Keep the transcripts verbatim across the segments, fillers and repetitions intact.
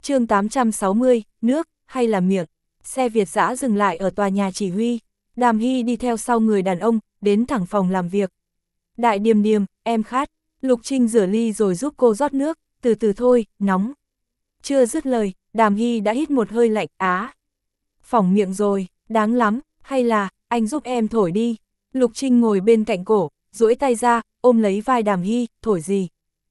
chương tám trăm sáu mươi, nước, hay là miệng. Xe Việt dã dừng lại ở tòa nhà chỉ huy. Đàm Hy đi theo sau người đàn ông, đến thẳng phòng làm việc. Đại Điềm Điềm, em khát. Lục Trinh rửa ly rồi giúp cô rót nước, từ từ thôi, nóng. Chưa dứt lời, Đàm Hy đã hít một hơi lạnh, á. Phỏng miệng rồi, đáng lắm, hay là, anh giúp em thổi đi. Lục Trinh ngồi bên cạnh cổ, duỗi tay ra, ôm lấy vai Đàm Hy, thổi gì?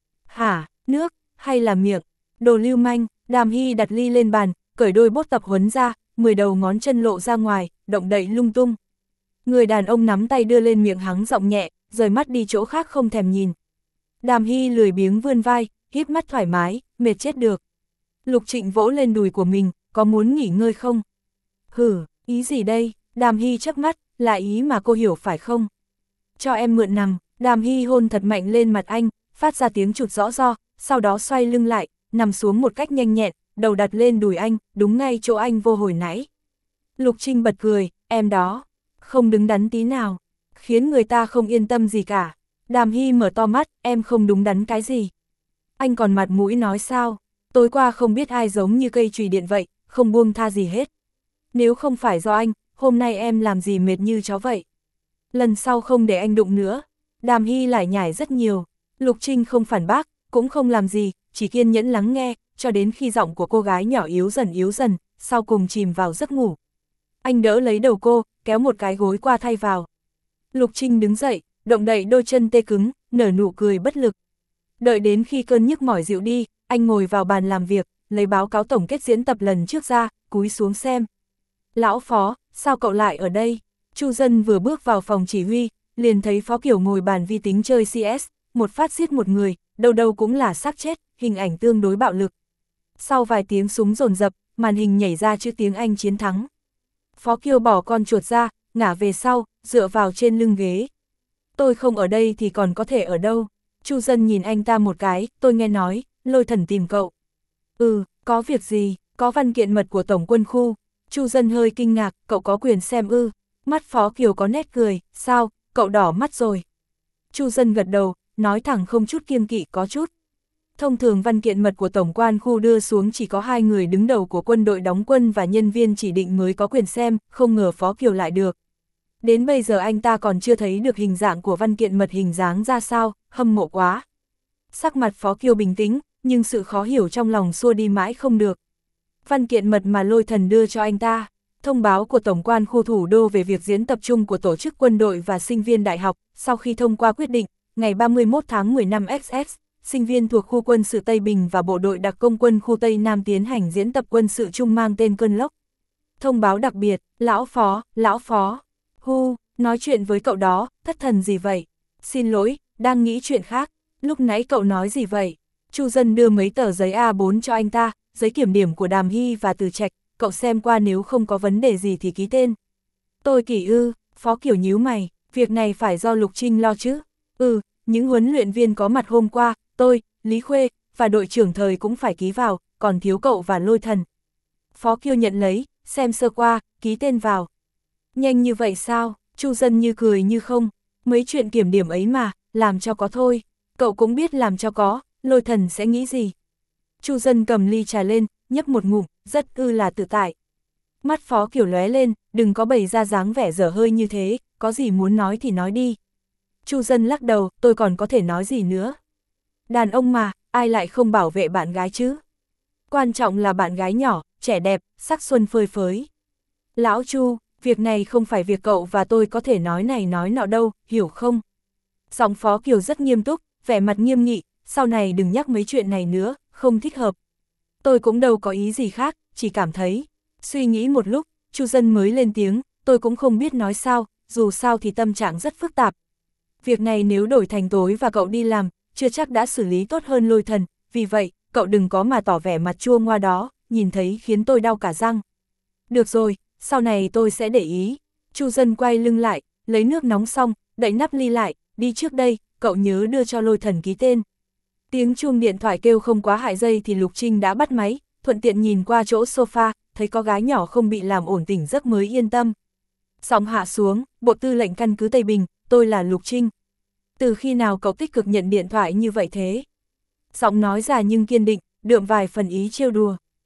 Hả, nước, hay là miệng? Đồ lưu manh. Đàm Hy đặt ly lên bàn, cởi đôi bốt tập huấn ra, mười đầu ngón chân lộ ra ngoài, động đậy lung tung. Người đàn ông nắm tay đưa lên miệng hắng giọng nhẹ, rời mắt đi chỗ khác không thèm nhìn. Đàm Hy lười biếng vươn vai, híp mắt thoải mái, mệt chết được. Lục Trịnh vỗ lên đùi của mình, có muốn nghỉ ngơi không? Hử, ý gì đây? Đàm Hy chớp mắt, là ý mà cô hiểu phải không? Cho em mượn nằm. Đàm Hy hôn thật mạnh lên mặt anh, phát ra tiếng chụt rõ ro, sau đó xoay lưng lại, nằm xuống một cách nhanh nhẹn, đầu đặt lên đùi anh, đúng ngay chỗ anh vô hồi nãy. Lục Trinh bật cười, em đó, không đứng đắn tí nào, khiến người ta không yên tâm gì cả. Đàm Hy mở to mắt, em không đúng đắn cái gì? Anh còn mặt mũi nói sao? Tối qua không biết ai giống như cây chùy điện vậy, không buông tha gì hết. Nếu không phải do anh, hôm nay em làm gì mệt như chó vậy? Lần sau không để anh đụng nữa. Đàm Hy lải nhải rất nhiều. Lục Trinh không phản bác, cũng không làm gì, chỉ kiên nhẫn lắng nghe, cho đến khi giọng của cô gái nhỏ yếu dần yếu dần, sau cùng chìm vào giấc ngủ. Anh đỡ lấy đầu cô, kéo một cái gối qua thay vào. Lục Trinh đứng dậy, động đậy đôi chân tê cứng, nở nụ cười bất lực. Đợi đến khi cơn nhức mỏi dịu đi, anh ngồi vào bàn làm việc, lấy báo cáo tổng kết diễn tập lần trước ra, cúi xuống xem. Lão Phó, sao cậu lại ở đây? Chu Dân vừa bước vào phòng chỉ huy, liền thấy Phó Kiểu ngồi bàn vi tính chơi xê ét, một phát giết một người, đâu đâu cũng là xác chết, hình ảnh tương đối bạo lực. Sau vài tiếng súng dồn dập, màn hình nhảy ra chữ tiếng Anh chiến thắng. Phó Kiều bỏ con chuột ra, ngả về sau, dựa vào trên lưng ghế. Tôi không ở đây thì còn có thể ở đâu? Chu Dân nhìn anh ta một cái, tôi nghe nói, Lôi Thần tìm cậu. Ừ, có việc gì? Có văn kiện mật của Tổng quân khu. Chu Dân hơi kinh ngạc, cậu có quyền xem ư? Mắt Phó Kiều có nét cười, sao, cậu đỏ mắt rồi. Chu Dân gật đầu, nói thẳng không chút kiêng kỵ, có chút. Thông thường văn kiện mật của Tổng quan khu đưa xuống chỉ có hai người đứng đầu của quân đội đóng quân và nhân viên chỉ định mới có quyền xem, không ngờ Phó Kiều lại được. Đến bây giờ anh ta còn chưa thấy được hình dạng của văn kiện mật hình dáng ra sao, hâm mộ quá. Sắc mặt Phó Kiều bình tĩnh, nhưng sự khó hiểu trong lòng xua đi mãi không được. Văn kiện mật mà Lôi Thần đưa cho anh ta, thông báo của Tổng quan khu thủ đô về việc diễn tập trung của tổ chức quân đội và sinh viên đại học, sau khi thông qua quyết định, ngày ba mươi mốt tháng mười năm ích ét, sinh viên thuộc khu quân sự Tây Bình và bộ đội đặc công quân khu Tây Nam tiến hành diễn tập quân sự chung mang tên Cơn Lốc. Thông báo đặc biệt, lão phó, lão phó, hu, nói chuyện với cậu đó, thất thần gì vậy? Xin lỗi, đang nghĩ chuyện khác, lúc nãy cậu nói gì vậy? Chu Dân đưa mấy tờ giấy a bốn cho anh ta, giấy kiểm điểm của Đàm Hy và Từ Trạch, cậu xem qua nếu không có vấn đề gì thì ký tên. Tôi Kỷ ư, Phó Kiểu nhíu mày, việc này phải do Lục Trinh lo chứ? Ừ, những huấn luyện viên có mặt hôm qua, tôi, Lý Khuê, và đội trưởng Thời cũng phải ký vào, còn thiếu cậu và Lôi Thần. Phó Kiều nhận lấy, xem sơ qua, ký tên vào. Nhanh như vậy sao? Chu Dân như cười như không, mấy chuyện kiểm điểm ấy mà, làm cho có thôi, cậu cũng biết làm cho có, Lôi Thần sẽ nghĩ gì? Chu Dân cầm ly trà lên, nhấp một ngụm, rất ư là tự tại. Mắt Phó Kiểu lóe lên, đừng có bày ra dáng vẻ dở hơi như thế, có gì muốn nói thì nói đi. Chu Dân lắc đầu, tôi còn có thể nói gì nữa? Đàn ông mà, ai lại không bảo vệ bạn gái chứ? Quan trọng là bạn gái nhỏ, trẻ đẹp, sắc xuân phơi phới. Lão Chu, việc này không phải việc cậu và tôi có thể nói này nói nọ đâu, hiểu không? Giọng Phó Kiều rất nghiêm túc, vẻ mặt nghiêm nghị, sau này đừng nhắc mấy chuyện này nữa, không thích hợp. Tôi cũng đâu có ý gì khác, chỉ cảm thấy. Suy nghĩ một lúc, Chu Dân mới lên tiếng, tôi cũng không biết nói sao, dù sao thì tâm trạng rất phức tạp. Việc này nếu đổi thành tối và cậu đi làm, chưa chắc đã xử lý tốt hơn Lôi Thần, vì vậy, cậu đừng có mà tỏ vẻ mặt chua ngoa đó, nhìn thấy khiến tôi đau cả răng. Được rồi, sau này tôi sẽ để ý. Chu Dân quay lưng lại, lấy nước nóng xong, đậy nắp ly lại, đi trước đây, cậu nhớ đưa cho Lôi Thần ký tên. Tiếng chuông điện thoại kêu không quá hai giây thì Lục Trinh đã bắt máy, thuận tiện nhìn qua chỗ sofa, thấy có gái nhỏ không bị làm ổn tỉnh giấc mới yên tâm. Giọng hạ xuống, Bộ Tư lệnh căn cứ Tây Bình, tôi là Lục Trinh. Từ khi nào cậu tích cực nhận điện thoại như vậy thế? Giọng nói già nhưng kiên định, đượm vài phần ý trêu đùa.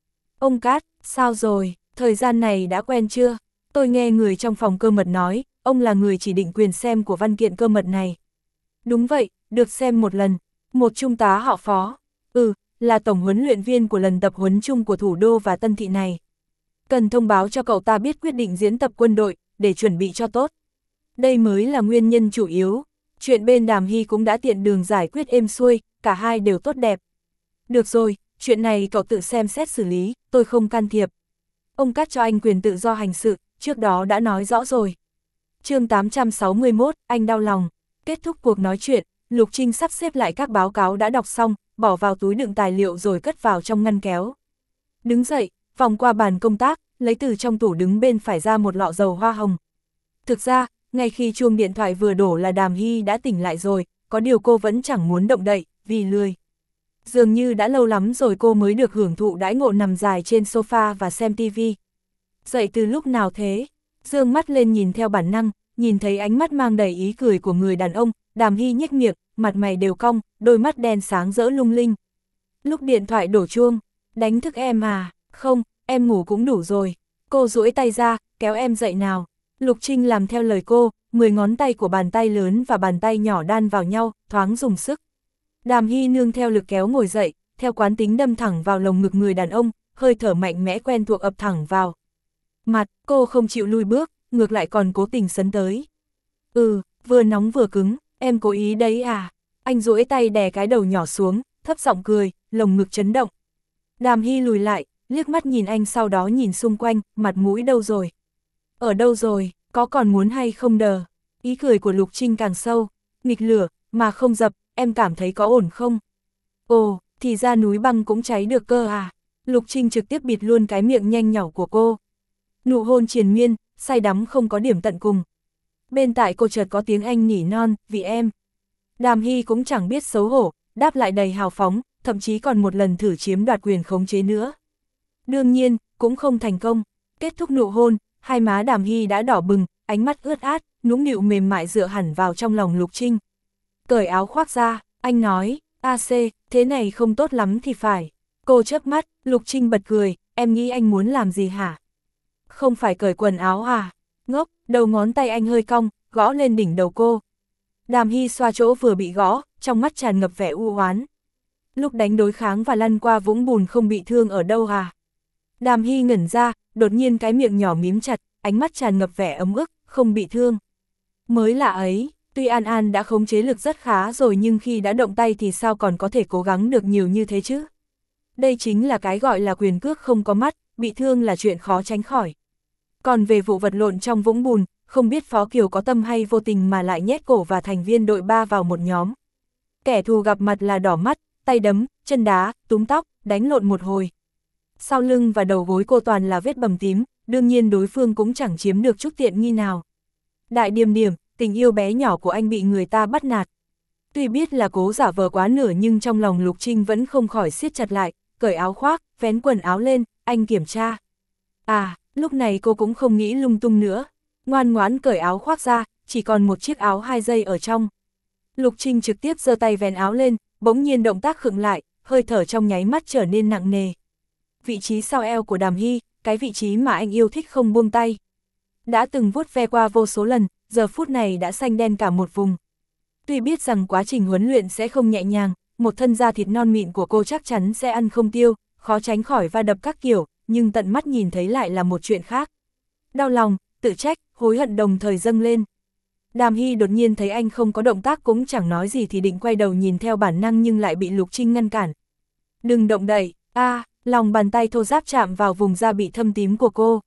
Ông Cát, sao rồi, thời gian này đã quen chưa? Tôi nghe người trong phòng cơ mật nói, ông là người chỉ định quyền xem của văn kiện cơ mật này. Đúng vậy, được xem một lần. Một trung tá họ Phó. Ừ, là tổng huấn luyện viên của lần tập huấn chung của thủ đô và Tân Thị này. Cần thông báo cho cậu ta biết quyết định diễn tập quân đội, để chuẩn bị cho tốt. Đây mới là nguyên nhân chủ yếu. Chuyện bên Đàm Hy cũng đã tiện đường giải quyết êm xuôi, cả hai đều tốt đẹp. Được rồi, chuyện này cậu tự xem xét xử lý, tôi không can thiệp. Ông Cát cho anh quyền tự do hành sự, trước đó đã nói rõ rồi. chương tám trăm sáu mươi mốt, anh đau lòng. Kết thúc cuộc nói chuyện, Lục Trinh sắp xếp lại các báo cáo đã đọc xong, bỏ vào túi đựng tài liệu rồi cất vào trong ngăn kéo. Đứng dậy, vòng qua bàn công tác, lấy từ trong tủ đứng bên phải ra một lọ dầu hoa hồng. Thực ra, ngay khi chuông điện thoại vừa đổ là Đàm Hy đã tỉnh lại rồi, có điều cô vẫn chẳng muốn động đậy, vì lười. Dường như đã lâu lắm rồi cô mới được hưởng thụ đãi ngộ nằm dài trên sofa và xem tivi. Dậy từ lúc nào thế? Dương mắt lên nhìn theo bản năng, nhìn thấy ánh mắt mang đầy ý cười của người đàn ông, Đàm Hy nhếch miệng, mặt mày đều cong, đôi mắt đen sáng rỡ lung linh. Lúc điện thoại đổ chuông, đánh thức em à? Không, em ngủ cũng đủ rồi. Cô duỗi tay ra, kéo em dậy nào. Lục Trinh làm theo lời cô, mười ngón tay của bàn tay lớn và bàn tay nhỏ đan vào nhau, thoáng dùng sức. Đàm Hy nương theo lực kéo ngồi dậy, theo quán tính đâm thẳng vào lồng ngực người đàn ông, hơi thở mạnh mẽ quen thuộc ập thẳng vào mặt, cô không chịu lui bước, ngược lại còn cố tình sấn tới. Ừ, vừa nóng vừa cứng, em cố ý đấy à? Anh duỗi tay đè cái đầu nhỏ xuống, thấp giọng cười, lồng ngực chấn động. Đàm Hy lùi lại, liếc mắt nhìn anh sau đó nhìn xung quanh, mặt mũi đâu rồi? Ở đâu rồi, có còn muốn hay không đờ? Ý cười của Lục Trinh càng sâu, nghịch lửa, mà không dập, em cảm thấy có ổn không? Ồ, thì ra núi băng cũng cháy được cơ à? Lục Trinh trực tiếp bịt luôn cái miệng nhanh nhỏ của cô. Nụ hôn triền miên, say đắm không có điểm tận cùng. Bên tại cô chợt có tiếng anh nỉ non, vì em. Đàm Hy cũng chẳng biết xấu hổ, đáp lại đầy hào phóng, thậm chí còn một lần thử chiếm đoạt quyền khống chế nữa. Đương nhiên, cũng không thành công. Kết thúc nụ hôn, hai má Đàm Hy đã đỏ bừng, ánh mắt ướt át, nũng nịu mềm mại dựa hẳn vào trong lòng Lục Trinh. Cởi áo khoác ra, anh nói, a xê, thế này không tốt lắm thì phải. Cô chớp mắt, Lục Trinh bật cười, em nghĩ anh muốn làm gì hả? Không phải cởi quần áo à? Ngốc, đầu ngón tay anh hơi cong, gõ lên đỉnh đầu cô. Đàm Hy xoa chỗ vừa bị gõ, trong mắt tràn ngập vẻ u oán. Lúc đánh đối kháng và lăn qua vũng bùn không bị thương ở đâu à? Đàm Hy ngẩn ra, đột nhiên cái miệng nhỏ mím chặt, ánh mắt tràn ngập vẻ ấm ức, không bị thương. Mới lạ ấy, tuy An An đã khống chế lực rất khá rồi nhưng khi đã động tay thì sao còn có thể cố gắng được nhiều như thế chứ? Đây chính là cái gọi là quyền cước không có mắt, bị thương là chuyện khó tránh khỏi. Còn về vụ vật lộn trong vũng bùn, không biết Phó Kiều có tâm hay vô tình mà lại nhét cổ và thành viên đội ba vào một nhóm. Kẻ thù gặp mặt là đỏ mắt, tay đấm, chân đá, túm tóc, đánh lộn một hồi. Sau lưng và đầu gối cô toàn là vết bầm tím, đương nhiên đối phương cũng chẳng chiếm được chút tiện nghi nào. Đại Điềm Điềm, tình yêu bé nhỏ của anh bị người ta bắt nạt. Tuy biết là cố giả vờ quá nửa nhưng trong lòng Lục Trinh vẫn không khỏi siết chặt lại, cởi áo khoác, vén quần áo lên, anh kiểm tra. À, lúc này cô cũng không nghĩ lung tung nữa, ngoan ngoãn cởi áo khoác ra, chỉ còn một chiếc áo hai dây ở trong. Lục Trinh trực tiếp giơ tay vén áo lên, bỗng nhiên động tác khựng lại, hơi thở trong nháy mắt trở nên nặng nề. Vị trí sau eo của Đàm Hy, cái vị trí mà anh yêu thích không buông tay. Đã từng vuốt ve qua vô số lần, giờ phút này đã xanh đen cả một vùng. Tuy biết rằng quá trình huấn luyện sẽ không nhẹ nhàng, một thân da thịt non mịn của cô chắc chắn sẽ ăn không tiêu, khó tránh khỏi va đập các kiểu, nhưng tận mắt nhìn thấy lại là một chuyện khác. Đau lòng, tự trách, hối hận đồng thời dâng lên. Đàm Hy đột nhiên thấy anh không có động tác cũng chẳng nói gì thì định quay đầu nhìn theo bản năng nhưng lại bị Lục Trinh ngăn cản. Đừng động đậy, a à, lòng bàn tay thô ráp chạm vào vùng da bị thâm tím của cô.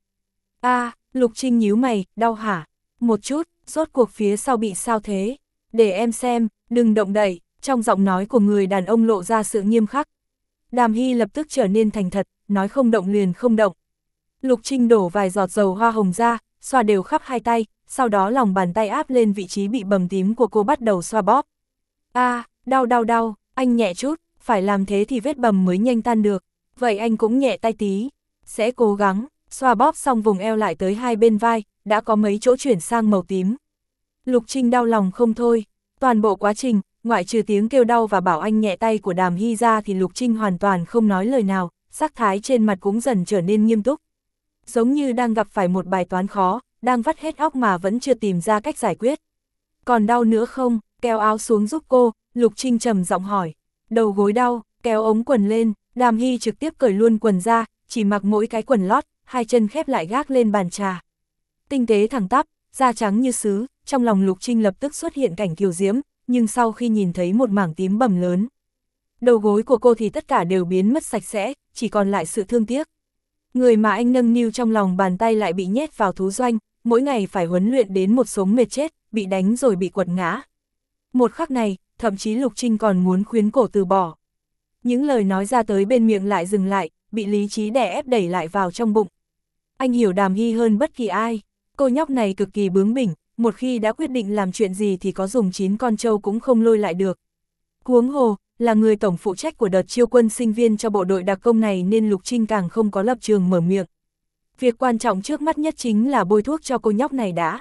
A à, Lục Trinh nhíu mày, đau hả? Một chút, rốt cuộc phía sau bị sao thế? Để em xem, đừng động đậy, trong giọng nói của người đàn ông lộ ra sự nghiêm khắc. Đàm Hy lập tức trở nên thành thật, nói không động liền không động. Lục Trinh đổ vài giọt dầu hoa hồng ra, xoa đều khắp hai tay, sau đó lòng bàn tay áp lên vị trí bị bầm tím của cô bắt đầu xoa bóp. A, à, đau đau đau, anh nhẹ chút, phải làm thế thì vết bầm mới nhanh tan được. Vậy anh cũng nhẹ tay tí, sẽ cố gắng. Xoa bóp xong vùng eo lại tới hai bên vai, đã có mấy chỗ chuyển sang màu tím. Lục Trinh đau lòng không thôi, toàn bộ quá trình, ngoại trừ tiếng kêu đau và bảo anh nhẹ tay của Đàm Hy ra thì Lục Trinh hoàn toàn không nói lời nào, sắc thái trên mặt cũng dần trở nên nghiêm túc. Giống như đang gặp phải một bài toán khó, đang vắt hết óc mà vẫn chưa tìm ra cách giải quyết. Còn đau nữa không? Kéo áo xuống giúp cô, Lục Trinh trầm giọng hỏi. Đầu gối đau, kéo ống quần lên, Đàm Hy trực tiếp cởi luôn quần ra, chỉ mặc mỗi cái quần lót, hai chân khép lại gác lên bàn trà. Tinh tế thẳng tắp, da trắng như sứ, trong lòng Lục Trinh lập tức xuất hiện cảnh kiều diễm, nhưng sau khi nhìn thấy một mảng tím bầm lớn, đầu gối của cô thì tất cả đều biến mất sạch sẽ, chỉ còn lại sự thương tiếc. Người mà anh nâng niu trong lòng bàn tay lại bị nhét vào thú doanh, mỗi ngày phải huấn luyện đến một sống mệt chết, bị đánh rồi bị quật ngã. Một khắc này, thậm chí Lục Trinh còn muốn khuyến cổ từ bỏ. Những lời nói ra tới bên miệng lại dừng lại, bị lý trí đè ép đẩy lại vào trong bụng. Anh hiểu Đàm Hy hơn bất kỳ ai, cô nhóc này cực kỳ bướng bỉnh, một khi đã quyết định làm chuyện gì thì có dùng chín con trâu cũng không lôi lại được. Huống hồ, là người tổng phụ trách của đợt chiêu quân sinh viên cho bộ đội đặc công này nên Lục Trinh càng không có lập trường mở miệng. Việc quan trọng trước mắt nhất chính là bôi thuốc cho cô nhóc này đã.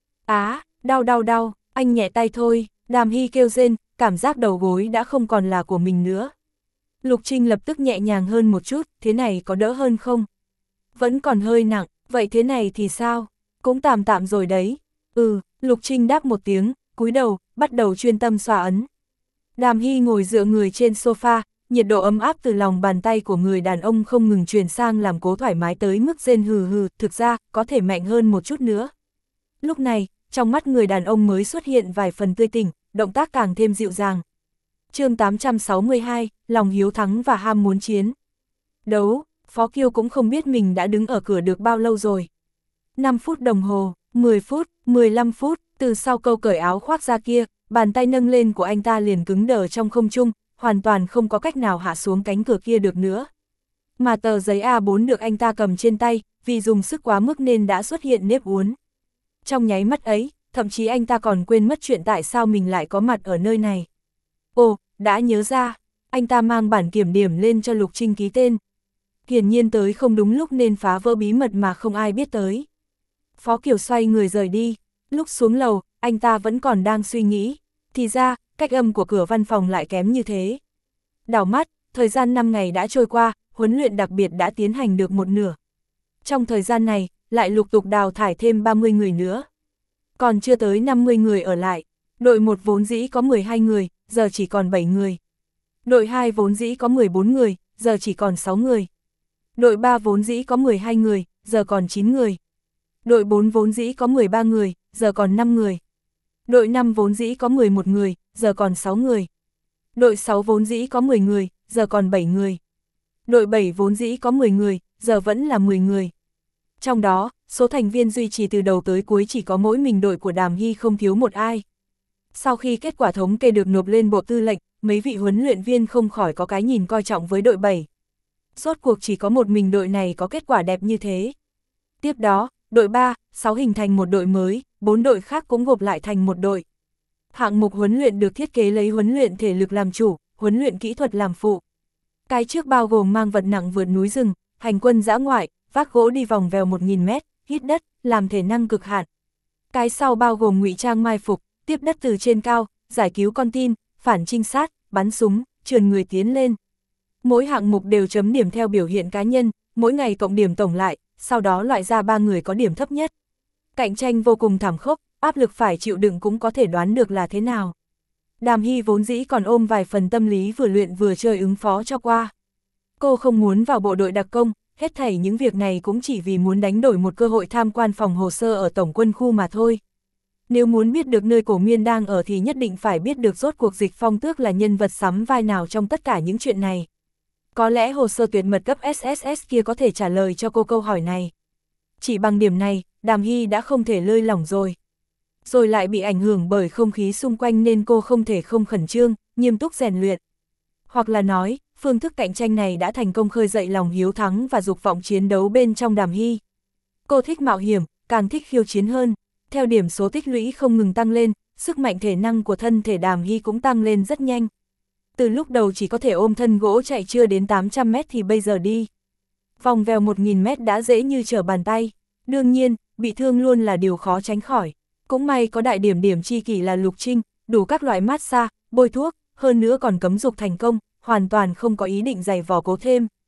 Á, đau đau đau, anh nhẹ tay thôi, Đàm Hy kêu rên, cảm giác đầu gối đã không còn là của mình nữa. Lục Trinh lập tức nhẹ nhàng hơn một chút, thế này có đỡ hơn không? Vẫn còn hơi nặng, vậy thế này thì sao? Cũng tạm tạm rồi đấy. Ừ, Lục Trinh đáp một tiếng, cúi đầu, bắt đầu chuyên tâm xoa ấn. Đàm Hy ngồi dựa người trên sofa, nhiệt độ ấm áp từ lòng bàn tay của người đàn ông không ngừng truyền sang làm cố thoải mái tới mức rên hừ hừ, thực ra, có thể mạnh hơn một chút nữa. Lúc này, trong mắt người đàn ông mới xuất hiện vài phần tươi tỉnh, động tác càng thêm dịu dàng. chương tám trăm sáu mươi hai, lòng hiếu thắng và ham muốn chiến. Đấu, Phó Kiêu cũng không biết mình đã đứng ở cửa được bao lâu rồi. năm phút đồng hồ, mười phút, mười lăm phút, từ sau câu cởi áo khoác ra kia, bàn tay nâng lên của anh ta liền cứng đờ trong không trung, hoàn toàn không có cách nào hạ xuống cánh cửa kia được nữa. Mà tờ giấy A bốn được anh ta cầm trên tay, vì dùng sức quá mức nên đã xuất hiện nếp uốn. Trong nháy mắt ấy, thậm chí anh ta còn quên mất chuyện tại sao mình lại có mặt ở nơi này. Ồ, đã nhớ ra, anh ta mang bản kiểm điểm lên cho Lục Trinh ký tên. Hiển nhiên tới không đúng lúc nên phá vỡ bí mật mà không ai biết tới. Phó Kiều xoay người rời đi, lúc xuống lầu, anh ta vẫn còn đang suy nghĩ, thì ra, cách âm của cửa văn phòng lại kém như thế. Đảo mắt, thời gian năm ngày đã trôi qua, huấn luyện đặc biệt đã tiến hành được một nửa. Trong thời gian này, lại lục tục đào thải thêm ba mươi người nữa. Còn chưa tới năm mươi người ở lại, đội một vốn dĩ có mười hai người, giờ chỉ còn bảy người. Đội hai vốn dĩ có mười bốn người, giờ chỉ còn sáu người. Đội ba vốn dĩ có mười hai người, giờ còn chín người. Đội bốn vốn dĩ có mười ba người, giờ còn năm người. Đội năm vốn dĩ có mười một người, giờ còn sáu người. Đội sáu vốn dĩ có mười người, giờ còn bảy người. Đội bảy vốn dĩ có mười người, giờ vẫn là mười người. Trong đó, số thành viên duy trì từ đầu tới cuối chỉ có mỗi mình đội của Đàm Hy không thiếu một ai. Sau khi kết quả thống kê được nộp lên Bộ Tư lệnh, mấy vị huấn luyện viên không khỏi có cái nhìn coi trọng với đội bảy. Rốt cuộc chỉ có một mình đội này có kết quả đẹp như thế. Tiếp đó, đội ba, sáu hình thành một đội mới, bốn đội khác cũng gộp lại thành một đội. Hạng mục huấn luyện được thiết kế lấy huấn luyện thể lực làm chủ, huấn luyện kỹ thuật làm phụ. Cái trước bao gồm mang vật nặng vượt núi rừng, hành quân dã ngoại, vác gỗ đi vòng vèo một nghìn mét, hít đất, làm thể năng cực hạn. Cái sau bao gồm ngụy trang mai phục, tiếp đất từ trên cao, giải cứu con tin, phản trinh sát, bắn súng, trườn người tiến lên. Mỗi hạng mục đều chấm điểm theo biểu hiện cá nhân, mỗi ngày cộng điểm tổng lại, sau đó loại ra ba người có điểm thấp nhất. Cạnh tranh vô cùng thảm khốc, áp lực phải chịu đựng cũng có thể đoán được là thế nào. Đàm Hy vốn dĩ còn ôm vài phần tâm lý vừa luyện vừa chơi ứng phó cho qua. Cô không muốn vào bộ đội đặc công, hết thảy những việc này cũng chỉ vì muốn đánh đổi một cơ hội tham quan phòng hồ sơ ở tổng quân khu mà thôi. Nếu muốn biết được nơi Cổ Miên đang ở thì nhất định phải biết được rốt cuộc Dịch Phong Tước là nhân vật sắm vai nào trong tất cả những chuyện này. Có lẽ hồ sơ tuyệt mật cấp ét ét ét kia có thể trả lời cho cô câu hỏi này. Chỉ bằng điểm này, Đàm Hy đã không thể lơi lỏng rồi. Rồi lại bị ảnh hưởng bởi không khí xung quanh nên cô không thể không khẩn trương, nghiêm túc rèn luyện. Hoặc là nói, phương thức cạnh tranh này đã thành công khơi dậy lòng hiếu thắng và dục vọng chiến đấu bên trong Đàm Hy. Cô thích mạo hiểm, càng thích khiêu chiến hơn. Theo điểm số tích lũy không ngừng tăng lên, sức mạnh thể năng của thân thể Đàm Hy cũng tăng lên rất nhanh. Từ lúc đầu chỉ có thể ôm thân gỗ chạy chưa đến tám trăm mét thì bây giờ đi vòng vèo một nghìn mét đã dễ như trở bàn tay. Đương nhiên, bị thương luôn là điều khó tránh khỏi. Cũng may có đại điểm điểm chi kỷ là Lục Trinh, đủ các loại massage, bôi thuốc, hơn nữa còn cấm dục thành công, hoàn toàn không có ý định giày vò cố thêm.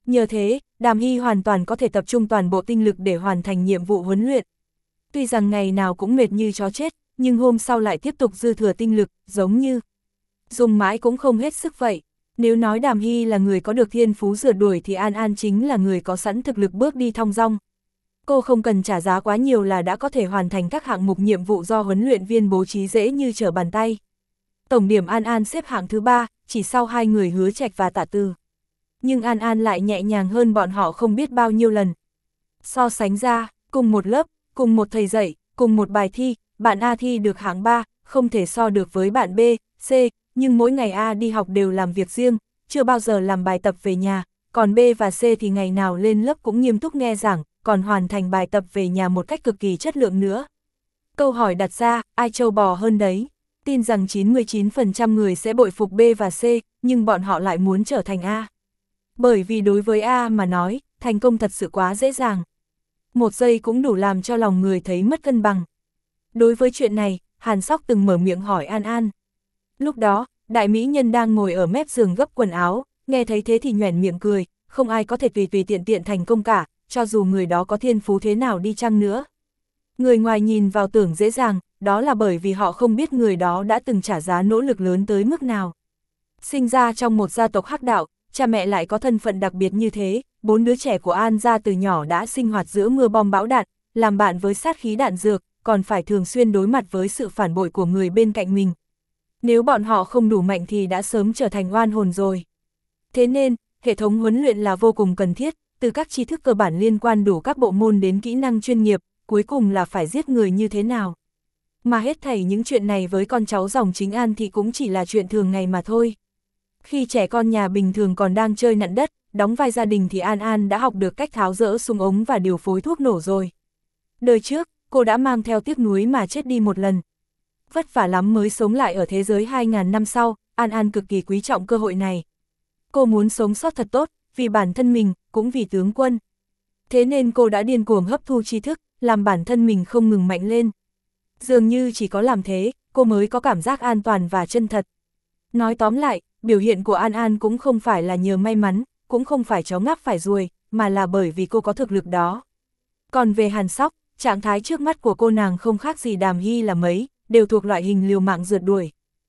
Nhờ thế, Đàm Hy hoàn toàn có thể tập trung toàn bộ tinh lực để hoàn thành nhiệm vụ huấn luyện. Tuy rằng ngày nào cũng mệt như chó chết, nhưng hôm sau lại tiếp tục dư thừa tinh lực, giống như dùng mãi cũng không hết sức vậy. Nếu nói Đàm Hy là người có được thiên phú rượt đuổi thì An An chính là người có sẵn thực lực bước đi thong dong. Cô không cần trả giá quá nhiều là đã có thể hoàn thành các hạng mục nhiệm vụ do huấn luyện viên bố trí dễ như trở bàn tay. Tổng điểm An An xếp hạng thứ ba, chỉ sau hai người Hứa Trạch và Tạ Từ. Nhưng An An lại nhẹ nhàng hơn bọn họ không biết bao nhiêu lần. So sánh ra, cùng một lớp, cùng một thầy dạy, cùng một bài thi, bạn A thi được hạng ba, không thể so được với bạn B, C, nhưng mỗi ngày A đi học đều làm việc riêng, chưa bao giờ làm bài tập về nhà, còn B và C thì ngày nào lên lớp cũng nghiêm túc nghe giảng, còn hoàn thành bài tập về nhà một cách cực kỳ chất lượng nữa. Câu hỏi đặt ra, ai trâu bò hơn đấy? Tin rằng chín mươi chín phần trăm người sẽ bội phục B và C, nhưng bọn họ lại muốn trở thành A. Bởi vì đối với A mà nói, thành công thật sự quá dễ dàng. Một giây cũng đủ làm cho lòng người thấy mất cân bằng. Đối với chuyện này, Hàn Sóc từng mở miệng hỏi An An. Lúc đó, đại mỹ nhân đang ngồi ở mép giường gấp quần áo, nghe thấy thế thì nhoẻn miệng cười, không ai có thể tùy tùy tiện tiện thành công cả, cho dù người đó có thiên phú thế nào đi chăng nữa. Người ngoài nhìn vào tưởng dễ dàng, đó là bởi vì họ không biết người đó đã từng trả giá nỗ lực lớn tới mức nào. Sinh ra trong một gia tộc hắc đạo, cha mẹ lại có thân phận đặc biệt như thế, bốn đứa trẻ của An gia từ nhỏ đã sinh hoạt giữa mưa bom bão đạn, làm bạn với sát khí đạn dược, còn phải thường xuyên đối mặt với sự phản bội của người bên cạnh mình. Nếu bọn họ không đủ mạnh thì đã sớm trở thành oan hồn rồi. Thế nên, hệ thống huấn luyện là vô cùng cần thiết, từ các tri thức cơ bản liên quan đủ các bộ môn đến kỹ năng chuyên nghiệp, cuối cùng là phải giết người như thế nào. Mà hết thảy những chuyện này với con cháu dòng chính An thì cũng chỉ là chuyện thường ngày mà thôi. Khi trẻ con nhà bình thường còn đang chơi nặn đất, đóng vai gia đình thì An An đã học được cách tháo dỡ súng ống và điều phối thuốc nổ rồi. Đời trước, cô đã mang theo tiếc nuối mà chết đi một lần. Vất vả lắm mới sống lại ở thế giới hai nghìn năm sau, An An cực kỳ quý trọng cơ hội này. Cô muốn sống sót thật tốt, vì bản thân mình, cũng vì tướng quân. Thế nên cô đã điên cuồng hấp thu tri thức, làm bản thân mình không ngừng mạnh lên. Dường như chỉ có làm thế, cô mới có cảm giác an toàn và chân thật. Nói tóm lại, biểu hiện của An An cũng không phải là nhờ may mắn, cũng không phải chó ngáp phải ruồi, mà là bởi vì cô có thực lực đó. Còn về Hàn Sóc, trạng thái trước mắt của cô nàng không khác gì Đàm Hy là mấy, đều thuộc loại hình liều mạng rượt đuổi.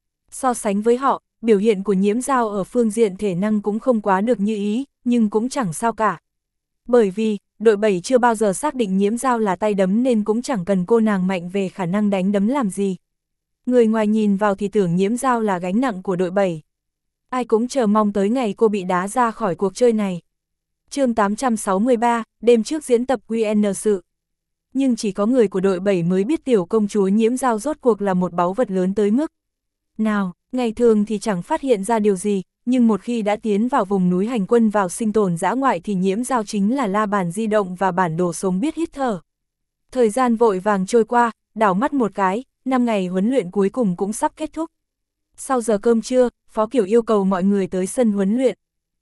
So sánh với họ, biểu hiện của Nhiễm Dao ở phương diện thể năng cũng không quá được như ý, nhưng cũng chẳng sao cả. Bởi vì, đội bảy chưa bao giờ xác định Nhiễm Dao là tay đấm nên cũng chẳng cần cô nàng mạnh về khả năng đánh đấm làm gì. Người ngoài nhìn vào thì tưởng Nhiễm Dao là gánh nặng của đội bảy. Ai cũng chờ mong tới ngày cô bị đá ra khỏi cuộc chơi này. Chương tám trăm sáu mươi ba, đêm trước diễn tập quy en sự. Nhưng chỉ có người của đội bảy mới biết tiểu công chúa Nhiễm Dao rốt cuộc là một báu vật lớn tới mức nào. Ngày thường thì chẳng phát hiện ra điều gì, nhưng một khi đã tiến vào vùng núi hành quân vào sinh tồn dã ngoại thì Nhiễm Dao chính là la bàn di động và bản đồ sống biết hít thở. Thời gian vội vàng trôi qua, đảo mắt một cái, năm ngày huấn luyện cuối cùng cũng sắp kết thúc. Sau giờ cơm trưa, Phó Kiểu yêu cầu mọi người tới sân huấn luyện.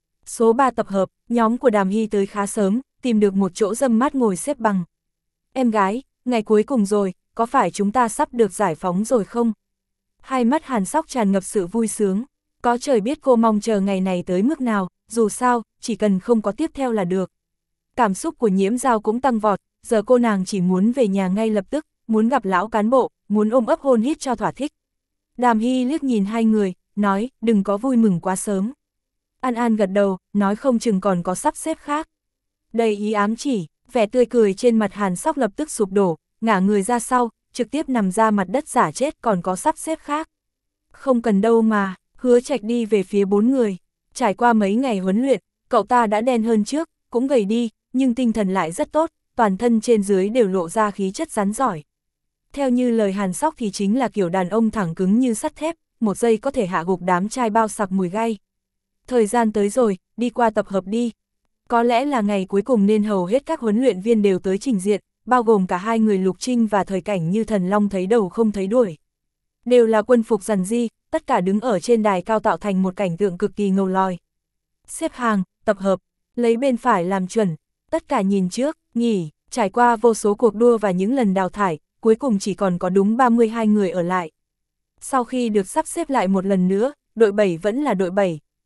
Số ba tập hợp, nhóm của Đàm Hy tới khá sớm, tìm được một chỗ râm mát ngồi xếp bằng. Em gái, ngày cuối cùng rồi, có phải chúng ta sắp được giải phóng rồi không? Hai mắt Hàn Sóc tràn ngập sự vui sướng. Có trời biết cô mong chờ ngày này tới mức nào, dù sao, chỉ cần không có tiếp theo là được. Cảm xúc của Nhiễm Dao cũng tăng vọt, giờ cô nàng chỉ muốn về nhà ngay lập tức, muốn gặp lão cán bộ, muốn ôm ấp hôn hít cho thỏa thích. Đàm Hy liếc nhìn hai người, nói, đừng có vui mừng quá sớm. An An gật đầu, nói không chừng còn có sắp xếp khác. Đầy ý ám chỉ, vẻ tươi cười trên mặt Hàn Sóc lập tức sụp đổ, ngả người ra sau, trực tiếp nằm ra mặt đất giả chết còn có sắp xếp khác. Không cần đâu mà, Hứa Trạch đi về phía bốn người. Trải qua mấy ngày huấn luyện, cậu ta đã đen hơn trước, cũng gầy đi, nhưng tinh thần lại rất tốt, toàn thân trên dưới đều lộ ra khí chất rắn giỏi. Theo như lời Hàn Sóc thì chính là kiểu đàn ông thẳng cứng như sắt thép, một giây có thể hạ gục đám trai bao sặc mùi gay. Thời gian tới rồi, đi qua tập hợp đi. Có lẽ là ngày cuối cùng nên hầu hết các huấn luyện viên đều tới trình diện, bao gồm cả hai người Lục Trinh và Thời Cảnh như thần long thấy đầu không thấy đuôi. Đều là quân phục rằn ri, tất cả đứng ở trên đài cao tạo thành một cảnh tượng cực kỳ ngầu lòi. Xếp hàng, tập hợp, lấy bên phải làm chuẩn, tất cả nhìn trước, nghỉ, trải qua vô số cuộc đua và những lần đào thải, cuối cùng chỉ còn có đúng ba mươi hai người ở lại. Sau khi được sắp xếp lại một lần nữa, đội bảy vẫn là đội bảy.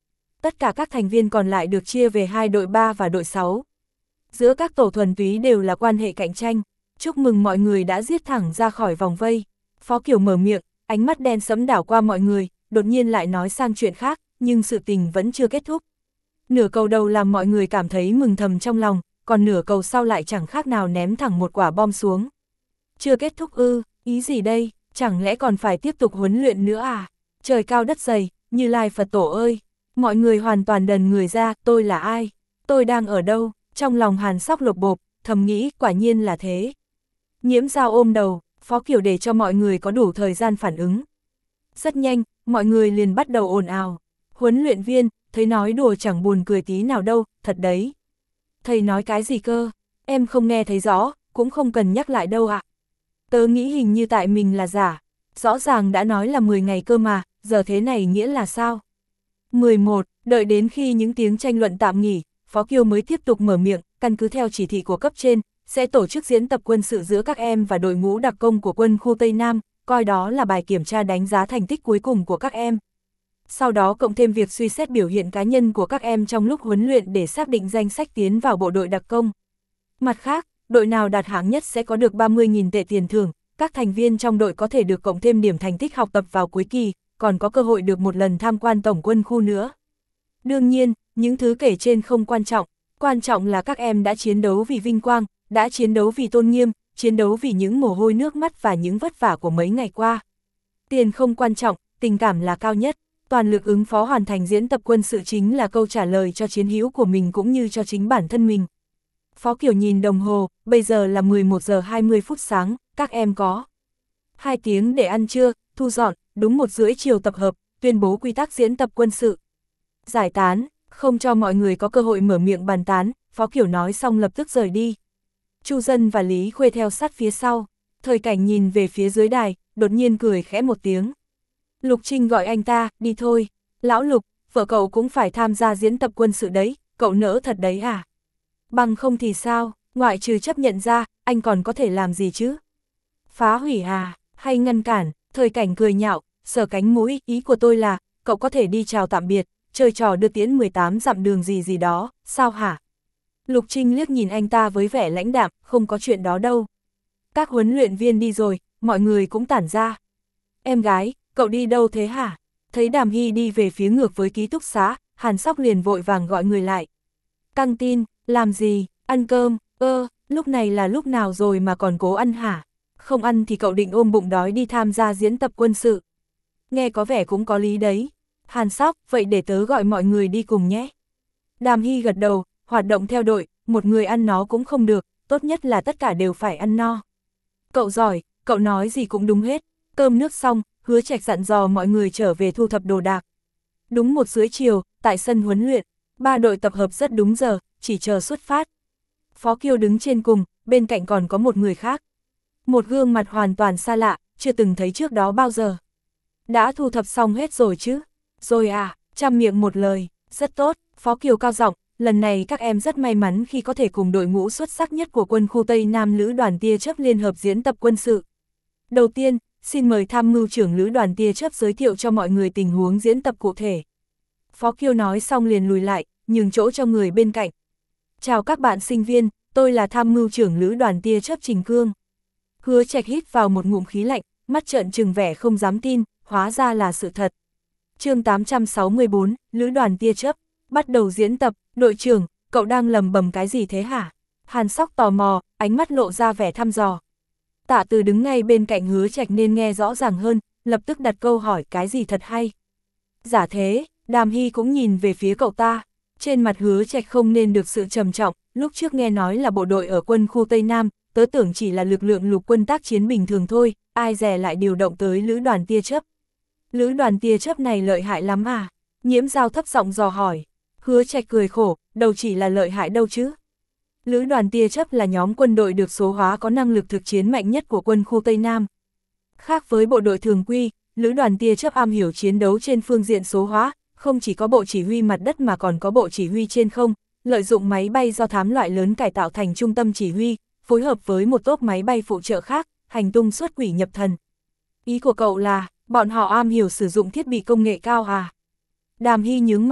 tất cả các thành viên còn lại được chia về hai đội ba và đội sáu. Giữa các tổ thuần túy đều là quan hệ cạnh tranh. Chúc mừng mọi người đã giết thẳng ra khỏi vòng vây. Phó Kiều mở miệng, ánh mắt đen sẫm đảo qua mọi người, đột nhiên lại nói sang chuyện khác, nhưng sự tình vẫn chưa kết thúc. Nửa cầu đầu làm mọi người cảm thấy mừng thầm trong lòng, còn nửa cầu sau lại chẳng khác nào ném thẳng một quả bom xuống. Chưa kết thúc ư, ý gì đây, chẳng lẽ còn phải tiếp tục huấn luyện nữa à? Trời cao đất dày, Như Lai Phật Tổ ơi! Mọi người hoàn toàn đần người ra, tôi là ai? Tôi đang ở đâu? Trong lòng Hàn Sóc lột bộp, thầm nghĩ quả nhiên là thế. Nhiễm Dao ôm đầu, Phó Kiều để cho mọi người có đủ thời gian phản ứng. Rất nhanh, mọi người liền bắt đầu ồn ào. Huấn luyện viên, thấy nói đùa chẳng buồn cười tí nào đâu, thật đấy. Thầy nói cái gì cơ? Em không nghe thấy rõ, cũng không cần nhắc lại đâu ạ. À. Tớ nghĩ hình như tại mình là giả. Rõ ràng đã nói là mười ngày cơ mà, giờ thế này nghĩa là sao? mười một, đợi đến khi những tiếng tranh luận tạm nghỉ, Phó Kiều mới tiếp tục mở miệng, căn cứ theo chỉ thị của cấp trên, sẽ tổ chức diễn tập quân sự giữa các em và đội ngũ đặc công của quân khu Tây Nam, coi đó là bài kiểm tra đánh giá thành tích cuối cùng của các em. Sau đó cộng thêm việc suy xét biểu hiện cá nhân của các em trong lúc huấn luyện để xác định danh sách tiến vào bộ đội đặc công. Mặt khác, đội nào đạt hạng nhất sẽ có được ba mươi nghìn tệ tiền thưởng, các thành viên trong đội có thể được cộng thêm điểm thành tích học tập vào cuối kỳ, còn có cơ hội được một lần tham quan tổng quân khu nữa. Đương nhiên, những thứ kể trên không quan trọng, quan trọng là các em đã chiến đấu vì vinh quang, đã chiến đấu vì tôn nghiêm, chiến đấu vì những mồ hôi nước mắt và những vất vả của mấy ngày qua. Tiền không quan trọng, tình cảm là cao nhất, toàn lực ứng phó hoàn thành diễn tập quân sự chính là câu trả lời cho chiến hữu của mình cũng như cho chính bản thân mình. Phó Kiều nhìn đồng hồ, bây giờ là mười một giờ hai mươi phút sáng, các em có hai tiếng để ăn trưa, thu dọn, đúng một rưỡi chiều tập hợp, tuyên bố quy tắc diễn tập quân sự. Giải tán, không cho mọi người có cơ hội mở miệng bàn tán, Phó Kiều nói xong lập tức rời đi. Chu Dân và Lý Khuê theo sát phía sau, Thời Cảnh nhìn về phía dưới đài, đột nhiên cười khẽ một tiếng. Lục Trinh gọi anh ta, đi thôi, lão Lục, vợ cậu cũng phải tham gia diễn tập quân sự đấy, cậu nỡ thật đấy à? Bằng không thì sao, ngoại trừ chấp nhận ra, anh còn có thể làm gì chứ? Phá hủy à, hay ngăn cản? Thời Cảnh cười nhạo, sờ cánh mũi, ý của tôi là, cậu có thể đi chào tạm biệt, chơi trò đưa tiễn mười tám dặm đường gì gì đó, sao hả? Lục Trinh liếc nhìn anh ta với vẻ lãnh đạm, không có chuyện đó đâu. Các huấn luyện viên đi rồi, mọi người cũng tản ra. Em gái, cậu đi đâu thế hả? Thấy Đàm Hy đi về phía ngược với ký túc xá, Hàn Sóc liền vội vàng gọi người lại. Căng tin, làm gì, ăn cơm, ơ, lúc này là lúc nào rồi mà còn cố ăn hả? Không ăn thì cậu định ôm bụng đói đi tham gia diễn tập quân sự. Nghe có vẻ cũng có lý đấy. Hàn Sóc, vậy để tớ gọi mọi người đi cùng nhé. Đàm Hy gật đầu, hoạt động theo đội, một người ăn nó cũng không được, tốt nhất là tất cả đều phải ăn no. Cậu giỏi, cậu nói gì cũng đúng hết. Cơm nước xong, Hứa Trạch dặn dò mọi người trở về thu thập đồ đạc. Đúng một rưỡi chiều, tại sân huấn luyện, ba đội tập hợp rất đúng giờ, chỉ chờ xuất phát. Phó Kiều đứng trên cùng, bên cạnh còn có một người khác. Một gương mặt hoàn toàn xa lạ, chưa từng thấy trước đó bao giờ. Đã thu thập xong hết rồi chứ? Rồi à, trăm miệng một lời, rất tốt, Phó Kiều cao giọng, lần này các em rất may mắn khi có thể cùng đội ngũ xuất sắc nhất của quân khu Tây Nam Lữ đoàn tia chớp liên hợp diễn tập quân sự. Đầu tiên, xin mời tham mưu trưởng Lữ đoàn tia chớp giới thiệu cho mọi người tình huống diễn tập cụ thể. Phó Kiều nói xong liền lùi lại, nhường chỗ cho người bên cạnh. Chào các bạn sinh viên, tôi là tham mưu trưởng Lữ đoàn tia chớp Trình Cương. Hứa Trạch hít vào một ngụm khí lạnh, mắt trợn trừng vẻ không dám tin, hóa ra là sự thật. Chương tám trăm sáu mươi bốn, Lữ đoàn tia chớp, bắt đầu diễn tập, đội trưởng, cậu đang lầm bầm cái gì thế hả? Hàn Sóc tò mò, ánh mắt lộ ra vẻ thăm dò. Tạ Từ đứng ngay bên cạnh Hứa Trạch nên nghe rõ ràng hơn, lập tức đặt câu hỏi cái gì thật hay. Giả thế, Đàm Hy cũng nhìn về phía cậu ta, trên mặt Hứa Trạch không nên được sự trầm trọng, lúc trước nghe nói là bộ đội ở quân khu Tây Nam, tớ tưởng chỉ là lực lượng lục quân tác chiến bình thường thôi, ai dè lại điều động tới Lữ đoàn tia chớp. Lữ đoàn tia chớp này lợi hại lắm à? Nhiễm Dao thấp giọng dò hỏi. Hứa Trạch cười khổ, đâu chỉ là lợi hại đâu chứ. Lữ đoàn tia chớp là nhóm quân đội được số hóa có năng lực thực chiến mạnh nhất của quân khu Tây Nam. Khác với bộ đội thường quy, Lữ đoàn tia chớp am hiểu chiến đấu trên phương diện số hóa, không chỉ có bộ chỉ huy mặt đất mà còn có bộ chỉ huy trên không, lợi dụng máy bay do thám loại lớn cải tạo thành trung tâm chỉ huy, phối hợp với một tốp máy bay phụ trợ khác, hành tung xuất quỷ nhập thần. Ý của cậu là, bọn họ am hiểu sử dụng thiết bị công nghệ cao à? Đàm Hy nhướng mày,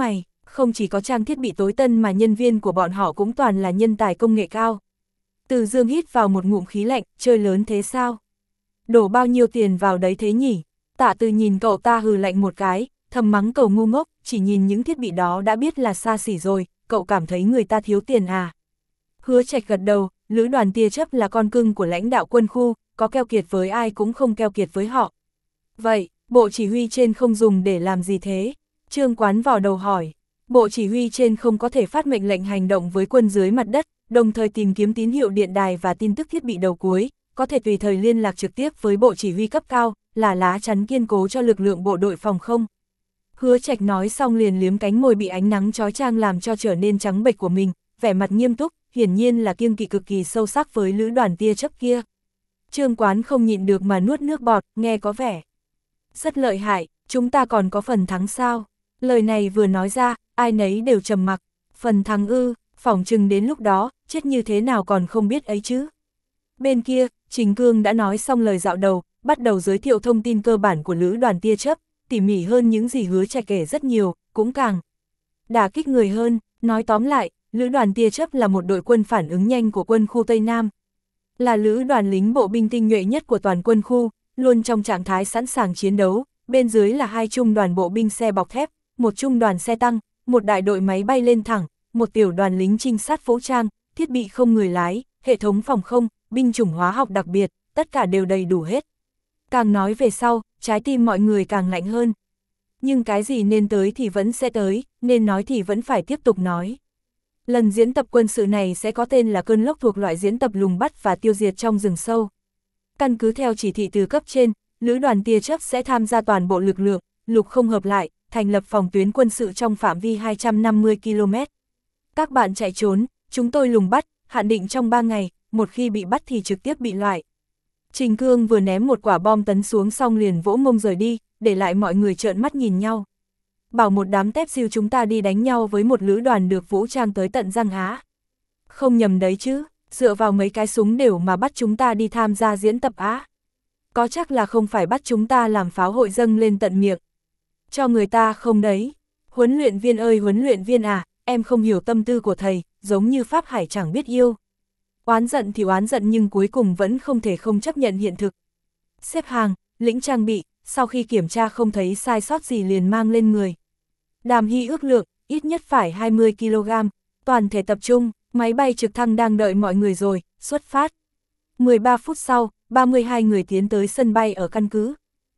Không chỉ có trang thiết bị tối tân mà nhân viên của bọn họ cũng toàn là nhân tài công nghệ cao. Từ Dương hít vào một ngụm khí lạnh, chơi lớn thế sao? Đổ bao nhiêu tiền vào đấy thế nhỉ? Tạ Từ nhìn cậu ta hừ lạnh một cái, thầm mắng cậu ngu ngốc, chỉ nhìn những thiết bị đó đã biết là xa xỉ rồi, cậu cảm thấy người ta thiếu tiền à? Hứa Trạch gật đầu, lữ đoàn tia chớp là con cưng của lãnh đạo quân khu, có keo kiệt với ai cũng không keo kiệt với họ. Vậy, bộ chỉ huy trên không dùng để làm gì thế? Trương Quán vào đầu hỏi. Bộ chỉ huy trên không có thể phát mệnh lệnh hành động với quân dưới mặt đất, đồng thời tìm kiếm tín hiệu điện đài và tin tức thiết bị đầu cuối, có thể tùy thời liên lạc trực tiếp với bộ chỉ huy cấp cao, là lá chắn kiên cố cho lực lượng bộ đội phòng không. Hứa Trạch nói xong liền liếm cánh môi bị ánh nắng chói chang làm cho trở nên trắng bệch của mình, vẻ mặt nghiêm túc, hiển nhiên là kiêng kỵ cực kỳ sâu sắc với lữ đoàn tia chớp kia. Trương Quán không nhịn được mà nuốt nước bọt, nghe có vẻ rất lợi hại, chúng ta còn có phần thắng sao? Lời này vừa nói ra, ai nấy đều trầm mặc, phần thắng ư, phỏng chừng đến lúc đó, chết như thế nào còn không biết ấy chứ. Bên kia, Trình Cương đã nói xong lời dạo đầu, bắt đầu giới thiệu thông tin cơ bản của lữ đoàn tia chớp, tỉ mỉ hơn những gì Hứa Trạch kể rất nhiều, cũng càng đả kích người hơn. Nói tóm lại, lữ đoàn tia chớp là một đội quân phản ứng nhanh của quân khu Tây Nam. Là lữ đoàn lính bộ binh tinh nhuệ nhất của toàn quân khu, luôn trong trạng thái sẵn sàng chiến đấu, bên dưới là hai trung đoàn bộ binh xe bọc thép, một trung đoàn xe tăng, một đại đội máy bay lên thẳng, một tiểu đoàn lính trinh sát vũ trang, thiết bị không người lái, hệ thống phòng không, binh chủng hóa học đặc biệt, tất cả đều đầy đủ hết. Càng nói về sau, trái tim mọi người càng lạnh hơn. Nhưng cái gì nên tới thì vẫn sẽ tới, nên nói thì vẫn phải tiếp tục nói. Lần diễn tập quân sự này sẽ có tên là cơn lốc thuộc loại diễn tập lùng bắt và tiêu diệt trong rừng sâu. Căn cứ theo chỉ thị từ cấp trên, lữ đoàn tia chớp sẽ tham gia toàn bộ lực lượng, lục không hợp lại, thành lập phòng tuyến quân sự trong phạm vi hai trăm năm mươi ki lô mét. Các bạn chạy trốn, chúng tôi lùng bắt, hạn định trong ba ngày, một khi bị bắt thì trực tiếp bị loại. Trình Cương vừa ném một quả bom tấn xuống xong liền vỗ mông rời đi, để lại mọi người trợn mắt nhìn nhau. Bảo một đám tép siêu chúng ta đi đánh nhau với một lữ đoàn được vũ trang tới tận răng há. Không nhầm đấy chứ, dựa vào mấy cái súng đều mà bắt chúng ta đi tham gia diễn tập á. Có chắc là không phải bắt chúng ta làm pháo hội dâng lên tận miệng. Cho người ta không đấy. Huấn luyện viên ơi huấn luyện viên à, em không hiểu tâm tư của thầy, giống như Pháp Hải chẳng biết yêu. Oán giận thì oán giận nhưng cuối cùng vẫn không thể không chấp nhận hiện thực. Xếp hàng, lĩnh trang bị, sau khi kiểm tra không thấy sai sót gì liền mang lên người. Đàm Hy ước lượng, ít nhất phải hai mươi ki lô gam, toàn thể tập trung, máy bay trực thăng đang đợi mọi người rồi, xuất phát. mười ba phút sau, ba mươi hai người tiến tới sân bay ở căn cứ.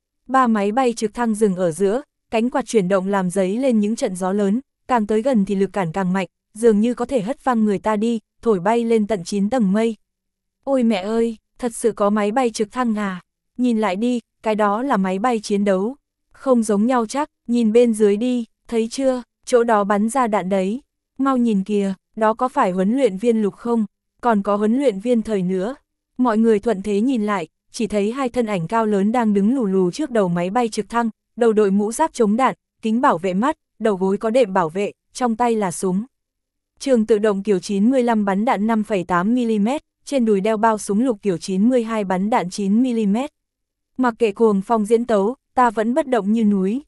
Ba máy bay trực thăng dừng ở giữa, cánh quạt chuyển động làm dấy lên những trận gió lớn, càng tới gần thì lực cản càng mạnh, dường như có thể hất văng người ta đi, thổi bay lên tận chín tầng mây. Ôi mẹ ơi, thật sự có máy bay trực thăng à? Nhìn lại đi, cái đó là máy bay chiến đấu. Không giống nhau chắc, nhìn bên dưới đi, thấy chưa, chỗ đó bắn ra đạn đấy. Mau nhìn kìa, đó có phải huấn luyện viên Lục không? Còn có huấn luyện viên Thời nữa. Mọi người thuận thế nhìn lại, chỉ thấy hai thân ảnh cao lớn đang đứng lù lù trước đầu máy bay trực thăng, đầu đội mũ giáp chống đạn, kính bảo vệ mắt, đầu gối có đệm bảo vệ, trong tay là súng. Trường tự động kiểu chín mươi lăm bắn đạn năm phẩy tám mi li mét, trên đùi đeo bao súng lục kiểu chín mươi hai bắn đạn chín mi li mét. Mặc kệ cuồng phong diễn tấu, ta vẫn bất động như núi.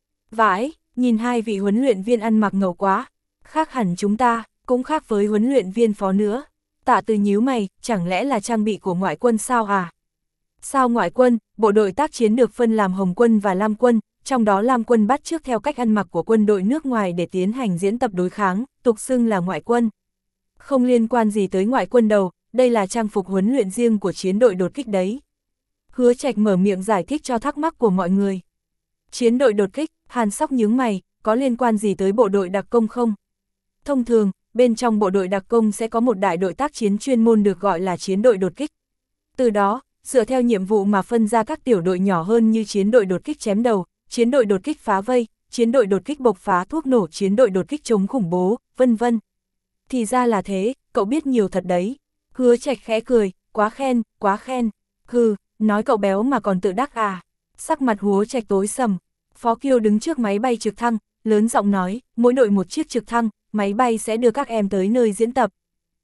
Vãi, nhìn hai vị huấn luyện viên ăn mặc ngầu quá, khác hẳn chúng ta, cũng khác với huấn luyện viên Phó nữa. Tạ Từ nhíu mày, chẳng lẽ là trang bị của ngoại quân sao à? Sao ngoại quân, bộ đội tác chiến được phân làm Hồng quân và Lam quân, trong đó Lam quân bắt chước theo cách ăn mặc của quân đội nước ngoài để tiến hành diễn tập đối kháng, tục xưng là ngoại quân. Không liên quan gì tới ngoại quân đâu, đây là trang phục huấn luyện riêng của chiến đội đột kích đấy. Hứa Trạch mở miệng giải thích cho thắc mắc của mọi người. Chiến đội đột kích, Hàn Sóc nhướng mày, có liên quan gì tới bộ đội đặc công không? Thông thường, bên trong bộ đội đặc công sẽ có một đại đội tác chiến chuyên môn được gọi là chiến đội đột kích. Từ đó, dựa theo nhiệm vụ mà phân ra các tiểu đội nhỏ hơn như chiến đội đột kích chém đầu, chiến đội đột kích phá vây, chiến đội đột kích bộc phá thuốc nổ, chiến đội đột kích chống khủng bố, vân vân. Thì ra là thế, cậu biết nhiều thật đấy. Hứa Trạch khẽ cười, quá khen, quá khen. Hừ, nói cậu béo mà còn tự đắc à. Sắc mặt Hứa Trạch tối sầm. Phó Kiêu đứng trước máy bay trực thăng, lớn giọng nói, mỗi đội một chiếc trực thăng, máy bay sẽ đưa các em tới nơi diễn tập.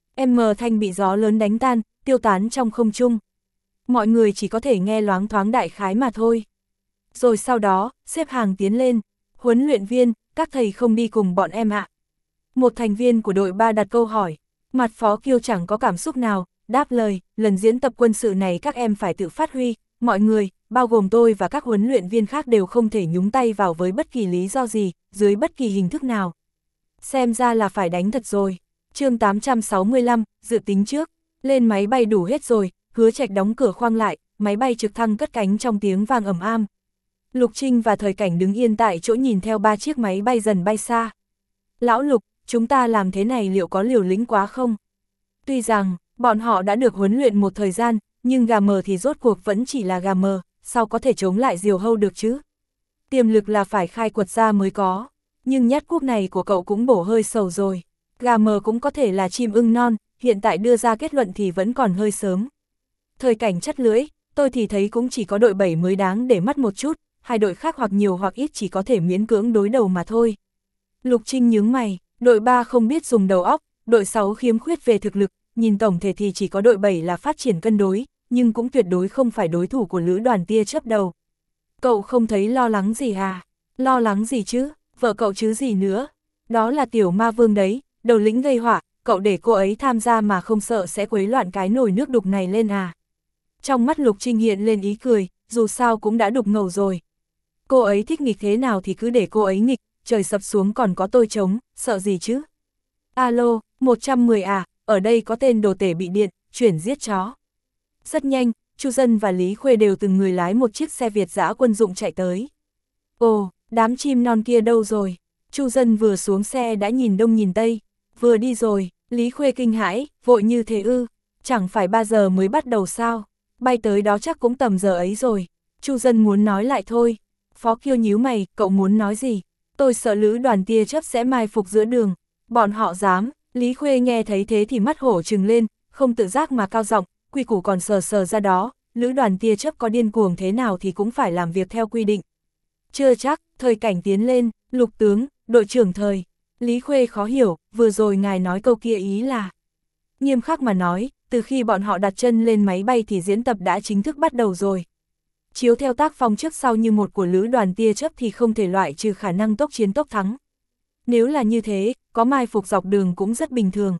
M thanh bị gió lớn đánh tan, tiêu tán trong không trung. Mọi người chỉ có thể nghe loáng thoáng đại khái mà thôi. Rồi sau đó, xếp hàng tiến lên. Huấn luyện viên, các thầy không đi cùng bọn em ạ. Một thành viên của đội ba đặt câu hỏi, mặt Phó Kiêu chẳng có cảm xúc nào, đáp lời, lần diễn tập quân sự này các em phải tự phát huy, mọi người, bao gồm tôi và các huấn luyện viên khác đều không thể nhúng tay vào với bất kỳ lý do gì, dưới bất kỳ hình thức nào. Xem ra là phải đánh thật rồi. Chương tám trăm sáu mươi lăm, dự tính trước, lên máy bay đủ hết rồi, Hứa Trạch đóng cửa khoang lại, máy bay trực thăng cất cánh trong tiếng vang ầm am. Lục Trinh và Thời Cảnh đứng yên tại chỗ nhìn theo ba chiếc máy bay dần bay xa. Lão Lục, chúng ta làm thế này liệu có liều lĩnh quá không? Tuy rằng, bọn họ đã được huấn luyện một thời gian, nhưng gà mờ thì rốt cuộc vẫn chỉ là gà mờ, sao có thể chống lại diều hâu được chứ? Tiềm lực là phải khai quật ra mới có, nhưng nhát cuốc này của cậu cũng bổ hơi sầu rồi. Gà mờ cũng có thể là chim ưng non, hiện tại đưa ra kết luận thì vẫn còn hơi sớm. Thời Cảnh chắt lưỡi, tôi thì thấy cũng chỉ có đội bảy mới đáng để mắt một chút, hai đội khác hoặc nhiều hoặc ít chỉ có thể miễn cưỡng đối đầu mà thôi. Lục Trinh nhướng mày, đội ba không biết dùng đầu óc, đội sáu khiếm khuyết về thực lực, nhìn tổng thể thì chỉ có đội bảy là phát triển cân đối, nhưng cũng tuyệt đối không phải đối thủ của lữ đoàn tia chớp đầu. Cậu không thấy lo lắng gì à? Lo lắng gì chứ? Vợ cậu chứ gì nữa? Đó là tiểu ma vương đấy, đầu lĩnh gây họa, cậu để cô ấy tham gia mà không sợ sẽ quấy loạn cái nồi nước đục này lên à? Trong mắt Lục Trinh hiện lên ý cười, dù sao cũng đã đục ngầu rồi. Cô ấy thích nghịch thế nào thì cứ để cô ấy nghịch, trời sập xuống còn có tôi chống, sợ gì chứ? Alo, một trăm mười à, ở đây có tên đồ tể bị điện, chuyển giết chó. Rất nhanh, Chu Dân và Lý Khuê đều từng người lái một chiếc xe Việt dã quân dụng chạy tới. Ồ, đám chim non kia đâu rồi? Chu Dân vừa xuống xe đã nhìn đông nhìn tây, vừa đi rồi, Lý Khuê kinh hãi, vội như thế ư, chẳng phải ba giờ mới bắt đầu sao? Bay tới đó chắc cũng tầm giờ ấy rồi. Chu Dân muốn nói lại thôi. Phó Kiêu nhíu mày, cậu muốn nói gì? Tôi sợ lữ đoàn tia chớp sẽ mai phục giữa đường. Bọn họ dám. Lý Khuê nghe thấy thế thì mắt hổ trừng lên, không tự giác mà cao giọng, quy củ còn sờ sờ ra đó, lữ đoàn tia chớp có điên cuồng thế nào thì cũng phải làm việc theo quy định. Chưa chắc, Thời Cảnh tiến lên, Lục tướng, đội trưởng Thời. Lý Khuê khó hiểu, vừa rồi ngài nói câu kia ý là. Nghiêm khắc mà nói, từ khi bọn họ đặt chân lên máy bay thì diễn tập đã chính thức bắt đầu rồi. Chiếu theo tác phong trước sau như một của lữ đoàn tia chớp thì không thể loại trừ khả năng tốc chiến tốc thắng. Nếu là như thế, có mai phục dọc đường cũng rất bình thường.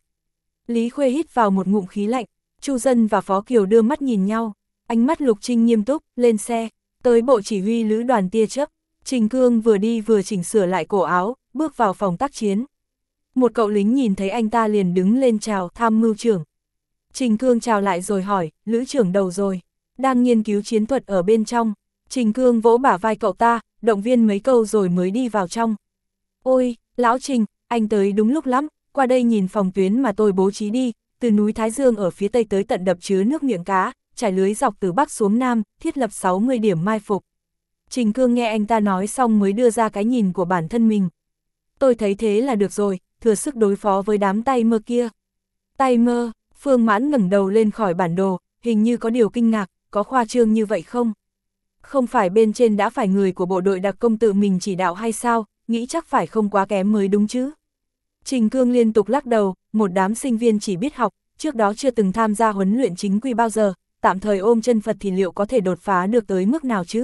Lý Khuê hít vào một ngụm khí lạnh, Chu Dân và Phó Kiều đưa mắt nhìn nhau, ánh mắt Lục Trinh nghiêm túc, lên xe, tới bộ chỉ huy lữ đoàn tia chớp. Trình Cương vừa đi vừa chỉnh sửa lại cổ áo, bước vào phòng tác chiến. Một cậu lính nhìn thấy anh ta liền đứng lên chào, tham mưu trưởng. Trình Cương chào lại rồi hỏi, lữ trưởng đầu rồi, đang nghiên cứu chiến thuật ở bên trong. Trình Cương vỗ bả vai cậu ta, động viên mấy câu rồi mới đi vào trong. Ôi, lão Trình, anh tới đúng lúc lắm, qua đây nhìn phòng tuyến mà tôi bố trí đi, từ núi Thái Dương ở phía tây tới tận đập chứa nước Miệng Cá, trải lưới dọc từ bắc xuống nam, thiết lập sáu mươi điểm mai phục. Trình Cương nghe anh ta nói xong mới đưa ra cái nhìn của bản thân mình. Tôi thấy thế là được rồi, thừa sức đối phó với đám tay mơ kia. Tay mơ, Phương Mãn ngẩng đầu lên khỏi bản đồ, hình như có điều kinh ngạc, có khoa trương như vậy không? Không phải bên trên đã phải người của bộ đội đặc công tự mình chỉ đạo hay sao, nghĩ chắc phải không quá kém mới đúng chứ. Trình Cương liên tục lắc đầu, một đám sinh viên chỉ biết học, trước đó chưa từng tham gia huấn luyện chính quy bao giờ, tạm thời ôm chân Phật thì liệu có thể đột phá được tới mức nào chứ?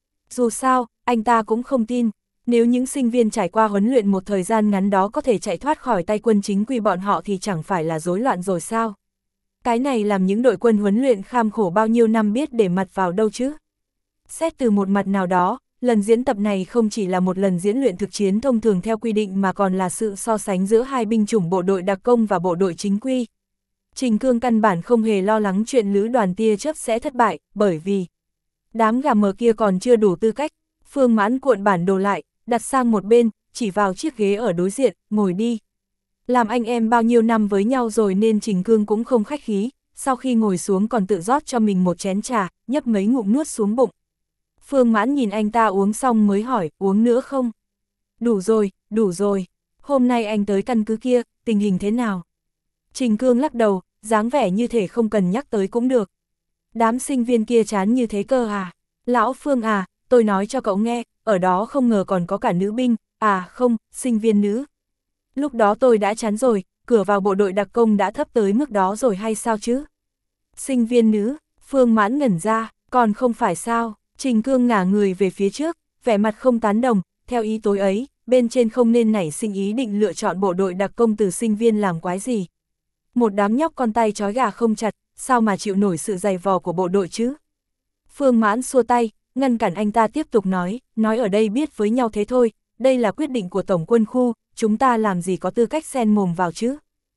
Dù sao, anh ta cũng không tin, nếu những sinh viên trải qua huấn luyện một thời gian ngắn đó có thể chạy thoát khỏi tay quân chính quy bọn họ thì chẳng phải là rối loạn rồi sao? Cái này làm những đội quân huấn luyện kham khổ bao nhiêu năm biết để mặt vào đâu chứ? Xét từ một mặt nào đó, lần diễn tập này không chỉ là một lần diễn luyện thực chiến thông thường theo quy định mà còn là sự so sánh giữa hai binh chủng bộ đội đặc công và bộ đội chính quy. Trình Cương căn bản không hề lo lắng chuyện lữ đoàn tia chớp sẽ thất bại, bởi vì đám gà mờ kia còn chưa đủ tư cách. Phương Mãn cuộn bản đồ lại, đặt sang một bên, chỉ vào chiếc ghế ở đối diện, ngồi đi. Làm anh em bao nhiêu năm với nhau rồi nên Trình Cương cũng không khách khí, sau khi ngồi xuống còn tự rót cho mình một chén trà, nhấp mấy ngụm nuốt xuống bụng. Phương Mãn nhìn anh ta uống xong mới hỏi, uống nữa không? Đủ rồi, đủ rồi. Hôm nay anh tới căn cứ kia, tình hình thế nào? Trình Cương lắc đầu, dáng vẻ như thể không cần nhắc tới cũng được. Đám sinh viên kia chán như thế cơ à? Lão Phương à, tôi nói cho cậu nghe, ở đó không ngờ còn có cả nữ binh, à không, sinh viên nữ. Lúc đó tôi đã chán rồi, cửa vào bộ đội đặc công đã thấp tới mức đó rồi hay sao chứ? Sinh viên nữ, Phương Mãn ngẩn ra, còn không phải sao? Trình Cương ngả người về phía trước, vẻ mặt không tán đồng, theo ý tối ấy, bên trên không nên nảy sinh ý định lựa chọn bộ đội đặc công từ sinh viên làm quái gì. Một đám nhóc con tay trói gà không chặt, sao mà chịu nổi sự dày vò của bộ đội chứ? Phương Mãn xua tay, ngăn cản anh ta tiếp tục nói, nói ở đây biết với nhau thế thôi, đây là quyết định của Tổng quân khu, chúng ta làm gì có tư cách xen mồm vào chứ?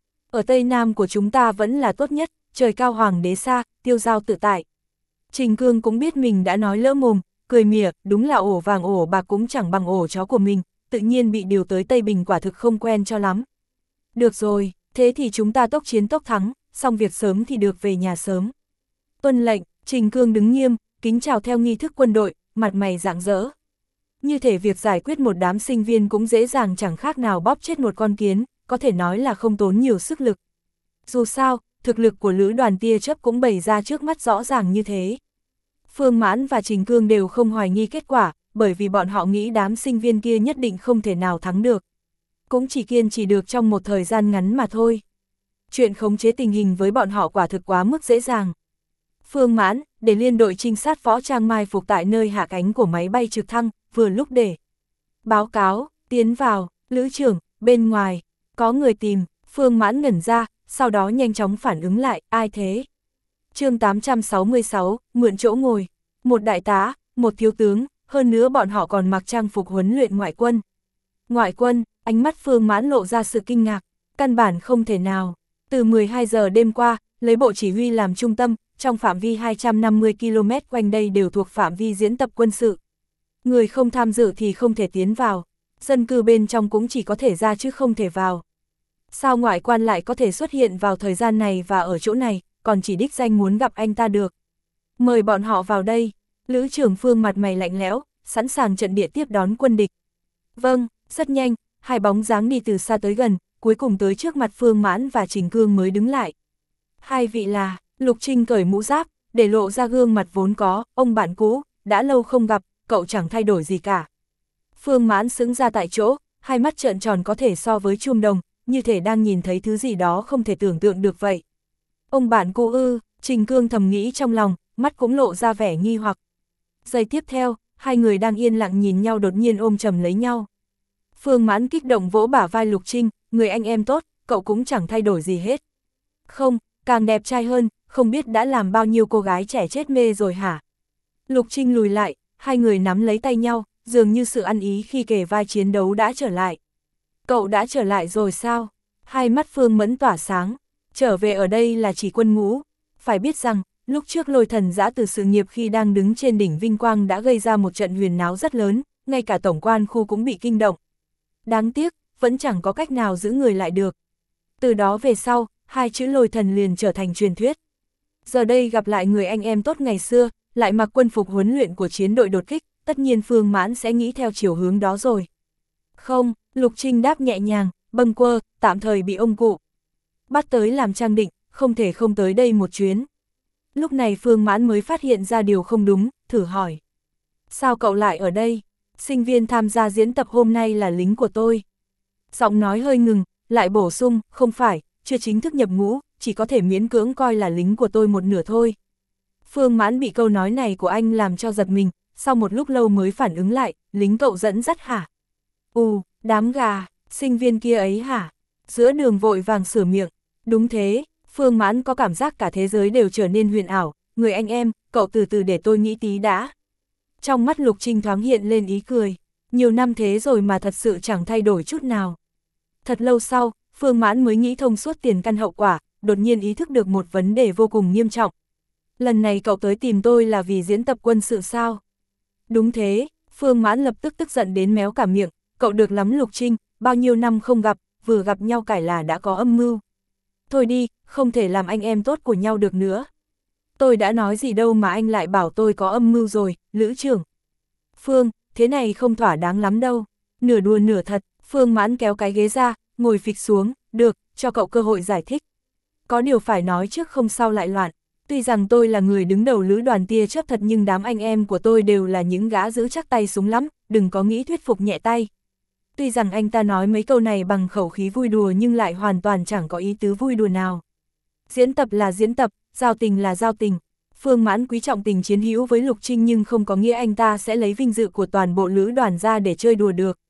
Ở Tây Nam của chúng ta vẫn là tốt nhất, trời cao hoàng đế xa, tiêu giao tự tại. Trình Cương cũng biết mình đã nói lỡ mồm, cười mỉa, đúng là ổ vàng ổ bạc cũng chẳng bằng ổ chó của mình, tự nhiên bị điều tới Tây Bình quả thực không quen cho lắm. Được rồi, thế thì chúng ta tốc chiến tốc thắng, xong việc sớm thì được về nhà sớm. Tuân lệnh, Trình Cương đứng nghiêm, kính chào theo nghi thức quân đội, mặt mày rạng rỡ. Như thể việc giải quyết một đám sinh viên cũng dễ dàng chẳng khác nào bóp chết một con kiến, có thể nói là không tốn nhiều sức lực. Dù sao, thực lực của lữ đoàn tia chớp cũng bày ra trước mắt rõ ràng như thế. Phương Mãn và Trình Cương đều không hoài nghi kết quả, bởi vì bọn họ nghĩ đám sinh viên kia nhất định không thể nào thắng được. Cũng chỉ kiên trì được trong một thời gian ngắn mà thôi. Chuyện khống chế tình hình với bọn họ quả thực quá mức dễ dàng. Phương Mãn, để liên đội trinh sát võ trang mai phục tại nơi hạ cánh của máy bay trực thăng, vừa lúc để báo cáo, tiến vào, Lữ trưởng, bên ngoài, có người tìm. Phương Mãn ngẩn ra, sau đó nhanh chóng phản ứng lại, ai thế? Chương tám trăm sáu mươi sáu, mượn chỗ ngồi, một đại tá, một thiếu tướng, hơn nữa bọn họ còn mặc trang phục huấn luyện ngoại quân. Ngoại quân, ánh mắt Phương Mãn lộ ra sự kinh ngạc, căn bản không thể nào. Từ mười hai giờ đêm qua, lấy bộ chỉ huy làm trung tâm, trong phạm vi hai trăm năm mươi ki lô mét quanh đây đều thuộc phạm vi diễn tập quân sự. Người không tham dự thì không thể tiến vào, dân cư bên trong cũng chỉ có thể ra chứ không thể vào. Sao ngoại quan lại có thể xuất hiện vào thời gian này và ở chỗ này, còn chỉ đích danh muốn gặp anh ta được. Mời bọn họ vào đây. Lữ trưởng Phương mặt mày lạnh lẽo, sẵn sàng trận địa tiếp đón quân địch. Vâng, rất nhanh, hai bóng dáng đi từ xa tới gần, cuối cùng tới trước mặt Phương Mãn và Trình Cương mới đứng lại. Hai vị là, Lục Trinh cởi mũ giáp, để lộ ra gương mặt vốn có, ông bạn cũ, đã lâu không gặp, cậu chẳng thay đổi gì cả. Phương Mãn sững ra tại chỗ, hai mắt trợn tròn có thể so với chuông đồng, như thể đang nhìn thấy thứ gì đó không thể tưởng tượng được vậy. Ông bạn cũ ư, Trình Cương thầm nghĩ trong lòng, mắt cũng lộ ra vẻ nghi hoặc. Giây tiếp theo, hai người đang yên lặng nhìn nhau đột nhiên ôm chầm lấy nhau. Phương Mãn kích động vỗ bả vai Lục Trinh, người anh em tốt, cậu cũng chẳng thay đổi gì hết. Không, càng đẹp trai hơn, không biết đã làm bao nhiêu cô gái trẻ chết mê rồi hả? Lục Trinh lùi lại, hai người nắm lấy tay nhau, dường như sự ăn ý khi kề vai chiến đấu đã trở lại. Cậu đã trở lại rồi sao? Hai mắt Phương Mẫn tỏa sáng, trở về ở đây là chỉ quân ngũ. Phải biết rằng, lúc trước Lôi Thần giã từ sự nghiệp khi đang đứng trên đỉnh vinh quang đã gây ra một trận huyền náo rất lớn, ngay cả tổng quan khu cũng bị kinh động. Đáng tiếc, vẫn chẳng có cách nào giữ người lại được. Từ đó về sau, hai chữ Lôi Thần liền trở thành truyền thuyết. Giờ đây gặp lại người anh em tốt ngày xưa, lại mặc quân phục huấn luyện của chiến đội đột kích, tất nhiên Phương Mãn sẽ nghĩ theo chiều hướng đó rồi. Không, Lục Trinh đáp nhẹ nhàng, bâng quơ, tạm thời bị ông cụ bắt tới làm trang định, không thể không tới đây một chuyến. Lúc này Phương Mãn mới phát hiện ra điều không đúng, thử hỏi. Sao cậu lại ở đây? Sinh viên tham gia diễn tập hôm nay là lính của tôi. Giọng nói hơi ngừng, lại bổ sung, không phải, chưa chính thức nhập ngũ, chỉ có thể miễn cưỡng coi là lính của tôi một nửa thôi. Phương Mãn bị câu nói này của anh làm cho giật mình, sau một lúc lâu mới phản ứng lại, lính cậu dẫn dắt hả? Ù, đám gà, sinh viên kia ấy hả? Giữa đường vội vàng sửa miệng, đúng thế, Phương Mãn có cảm giác cả thế giới đều trở nên huyền ảo, người anh em, cậu từ từ để tôi nghĩ tí đã. Trong mắt Lục Trinh thoáng hiện lên ý cười, nhiều năm thế rồi mà thật sự chẳng thay đổi chút nào. Thật lâu sau, Phương Mãn mới nghĩ thông suốt tiền căn hậu quả, đột nhiên ý thức được một vấn đề vô cùng nghiêm trọng. Lần này cậu tới tìm tôi là vì diễn tập quân sự sao? Đúng thế, Phương Mãn lập tức tức giận đến méo cả miệng, cậu được lắm Lục Trinh, bao nhiêu năm không gặp, vừa gặp nhau cải là đã có âm mưu. Thôi đi, không thể làm anh em tốt của nhau được nữa. Tôi đã nói gì đâu mà anh lại bảo tôi có âm mưu rồi, Lữ trưởng. Phương, thế này không thỏa đáng lắm đâu. Nửa đùa nửa thật, Phương Mãn kéo cái ghế ra, ngồi phịch xuống, được, cho cậu cơ hội giải thích. Có điều phải nói trước không sau lại loạn. Tuy rằng tôi là người đứng đầu lữ đoàn tia chớp thật nhưng đám anh em của tôi đều là những gã giữ chắc tay súng lắm, đừng có nghĩ thuyết phục nhẹ tay. Tuy rằng anh ta nói mấy câu này bằng khẩu khí vui đùa nhưng lại hoàn toàn chẳng có ý tứ vui đùa nào. Diễn tập là diễn tập, giao tình là giao tình. Phương Mãn quý trọng tình chiến hữu với Lục Trinh nhưng không có nghĩa anh ta sẽ lấy vinh dự của toàn bộ lữ đoàn ra để chơi đùa được.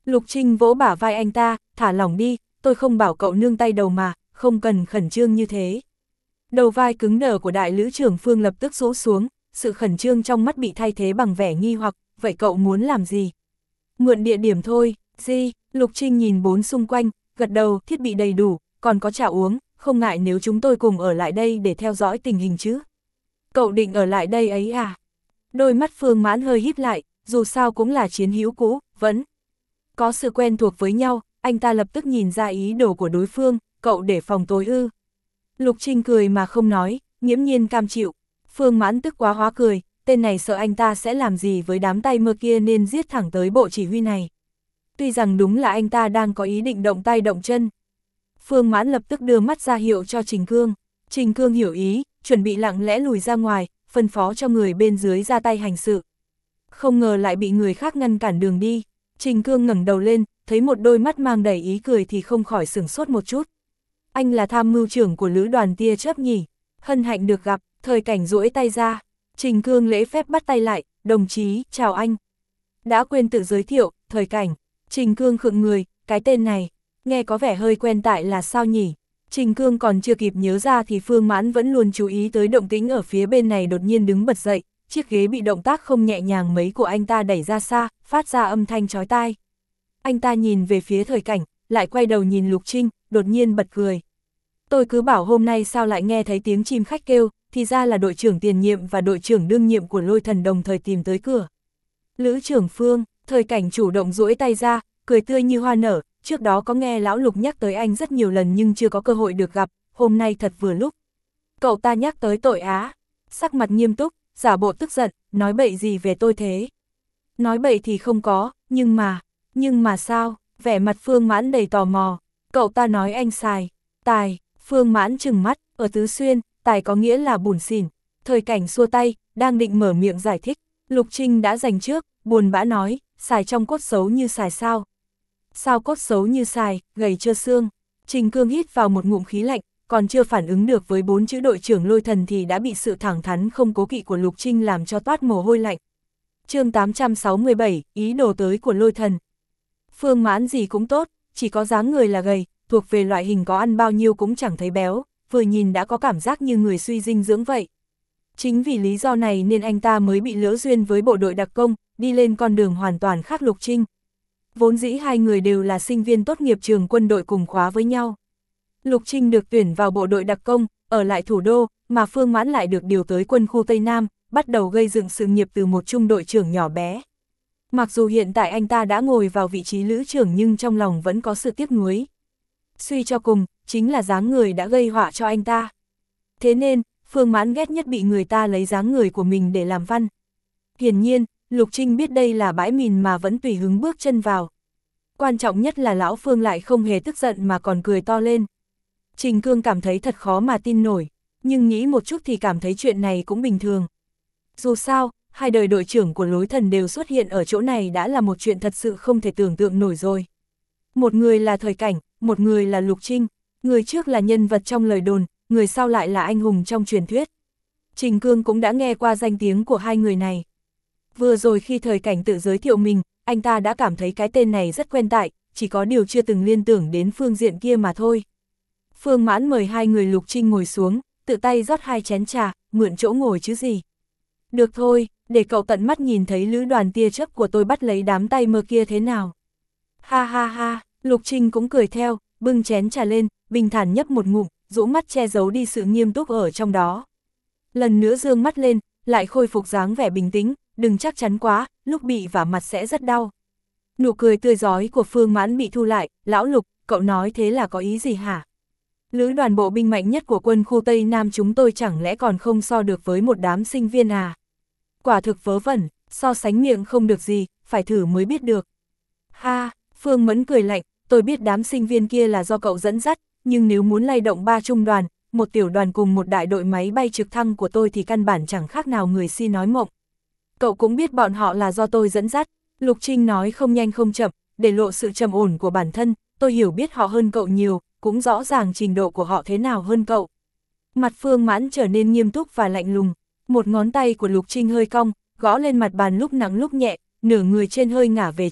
Lục Trinh vỗ bả vai anh ta, thả lỏng đi, tôi không bảo cậu nương tay đầu mà, không cần khẩn trương như thế. Đầu vai cứng đờ của đại lữ trưởng Phương lập tức rũ xuống, sự khẩn trương trong mắt bị thay thế bằng vẻ nghi hoặc, vậy cậu muốn làm gì? Mượn địa điểm thôi, gì? Lục Trinh nhìn bốn xung quanh, gật đầu, thiết bị đầy đủ, còn có trà uống, không ngại nếu chúng tôi cùng ở lại đây để theo dõi tình hình chứ. Cậu định ở lại đây ấy à? Đôi mắt Phương Mãn hơi híp lại, dù sao cũng là chiến hữu cũ, vẫn có sự quen thuộc với nhau, anh ta lập tức nhìn ra ý đồ của đối phương, cậu để phòng tối ư. Lục Trinh cười mà không nói, nghiễm nhiên cam chịu. Phương Mãn tức quá hóa cười, tên này sợ anh ta sẽ làm gì với đám tay mơ kia nên giết thẳng tới bộ chỉ huy này. Tuy rằng đúng là anh ta đang có ý định động tay động chân. Phương Mãn lập tức đưa mắt ra hiệu cho Trình Cương. Trình Cương hiểu ý, chuẩn bị lặng lẽ lùi ra ngoài, phân phó cho người bên dưới ra tay hành sự. Không ngờ lại bị người khác ngăn cản đường đi. Trình Cương ngẩng đầu lên, thấy một đôi mắt mang đầy ý cười thì không khỏi sửng sốt một chút. Anh là tham mưu trưởng của lữ đoàn tia chớp nhỉ? Hân hạnh được gặp. Thời Cảnh duỗi tay ra. Trình Cương lễ phép bắt tay lại, đồng chí, chào anh. Đã quên tự giới thiệu, Thời Cảnh. Trình Cương khựng người, cái tên này, nghe có vẻ hơi quen tại là sao nhỉ? Trình Cương còn chưa kịp nhớ ra thì Phương Mãn vẫn luôn chú ý tới động tĩnh ở phía bên này đột nhiên đứng bật dậy, chiếc ghế bị động tác không nhẹ nhàng mấy của anh ta đẩy ra xa, phát ra âm thanh chói tai. Anh ta nhìn về phía Thời Cảnh, lại quay đầu nhìn Lục Trinh, đột nhiên bật cười. Tôi cứ bảo hôm nay sao lại nghe thấy tiếng chim khách kêu, thì ra là đội trưởng tiền nhiệm và đội trưởng đương nhiệm của Lôi Thần đồng thời tìm tới cửa. Lữ trưởng Phương, Thời Cảnh chủ động duỗi tay ra, cười tươi như hoa nở, trước đó có nghe lão Lục nhắc tới anh rất nhiều lần nhưng chưa có cơ hội được gặp, hôm nay thật vừa lúc. Cậu ta nhắc tới tội á, sắc mặt nghiêm túc, giả bộ tức giận, nói bậy gì về tôi thế? Nói bậy thì không có, nhưng mà, nhưng mà sao? Vẻ mặt Phương Mãn đầy tò mò, cậu ta nói anh xài, tài, Phương Mãn trừng mắt, ở Tứ Xuyên, tài có nghĩa là bủn xỉn. Thời Cảnh xua tay, đang định mở miệng giải thích, Lục Trinh đã giành trước, buồn bã nói, xài trong cốt xấu như xài sao? Sao cốt xấu như xài, gầy trơ xương? Trình Cương hít vào một ngụm khí lạnh, còn chưa phản ứng được với bốn chữ đội trưởng Lôi Thần thì đã bị sự thẳng thắn không cố kỵ của Lục Trinh làm cho toát mồ hôi lạnh. Chương tám trăm sáu mươi bảy, ý đồ tới của Lôi Thần. Phương Mãn gì cũng tốt, chỉ có dáng người là gầy, thuộc về loại hình có ăn bao nhiêu cũng chẳng thấy béo, vừa nhìn đã có cảm giác như người suy dinh dưỡng vậy. Chính vì lý do này nên anh ta mới bị lỡ duyên với bộ đội đặc công, đi lên con đường hoàn toàn khác Lục Trinh. Vốn dĩ hai người đều là sinh viên tốt nghiệp trường quân đội cùng khóa với nhau. Lục Trinh được tuyển vào bộ đội đặc công, ở lại thủ đô, mà Phương Mãn lại được điều tới quân khu Tây Nam, bắt đầu gây dựng sự nghiệp từ một trung đội trưởng nhỏ bé. Mặc dù hiện tại anh ta đã ngồi vào vị trí lữ trưởng nhưng trong lòng vẫn có sự tiếc nuối. Suy cho cùng, chính là dáng người đã gây họa cho anh ta. Thế nên, Phương Mãn ghét nhất bị người ta lấy dáng người của mình để làm văn. Hiển nhiên, Lục Trinh biết đây là bãi mìn mà vẫn tùy hứng bước chân vào. Quan trọng nhất là lão Phương lại không hề tức giận mà còn cười to lên. Trình Cương cảm thấy thật khó mà tin nổi, nhưng nghĩ một chút thì cảm thấy chuyện này cũng bình thường. Dù sao, hai đời đội trưởng của Lối Thần đều xuất hiện ở chỗ này đã là một chuyện thật sự không thể tưởng tượng nổi rồi. Một người là Thời Cảnh, một người là Lục Trinh, người trước là nhân vật trong lời đồn, người sau lại là anh hùng trong truyền thuyết. Trình Cương cũng đã nghe qua danh tiếng của hai người này. Vừa rồi khi Thời Cảnh tự giới thiệu mình, anh ta đã cảm thấy cái tên này rất quen tại, chỉ có điều chưa từng liên tưởng đến phương diện kia mà thôi. Phương Mãn mời hai người Lục Trinh ngồi xuống, tự tay rót hai chén trà, mượn chỗ ngồi chứ gì. Được thôi, để cậu tận mắt nhìn thấy lữ đoàn tia chớp của tôi bắt lấy đám tay mơ kia thế nào. Ha ha ha, Lục Trinh cũng cười theo, bưng chén trà lên, bình thản nhấp một ngụm, rũ mắt che giấu đi sự nghiêm túc ở trong đó. Lần nữa dương mắt lên, lại khôi phục dáng vẻ bình tĩnh, đừng chắc chắn quá, lúc bị vả mặt sẽ rất đau. Nụ cười tươi rói của Phương Mãn bị thu lại, lão Lục, cậu nói thế là có ý gì hả? Lữ đoàn bộ binh mạnh nhất của quân khu Tây Nam chúng tôi chẳng lẽ còn không so được với một đám sinh viên à? Quả thực vớ vẩn, so sánh miệng không được gì, phải thử mới biết được. Ha, Phương Mẫn cười lạnh, tôi biết đám sinh viên kia là do cậu dẫn dắt, nhưng nếu muốn lay động ba trung đoàn, một tiểu đoàn cùng một đại đội máy bay trực thăng của tôi thì căn bản chẳng khác nào người si nói mộng. Cậu cũng biết bọn họ là do tôi dẫn dắt, Lục Trinh nói không nhanh không chậm, để lộ sự trầm ổn của bản thân, tôi hiểu biết họ hơn cậu nhiều, cũng rõ ràng trình độ của họ thế nào hơn cậu. Mặt Phương Mãn trở nên nghiêm túc và lạnh lùng, một ngón tay của Lục Trinh hơi cong, gõ lên mặt bàn lúc nặng lúc nhẹ, nửa người trên hơi ngả về trước,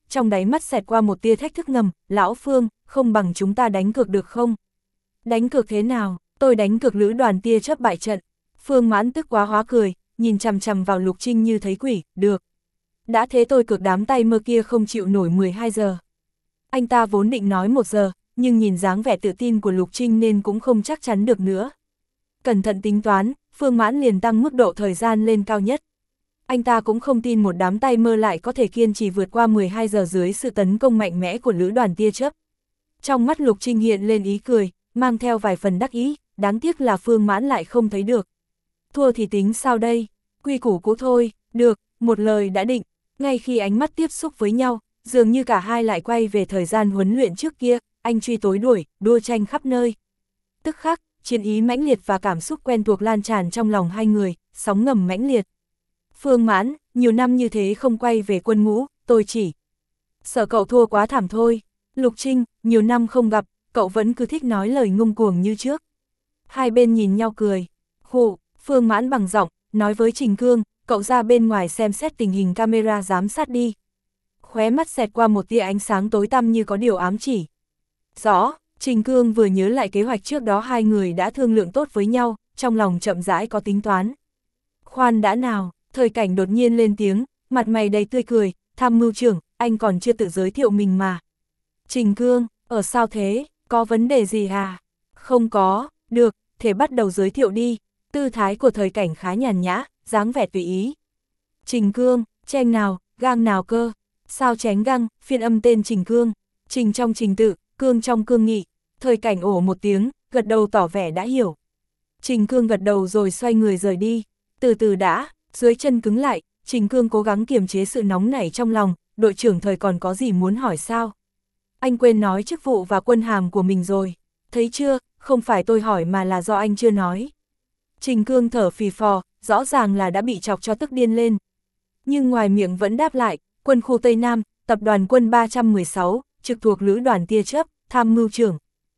trong đáy mắt xẹt qua một tia thách thức ngầm, lão Phương, không bằng chúng ta đánh cược được không? Đánh cược thế nào? Tôi đánh cược lữ đoàn tia chớp bại trận. Phương Mãn tức quá hóa cười, nhìn chằm chằm vào Lục Trinh như thấy quỷ, được. Đã thế tôi cược đám tay mơ kia không chịu nổi mười hai giờ. Anh ta vốn định nói một giờ, nhưng nhìn dáng vẻ tự tin của Lục Trinh nên cũng không chắc chắn được nữa. Cẩn thận tính toán, Phương Mãn liền tăng mức độ thời gian lên cao nhất. Anh ta cũng không tin một đám tay mơ lại có thể kiên trì vượt qua mười hai giờ dưới sự tấn công mạnh mẽ của lữ đoàn tia chớp. Trong mắt Lục Trinh hiện lên ý cười, mang theo vài phần đắc ý, đáng tiếc là Phương Mãn lại không thấy được. Thua thì tính sao đây? Quy củ cũ thôi, được, một lời đã định. Ngay khi ánh mắt tiếp xúc với nhau, dường như cả hai lại quay về thời gian huấn luyện trước kia, anh truy tối đuổi, đua tranh khắp nơi. Tức khắc, chiến ý mãnh liệt và cảm xúc quen thuộc lan tràn trong lòng hai người, sóng ngầm mãnh liệt. Phương Mãn, nhiều năm như thế không quay về quân ngũ, tôi chỉ sợ cậu thua quá thảm thôi. Lục Trinh, nhiều năm không gặp, cậu vẫn cứ thích nói lời ngông cuồng như trước. Hai bên nhìn nhau cười. Khụ, Phương Mãn bằng giọng, nói với Trình Cương, cậu ra bên ngoài xem xét tình hình camera giám sát đi. Khóe mắt xẹt qua một tia ánh sáng tối tăm như có điều ám chỉ. Rõ, Trình Cương vừa nhớ lại kế hoạch trước đó hai người đã thương lượng tốt với nhau, trong lòng chậm rãi có tính toán. Khoan đã nào, Thời Cảnh đột nhiên lên tiếng, mặt mày đầy tươi cười, tham mưu trưởng, anh còn chưa tự giới thiệu mình mà. Trình Cương, ở sao thế, có vấn đề gì à? Không có, được, thế bắt đầu giới thiệu đi. Tư thái của Thời Cảnh khá nhàn nhã, dáng vẻ tùy ý. Trình Cương, chanh nào, gang nào cơ? Sao chén găng, phiên âm tên Trình Cương. Trình trong trình tự, Cương trong cương nghị. Thời Cảnh ổ một tiếng, gật đầu tỏ vẻ đã hiểu. Trình Cương gật đầu rồi xoay người rời đi. Từ từ đã, dưới chân cứng lại, Trình Cương cố gắng kiềm chế sự nóng nảy trong lòng, đội trưởng Thời còn có gì muốn hỏi sao? Anh quên nói chức vụ và quân hàm của mình rồi. Thấy chưa, không phải tôi hỏi mà là do anh chưa nói. Trình Cương thở phì phò, rõ ràng là đã bị chọc cho tức điên lên. Nhưng ngoài miệng vẫn đáp lại, quân khu Tây Nam, tập đoàn quân ba trăm mười sáu, trực thuộc lữ đoàn tia chớp, tham mưu trưởng.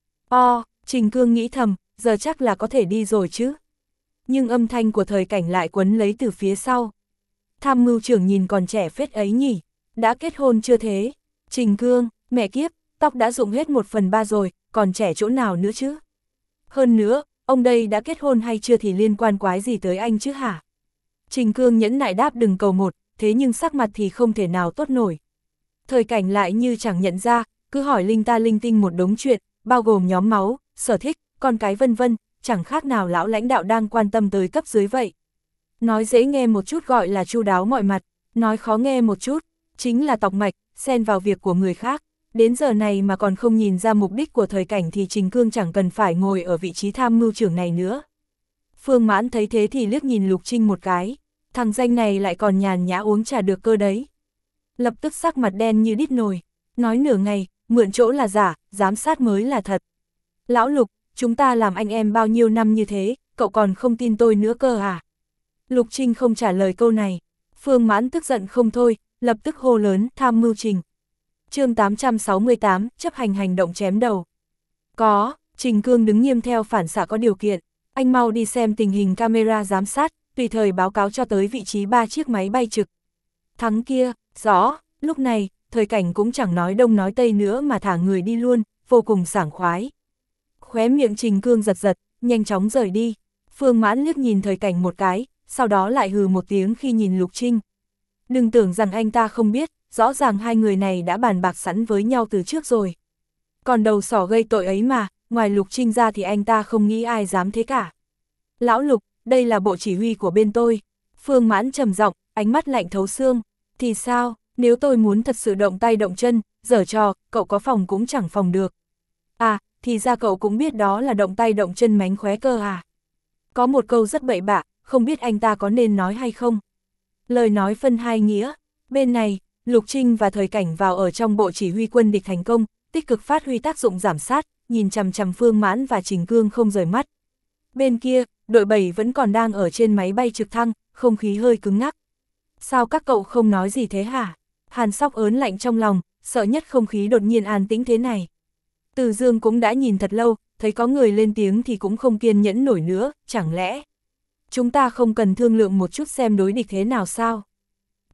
O, Trình Cương nghĩ thầm, giờ chắc là có thể đi rồi chứ. Nhưng âm thanh của Thời Cảnh lại quấn lấy từ phía sau. Tham mưu trưởng nhìn còn trẻ phết ấy nhỉ, đã kết hôn chưa thế? Trình Cương, mẹ kiếp, tóc đã rụng hết một phần ba rồi, còn trẻ chỗ nào nữa chứ? Hơn nữa, ông đây đã kết hôn hay chưa thì liên quan quái gì tới anh chứ hả? Trình Cương nhẫn nại đáp đừng cầu một, thế nhưng sắc mặt thì không thể nào tốt nổi. Thời Cảnh lại như chẳng nhận ra, cứ hỏi linh ta linh tinh một đống chuyện, bao gồm nhóm máu, sở thích, con cái vân vân, chẳng khác nào lão lãnh đạo đang quan tâm tới cấp dưới vậy. Nói dễ nghe một chút gọi là chu đáo mọi mặt, nói khó nghe một chút, chính là tọc mạch, xen vào việc của người khác. Đến giờ này mà còn không nhìn ra mục đích của Thời Cảnh thì Trình Cương chẳng cần phải ngồi ở vị trí tham mưu trưởng này nữa. Phương Mãn thấy thế thì liếc nhìn Lục Trinh một cái, thằng danh này lại còn nhàn nhã uống trà được cơ đấy. Lập tức sắc mặt đen như đít nồi, nói nửa ngày, mượn chỗ là giả, giám sát mới là thật. Lão Lục, chúng ta làm anh em bao nhiêu năm như thế, cậu còn không tin tôi nữa cơ à? Lục Trinh không trả lời câu này, Phương Mãn tức giận không thôi, lập tức hô lớn tham mưu Trình. Chương tám trăm sáu mươi tám, chấp hành hành động chém đầu. Có, Trình Cương đứng nghiêm theo phản xạ có điều kiện, anh mau đi xem tình hình camera giám sát, tùy thời báo cáo cho tới vị trí ba chiếc máy bay trực. Thắng kia, rõ, lúc này, Thời Cảnh cũng chẳng nói đông nói tây nữa mà thả người đi luôn, vô cùng sảng khoái. Khóe miệng Trình Cương giật giật, nhanh chóng rời đi. Phương Mãn liếc nhìn Thời Cảnh một cái, sau đó lại hừ một tiếng khi nhìn Lục Trinh. Đừng tưởng rằng anh ta không biết, rõ ràng hai người này đã bàn bạc sẵn với nhau từ trước rồi. Còn đầu sỏ gây tội ấy mà, ngoài Lục Trinh ra thì anh ta không nghĩ ai dám thế cả. Lão Lục, đây là bộ chỉ huy của bên tôi. Phương Mãn trầm giọng, ánh mắt lạnh thấu xương. Thì sao, nếu tôi muốn thật sự động tay động chân, giở trò, cậu có phòng cũng chẳng phòng được. À, thì ra cậu cũng biết đó là động tay động chân mánh khóe cơ à. Có một câu rất bậy bạ, không biết anh ta có nên nói hay không. Lời nói phân hai nghĩa, bên này, Lục Trinh và Thời Cảnh vào ở trong bộ chỉ huy quân địch thành công, tích cực phát huy tác dụng giảm sát, nhìn chằm chằm Phương Mãn và Trình Cương không rời mắt. Bên kia, đội bảy vẫn còn đang ở trên máy bay trực thăng, không khí hơi cứng ngắc. Sao các cậu không nói gì thế hả? Hàn Sóc ớn lạnh trong lòng, sợ nhất không khí đột nhiên an tĩnh thế này. Từ Dương cũng đã nhìn thật lâu, thấy có người lên tiếng thì cũng không kiên nhẫn nổi nữa, chẳng lẽ chúng ta không cần thương lượng một chút xem đối địch thế nào sao?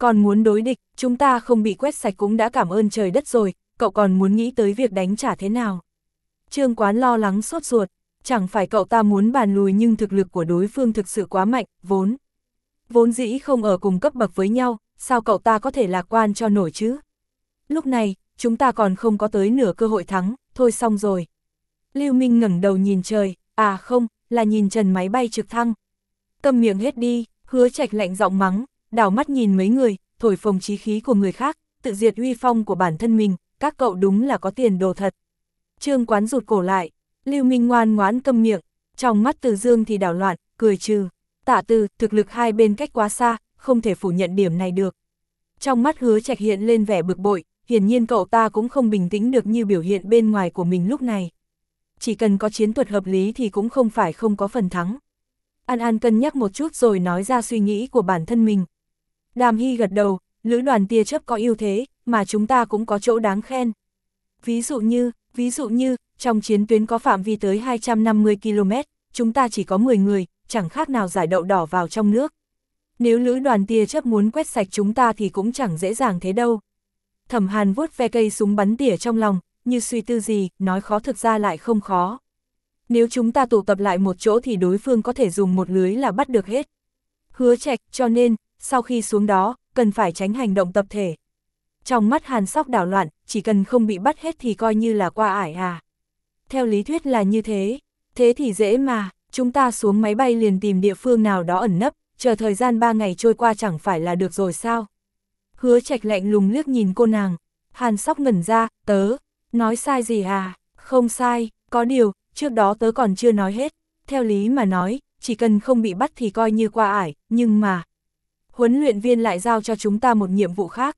Còn muốn đối địch, chúng ta không bị quét sạch cũng đã cảm ơn trời đất rồi, cậu còn muốn nghĩ tới việc đánh trả thế nào? Trương Quán lo lắng sốt ruột, chẳng phải cậu ta muốn bàn lùi nhưng thực lực của đối phương thực sự quá mạnh, vốn. Vốn dĩ không ở cùng cấp bậc với nhau, sao cậu ta có thể lạc quan cho nổi chứ? Lúc này, chúng ta còn không có tới nửa cơ hội thắng, thôi xong rồi. Lưu Minh ngẩng đầu nhìn trời, à không, là nhìn trần máy bay trực thăng. Câm miệng hết đi, Hứa Trạch lạnh giọng mắng, đảo mắt nhìn mấy người, thổi phồng chí khí của người khác, tự diệt uy phong của bản thân mình, các cậu đúng là có tiền đồ thật. Trương Quán rụt cổ lại, Lưu Minh ngoan ngoãn câm miệng, trong mắt Từ Dương thì đảo loạn, cười trừ. Tạ Từ, thực lực hai bên cách quá xa, không thể phủ nhận điểm này được. Trong mắt Hứa Trạch hiện lên vẻ bực bội, hiển nhiên cậu ta cũng không bình tĩnh được như biểu hiện bên ngoài của mình lúc này. Chỉ cần có chiến thuật hợp lý thì cũng không phải không có phần thắng. An An cân nhắc một chút rồi nói ra suy nghĩ của bản thân mình. Đàm Hy gật đầu, lữ đoàn tia chớp có ưu thế, mà chúng ta cũng có chỗ đáng khen. Ví dụ như, ví dụ như, trong chiến tuyến có phạm vi tới hai trăm năm mươi ki lô mét, chúng ta chỉ có mười người, chẳng khác nào giải đậu đỏ vào trong nước. Nếu lữ đoàn tia chớp muốn quét sạch chúng ta thì cũng chẳng dễ dàng thế đâu. Thẩm Hàn vuốt ve cây súng bắn tỉa trong lòng, như suy tư gì, nói khó thực ra lại không khó. Nếu chúng ta tụ tập lại một chỗ thì đối phương có thể dùng một lưới là bắt được hết. Hứa Trạch, cho nên, sau khi xuống đó, cần phải tránh hành động tập thể. Trong mắt Hàn Sóc đảo loạn, chỉ cần không bị bắt hết thì coi như là qua ải à. Theo lý thuyết là như thế, thế thì dễ mà, chúng ta xuống máy bay liền tìm địa phương nào đó ẩn nấp, chờ thời gian ba ngày trôi qua chẳng phải là được rồi sao. Hứa Trạch lạnh lùng liếc nhìn cô nàng, Hàn Sóc ngẩn ra, tớ, nói sai gì à, không sai, có điều, trước đó tớ còn chưa nói hết, theo lý mà nói, chỉ cần không bị bắt thì coi như qua ải, nhưng mà, huấn luyện viên lại giao cho chúng ta một nhiệm vụ khác.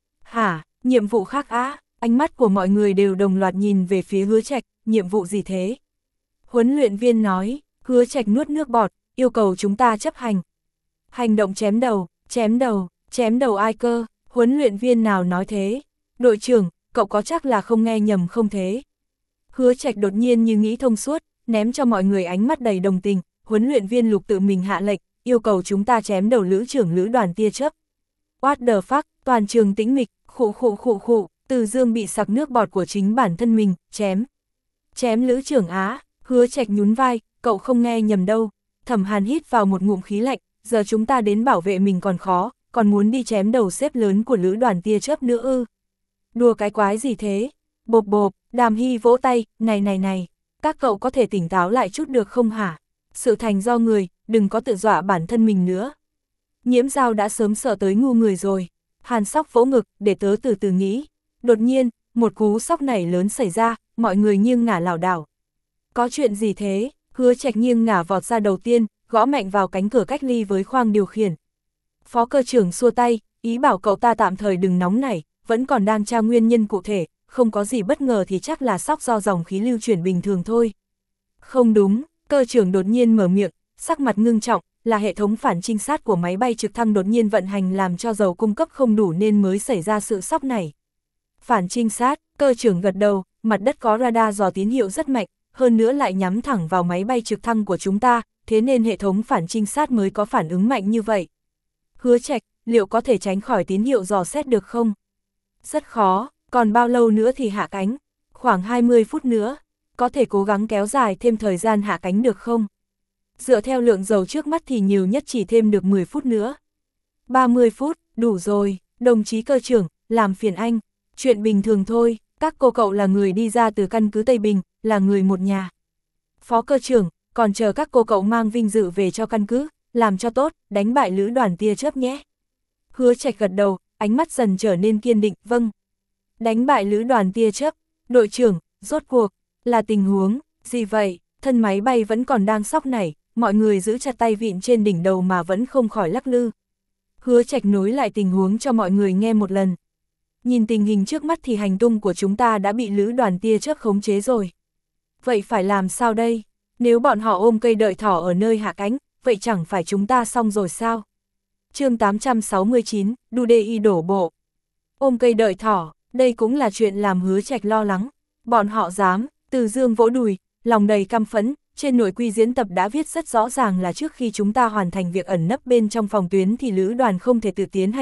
Hả, nhiệm vụ khác á, ánh mắt của mọi người đều đồng loạt nhìn về phía Hứa Trạch, nhiệm vụ gì thế? Huấn luyện viên nói, Hứa Trạch nuốt nước bọt, yêu cầu chúng ta chấp hành. Hành động chém đầu, chém đầu, chém đầu ai cơ, huấn luyện viên nào nói thế? Đội trưởng, cậu có chắc là không nghe nhầm không thế? Hứa Trạch đột nhiên như nghĩ thông suốt, ném cho mọi người ánh mắt đầy đồng tình, huấn luyện viên Lục tự mình hạ lệnh, yêu cầu chúng ta chém đầu lữ trưởng lữ đoàn tia chớp. What the fuck, toàn trường tĩnh mịch, khụ khụ khụ khụ, Từ Dương bị sặc nước bọt của chính bản thân mình, chém. Chém lữ trưởng á, Hứa Trạch nhún vai, cậu không nghe nhầm đâu. Thẩm Hàn hít vào một ngụm khí lạnh, giờ chúng ta đến bảo vệ mình còn khó, còn muốn đi chém đầu xếp lớn của lữ đoàn tia chớp nữa ư. Đùa cái quái gì thế? Bộp bộp, Đàm Hy vỗ tay, này này này, các cậu có thể tỉnh táo lại chút được không hả? Sự thành do người, đừng có tự dọa bản thân mình nữa. Nhiễm Giao đã sớm sợ tới ngu người rồi. Hàn Sóc vỗ ngực, để tớ từ từ nghĩ. Đột nhiên, một cú sốc nảy lớn xảy ra, mọi người nghiêng ngả lảo đảo. Có chuyện gì thế? Hứa Trạch nghiêng ngả vọt ra đầu tiên, gõ mạnh vào cánh cửa cách ly với khoang điều khiển. Phó cơ trưởng xua tay, ý bảo cậu ta tạm thời đừng nóng nảy, vẫn còn đang tra nguyên nhân cụ thể, không có gì bất ngờ thì chắc là sốc do dòng khí lưu chuyển bình thường thôi. Không đúng, cơ trưởng đột nhiên mở miệng, sắc mặt ngưng trọng, là hệ thống phản trinh sát của máy bay trực thăng đột nhiên vận hành làm cho dầu cung cấp không đủ nên mới xảy ra sự sốc này. Phản trinh sát, cơ trưởng gật đầu, mặt đất có radar dò tín hiệu rất mạnh, hơn nữa lại nhắm thẳng vào máy bay trực thăng của chúng ta, thế nên hệ thống phản trinh sát mới có phản ứng mạnh như vậy. Hứa Trạch, liệu có thể tránh khỏi tín hiệu dò xét được không? Rất khó, còn bao lâu nữa thì hạ cánh? Khoảng hai mươi phút nữa, có thể cố gắng kéo dài thêm thời gian hạ cánh được không? Dựa theo lượng dầu trước mắt thì nhiều nhất chỉ thêm được mười phút nữa. ba mươi phút, đủ rồi, đồng chí cơ trưởng, làm phiền anh. Chuyện bình thường thôi, các cô cậu là người đi ra từ căn cứ Tây Bình, là người một nhà. Phó cơ trưởng, còn chờ các cô cậu mang vinh dự về cho căn cứ, làm cho tốt, đánh bại lữ đoàn tia chớp nhé. Hứa Trạch gật đầu, ánh mắt dần trở nên kiên định, vâng. Đánh bại lữ đoàn tia chớp, đội trưởng, rốt cuộc, là tình huống, gì vậy, thân máy bay vẫn còn đang sóc nảy, mọi người giữ chặt tay vịn trên đỉnh đầu mà vẫn không khỏi lắc lư. Hứa Trạch nối lại tình huống cho mọi người nghe một lần. Nhìn tình hình trước mắt thì hành tung của chúng ta đã bị lữ đoàn tia chớp khống chế rồi. Vậy phải làm sao đây? Nếu bọn họ ôm cây đợi thỏ ở nơi hạ cánh, vậy chẳng phải chúng ta xong rồi sao? Chương tám trăm sáu mươi chín, Đu Đê Y đổ bộ. Ôm cây đợi thỏ, đây cũng là chuyện làm Hứa Trạch lo lắng. Bọn họ dám, Từ Dương vỗ đùi, lòng đầy căm phẫn, trên nội quy diễn tập đã viết rất rõ ràng là trước khi chúng ta hoàn thành việc ẩn nấp bên trong phòng tuyến thì lữ đoàn không thể tự tiến hành động,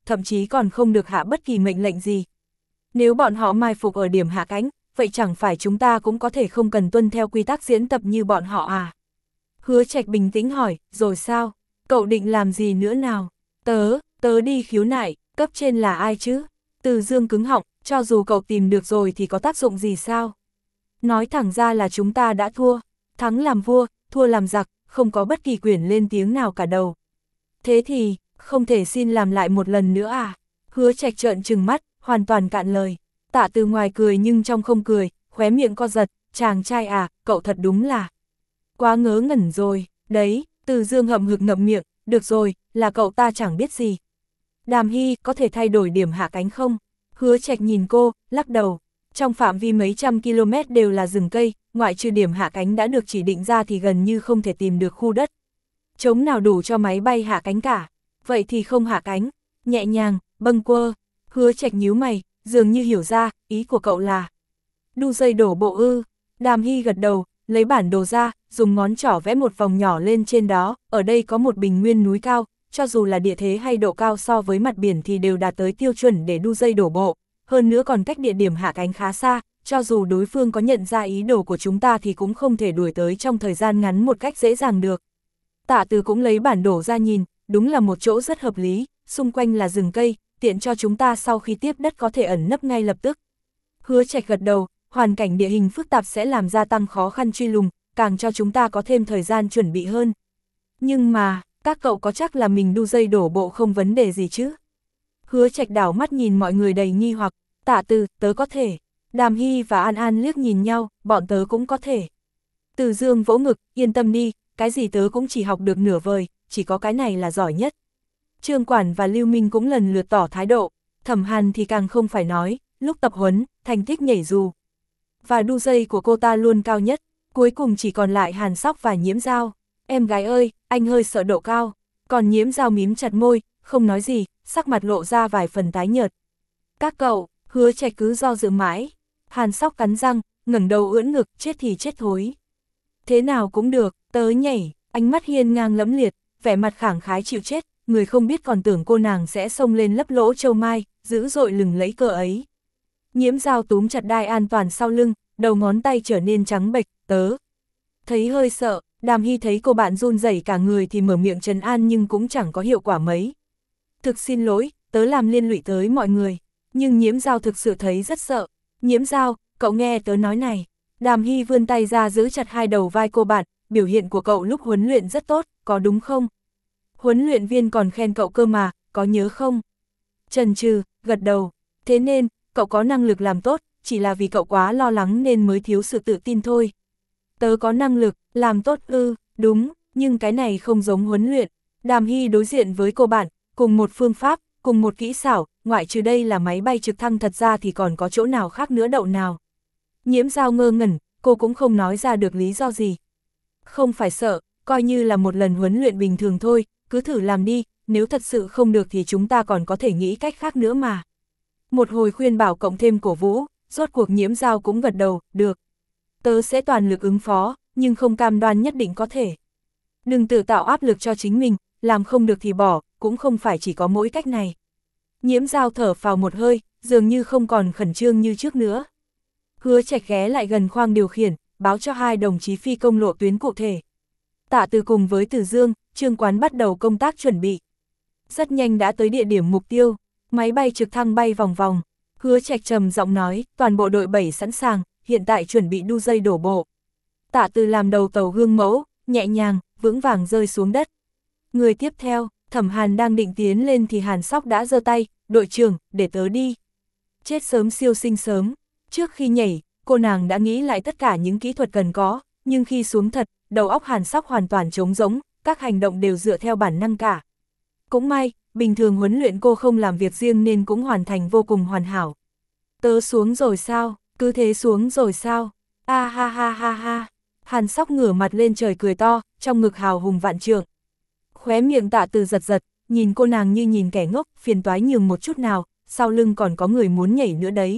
thậm chí còn không được hạ bất kỳ mệnh lệnh gì. Nếu bọn họ mai phục ở điểm hạ cánh, vậy chẳng phải chúng ta cũng có thể không cần tuân theo quy tắc diễn tập như bọn họ à? Hứa Trạch bình tĩnh hỏi, rồi sao? Cậu định làm gì nữa nào? Tớ, tớ đi khiếu nại, cấp trên là ai chứ? Từ Dương cứng họng, cho dù cậu tìm được rồi thì có tác dụng gì sao? Nói thẳng ra là chúng ta đã thua, thắng làm vua, thua làm giặc, không có bất kỳ quyền lên tiếng nào cả đầu. Thế thì, không thể xin làm lại một lần nữa à? Hứa Trạch trợn trừng mắt, hoàn toàn cạn lời. Tạ Từ ngoài cười nhưng trong không cười, khóe miệng co giật, chàng trai à, cậu thật đúng là quá ngớ ngẩn rồi, đấy. Từ Dương hậm hực ngậm miệng, được rồi, là cậu ta chẳng biết gì. Đàm Hy, có thể thay đổi điểm hạ cánh không? Hứa Trạch nhìn cô, lắc đầu. Trong phạm vi mấy trăm km đều là rừng cây, ngoại trừ điểm hạ cánh đã được chỉ định ra thì gần như không thể tìm được khu đất trống nào đủ cho máy bay hạ cánh cả. Vậy thì không hạ cánh, nhẹ nhàng, bâng quơ. Hứa Trạch nhíu mày, dường như hiểu ra, ý của cậu là đu dây đổ bộ ư. Đàm Hy gật đầu, lấy bản đồ ra, dùng ngón trỏ vẽ một vòng nhỏ lên trên đó, ở đây có một bình nguyên núi cao, cho dù là địa thế hay độ cao so với mặt biển thì đều đạt tới tiêu chuẩn để đu dây đổ bộ, hơn nữa còn cách địa điểm hạ cánh khá xa, cho dù đối phương có nhận ra ý đồ của chúng ta thì cũng không thể đuổi tới trong thời gian ngắn một cách dễ dàng được. Tạ Từ cũng lấy bản đồ ra nhìn, đúng là một chỗ rất hợp lý, xung quanh là rừng cây, tiện cho chúng ta sau khi tiếp đất có thể ẩn nấp ngay lập tức. Hứa Trạch gật đầu, hoàn cảnh địa hình phức tạp sẽ làm gia tăng khó khăn truy lùng, càng cho chúng ta có thêm thời gian chuẩn bị hơn. Nhưng mà, các cậu có chắc là mình đu dây đổ bộ không vấn đề gì chứ? Hứa Trạch đảo mắt nhìn mọi người đầy nghi hoặc, Tạ Từ, tớ có thể. Đàm Hy và An An liếc nhìn nhau, bọn tớ cũng có thể. Từ Dương vỗ ngực, yên tâm đi, cái gì tớ cũng chỉ học được nửa vời, chỉ có cái này là giỏi nhất. Trương Quản và Lưu Minh cũng lần lượt tỏ thái độ, Thẩm Hàn thì càng không phải nói, lúc tập huấn, thành tích nhảy dù và đu dây của cô ta luôn cao nhất, cuối cùng chỉ còn lại Hàn Sóc và Nhiễm Dao. Em gái ơi, anh hơi sợ độ cao. Còn Nhiễm Dao mím chặt môi, không nói gì, sắc mặt lộ ra vài phần tái nhợt. Các cậu, Hứa Trạch cứ do dự mãi. Hàn Sóc cắn răng, ngẩng đầu ưỡn ngực, chết thì chết thối. Thế nào cũng được, tớ nhảy, ánh mắt hiên ngang lẫm liệt, vẻ mặt khẳng khái chịu chết, người không biết còn tưởng cô nàng sẽ xông lên lấp lỗ châu mai, dữ dội lừng lấy cờ ấy. Nhiễm Dao túm chặt đai an toàn sau lưng, đầu ngón tay trở nên trắng bệch, tớ thấy hơi sợ. Đàm Hy thấy cô bạn run rẩy cả người thì mở miệng trấn an nhưng cũng chẳng có hiệu quả mấy. Thực xin lỗi, tớ làm liên lụy tới mọi người. Nhưng Nhiễm Dao thực sự thấy rất sợ. Nhiễm Dao, cậu nghe tớ nói này. Đàm Hy vươn tay ra giữ chặt hai đầu vai cô bạn, biểu hiện của cậu lúc huấn luyện rất tốt, có đúng không? Huấn luyện viên còn khen cậu cơ mà, có nhớ không? Chần chừ, gật đầu. Thế nên, cậu có năng lực làm tốt, chỉ là vì cậu quá lo lắng nên mới thiếu sự tự tin thôi. Tớ có năng lực, làm tốt ư, đúng, nhưng cái này không giống huấn luyện. Đàm Hy đối diện với cô bạn, cùng một phương pháp, cùng một kỹ xảo, ngoại trừ đây là máy bay trực thăng thật ra thì còn có chỗ nào khác nữa đậu nào. Nhiễm Dao ngơ ngẩn, cô cũng không nói ra được lý do gì. Không phải sợ, coi như là một lần huấn luyện bình thường thôi, cứ thử làm đi, nếu thật sự không được thì chúng ta còn có thể nghĩ cách khác nữa mà. Một hồi khuyên bảo cộng thêm cổ vũ, rốt cuộc Nhiễm Dao cũng gật đầu, được. Tớ sẽ toàn lực ứng phó, nhưng không cam đoan nhất định có thể. Đừng tự tạo áp lực cho chính mình, làm không được thì bỏ, cũng không phải chỉ có mỗi cách này. Nhiễm Dao thở phào một hơi, dường như không còn khẩn trương như trước nữa. Hứa Trạch ghé lại gần khoang điều khiển, báo cho hai đồng chí phi công lộ tuyến cụ thể. Tạ Từ cùng với Từ Dương, Trương Quán bắt đầu công tác chuẩn bị. Rất nhanh đã tới địa điểm mục tiêu, máy bay trực thăng bay vòng vòng. Hứa Trạch trầm giọng nói, toàn bộ đội bảy sẵn sàng, hiện tại chuẩn bị đu dây đổ bộ. Tạ Từ làm đầu tàu gương mẫu, nhẹ nhàng, vững vàng rơi xuống đất. Người tiếp theo, Thẩm Hàn đang định tiến lên thì Hàn Sóc đã giơ tay, đội trưởng, để tớ đi. Chết sớm siêu sinh sớm. Trước khi nhảy, cô nàng đã nghĩ lại tất cả những kỹ thuật cần có, nhưng khi xuống thật, đầu óc Hàn Sóc hoàn toàn trống rỗng, các hành động đều dựa theo bản năng cả. Cũng may, bình thường huấn luyện cô không làm việc riêng nên cũng hoàn thành vô cùng hoàn hảo. Tớ xuống rồi sao, cứ thế xuống rồi sao, a ha ha ha ha. Hàn Sóc ngửa mặt lên trời cười to, trong ngực hào hùng vạn trượng. Khóe miệng Tạ Từ giật giật, nhìn cô nàng như nhìn kẻ ngốc, phiền toái nhường một chút nào, sau lưng còn có người muốn nhảy nữa đấy.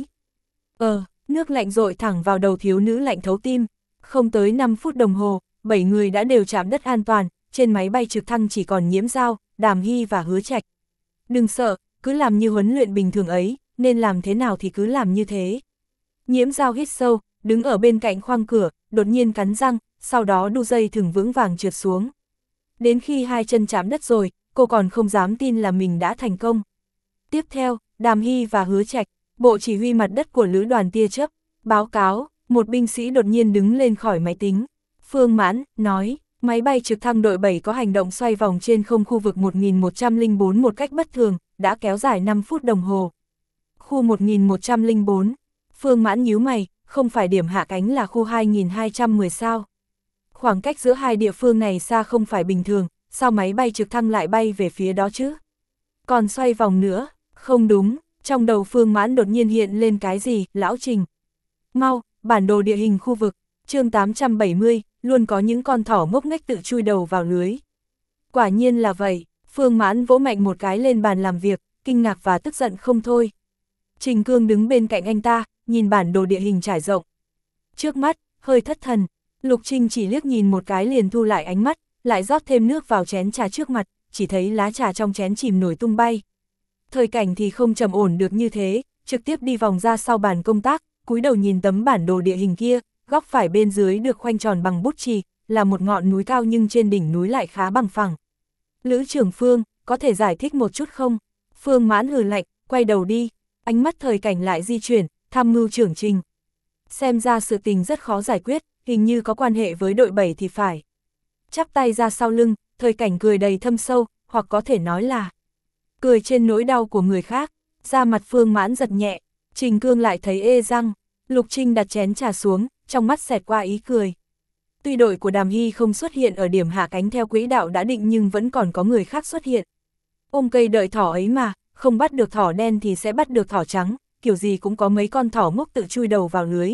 Ờ, nước lạnh dội thẳng vào đầu thiếu nữ lạnh thấu tim. Không tới năm phút đồng hồ, bảy người đã đều chạm đất an toàn, trên máy bay trực thăng chỉ còn Nhiễm Dao, Đàm Hy và Hứa Trạch. Đừng sợ, cứ làm như huấn luyện bình thường ấy, nên làm thế nào thì cứ làm như thế. Nhiễm Giao hít sâu, đứng ở bên cạnh khoang cửa, đột nhiên cắn răng, sau đó đu dây thừng vững vàng trượt xuống. Đến khi hai chân chạm đất rồi, cô còn không dám tin là mình đã thành công. Tiếp theo, Đàm Hy và Hứa Trạch, bộ chỉ huy mặt đất của lữ đoàn tia chớp, báo cáo, một binh sĩ đột nhiên đứng lên khỏi máy tính. Phương Mãn, nói, máy bay trực thăng đội bảy có hành động xoay vòng trên không khu vực một nghìn một trăm lẻ bốn một cách bất thường, đã kéo dài năm phút đồng hồ. Khu một nghìn một trăm lẻ bốn, Phương Mãn nhíu mày, không phải điểm hạ cánh là khu hai nghìn hai trăm mười sao. Khoảng cách giữa hai địa phương này xa không phải bình thường, sao máy bay trực thăng lại bay về phía đó chứ? Còn xoay vòng nữa, không đúng, trong đầu Phương Mãn đột nhiên hiện lên cái gì, Lão Trình. Mau, bản đồ địa hình khu vực, chương tám trăm bảy mươi, luôn có những con thỏ ngốc nghếch tự chui đầu vào lưới. Quả nhiên là vậy, Phương Mãn vỗ mạnh một cái lên bàn làm việc, kinh ngạc và tức giận không thôi. Trình Cương đứng bên cạnh anh ta, nhìn bản đồ địa hình trải rộng. Trước mắt, hơi thất thần, Lục Trinh chỉ liếc nhìn một cái liền thu lại ánh mắt, lại rót thêm nước vào chén trà trước mặt, chỉ thấy lá trà trong chén chìm nổi tung bay. Thời Cảnh thì không trầm ổn được như thế, trực tiếp đi vòng ra sau bàn công tác, cúi đầu nhìn tấm bản đồ địa hình kia, góc phải bên dưới được khoanh tròn bằng bút chì, là một ngọn núi cao nhưng trên đỉnh núi lại khá bằng phẳng. Lữ trưởng Phương, có thể giải thích một chút không? Phương Mãn hừ lạnh, quay đầu đi, ánh mắt Thời Cảnh lại di chuyển, tham mưu trưởng Trình. Xem ra sự tình rất khó giải quyết, hình như có quan hệ với đội bảy thì phải. Chắp tay ra sau lưng, Thời Cảnh cười đầy thâm sâu, hoặc có thể nói là cười trên nỗi đau của người khác. Da mặt Phương Mãn giật nhẹ, Trình Cương lại thấy ê răng. Lục Trinh đặt chén trà xuống, trong mắt xẹt qua ý cười. Tuy đội của Đàm Hy không xuất hiện ở điểm hạ cánh theo quỹ đạo đã định nhưng vẫn còn có người khác xuất hiện. Ôm cây đợi thỏ ấy mà, không bắt được thỏ đen thì sẽ bắt được thỏ trắng, kiểu gì cũng có mấy con thỏ ngốc tự chui đầu vào lưới.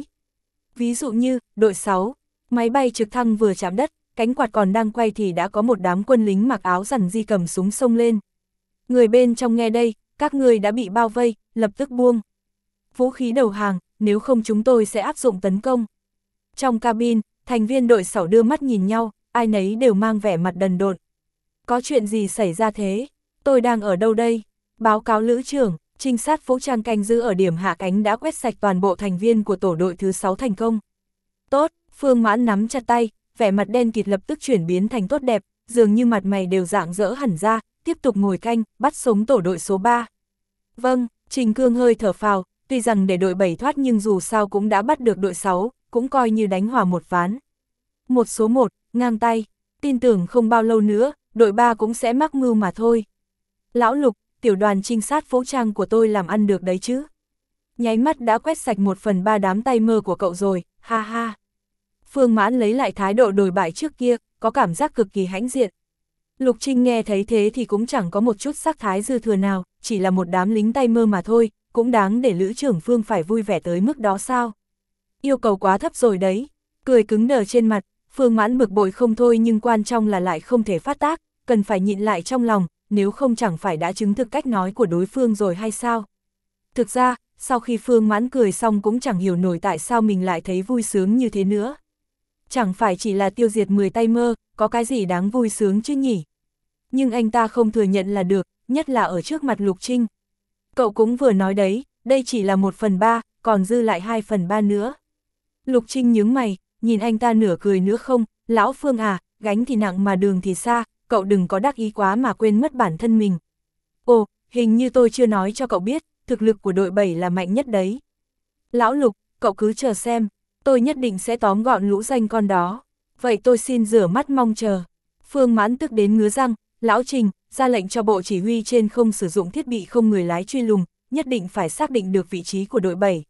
Ví dụ như, đội sáu, máy bay trực thăng vừa chạm đất, cánh quạt còn đang quay thì đã có một đám quân lính mặc áo rằn di cầm súng xông lên. Người bên trong nghe đây, các ngươi đã bị bao vây, lập tức buông vũ khí đầu hàng, nếu không chúng tôi sẽ áp dụng tấn công. Trong cabin, thành viên đội sáu đưa mắt nhìn nhau, ai nấy đều mang vẻ mặt đần độn. Có chuyện gì xảy ra thế? Tôi đang ở đâu đây? Báo cáo lữ trưởng, trinh sát vũ trang canh giữ ở điểm hạ cánh đã quét sạch toàn bộ thành viên của tổ đội thứ sáu thành công. Tốt, Phương Mãn nắm chặt tay, vẻ mặt đen kịt lập tức chuyển biến thành tốt đẹp, dường như mặt mày đều rạng rỡ hẳn ra, tiếp tục ngồi canh, bắt sống tổ đội số ba. Vâng, Trình Cương hơi thở phào, tuy rằng để đội bảy thoát nhưng dù sao cũng đã bắt được đội sáu, cũng coi như đánh hòa một ván. Một số một, ngang tay, tin tưởng không bao lâu nữa, đội ba cũng sẽ mắc mưu mà thôi. Lão Lục, tiểu đoàn trinh sát vũ trang của tôi làm ăn được đấy chứ. Nháy mắt đã quét sạch một phần ba đám tay mơ của cậu rồi, ha ha. Phương Mãn lấy lại thái độ đồi bại trước kia, có cảm giác cực kỳ hãnh diện. Lục Trinh nghe thấy thế thì cũng chẳng có một chút sắc thái dư thừa nào, chỉ là một đám lính tay mơ mà thôi, cũng đáng để Lữ trưởng Phương phải vui vẻ tới mức đó sao. Yêu cầu quá thấp rồi đấy, cười cứng đờ trên mặt, Phương Mãn bực bội không thôi nhưng quan trọng là lại không thể phát tác, cần phải nhịn lại trong lòng, nếu không chẳng phải đã chứng thực cách nói của đối phương rồi hay sao. Thực ra, sau khi Phương Mãn cười xong cũng chẳng hiểu nổi tại sao mình lại thấy vui sướng như thế nữa. Chẳng phải chỉ là tiêu diệt mười tay mơ, có cái gì đáng vui sướng chứ nhỉ? Nhưng anh ta không thừa nhận là được, nhất là ở trước mặt Lục Trinh. Cậu cũng vừa nói đấy, đây chỉ là một phần ba, còn dư lại hai phần ba nữa. Lục Trinh nhướng mày, nhìn anh ta nửa cười nữa không, lão Phương à, gánh thì nặng mà đường thì xa, cậu đừng có đắc ý quá mà quên mất bản thân mình. Ồ, hình như tôi chưa nói cho cậu biết, thực lực của đội bảy là mạnh nhất đấy. Lão Lục, cậu cứ chờ xem, tôi nhất định sẽ tóm gọn lũ danh con đó. Vậy tôi xin rửa mắt mong chờ. Phương Mãn tức đến ngứa răng, lão Trình, ra lệnh cho bộ chỉ huy trên không sử dụng thiết bị không người lái truy lùng, nhất định phải xác định được vị trí của đội bảy.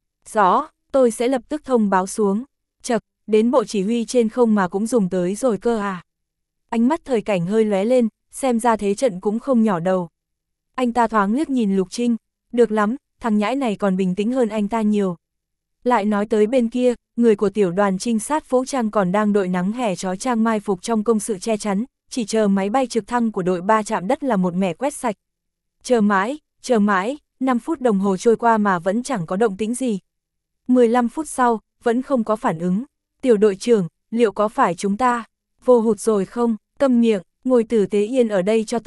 Rõ, tôi sẽ lập tức thông báo xuống. Chật, đến bộ chỉ huy trên không mà cũng dùng tới rồi cơ à. Ánh mắt Thời Cảnh hơi lóe lên, xem ra thế trận cũng không nhỏ đầu. Anh ta thoáng liếc nhìn Lục Trinh, được lắm, thằng nhãi này còn bình tĩnh hơn anh ta nhiều. Lại nói tới bên kia, người của tiểu đoàn trinh sát vũ trang còn đang đội nắng hè trói trang mai phục trong công sự che chắn, chỉ chờ máy bay trực thăng của đội ba chạm đất là một mẻ quét sạch. Chờ mãi, chờ mãi, năm phút đồng hồ trôi qua mà vẫn chẳng có động tĩnh gì. mười lăm phút sau, vẫn không có phản ứng. Tiểu đội trưởng, liệu có phải chúng ta vô hụt rồi không? Câm miệng, ngồi tử tế yên ở đây cho tôi,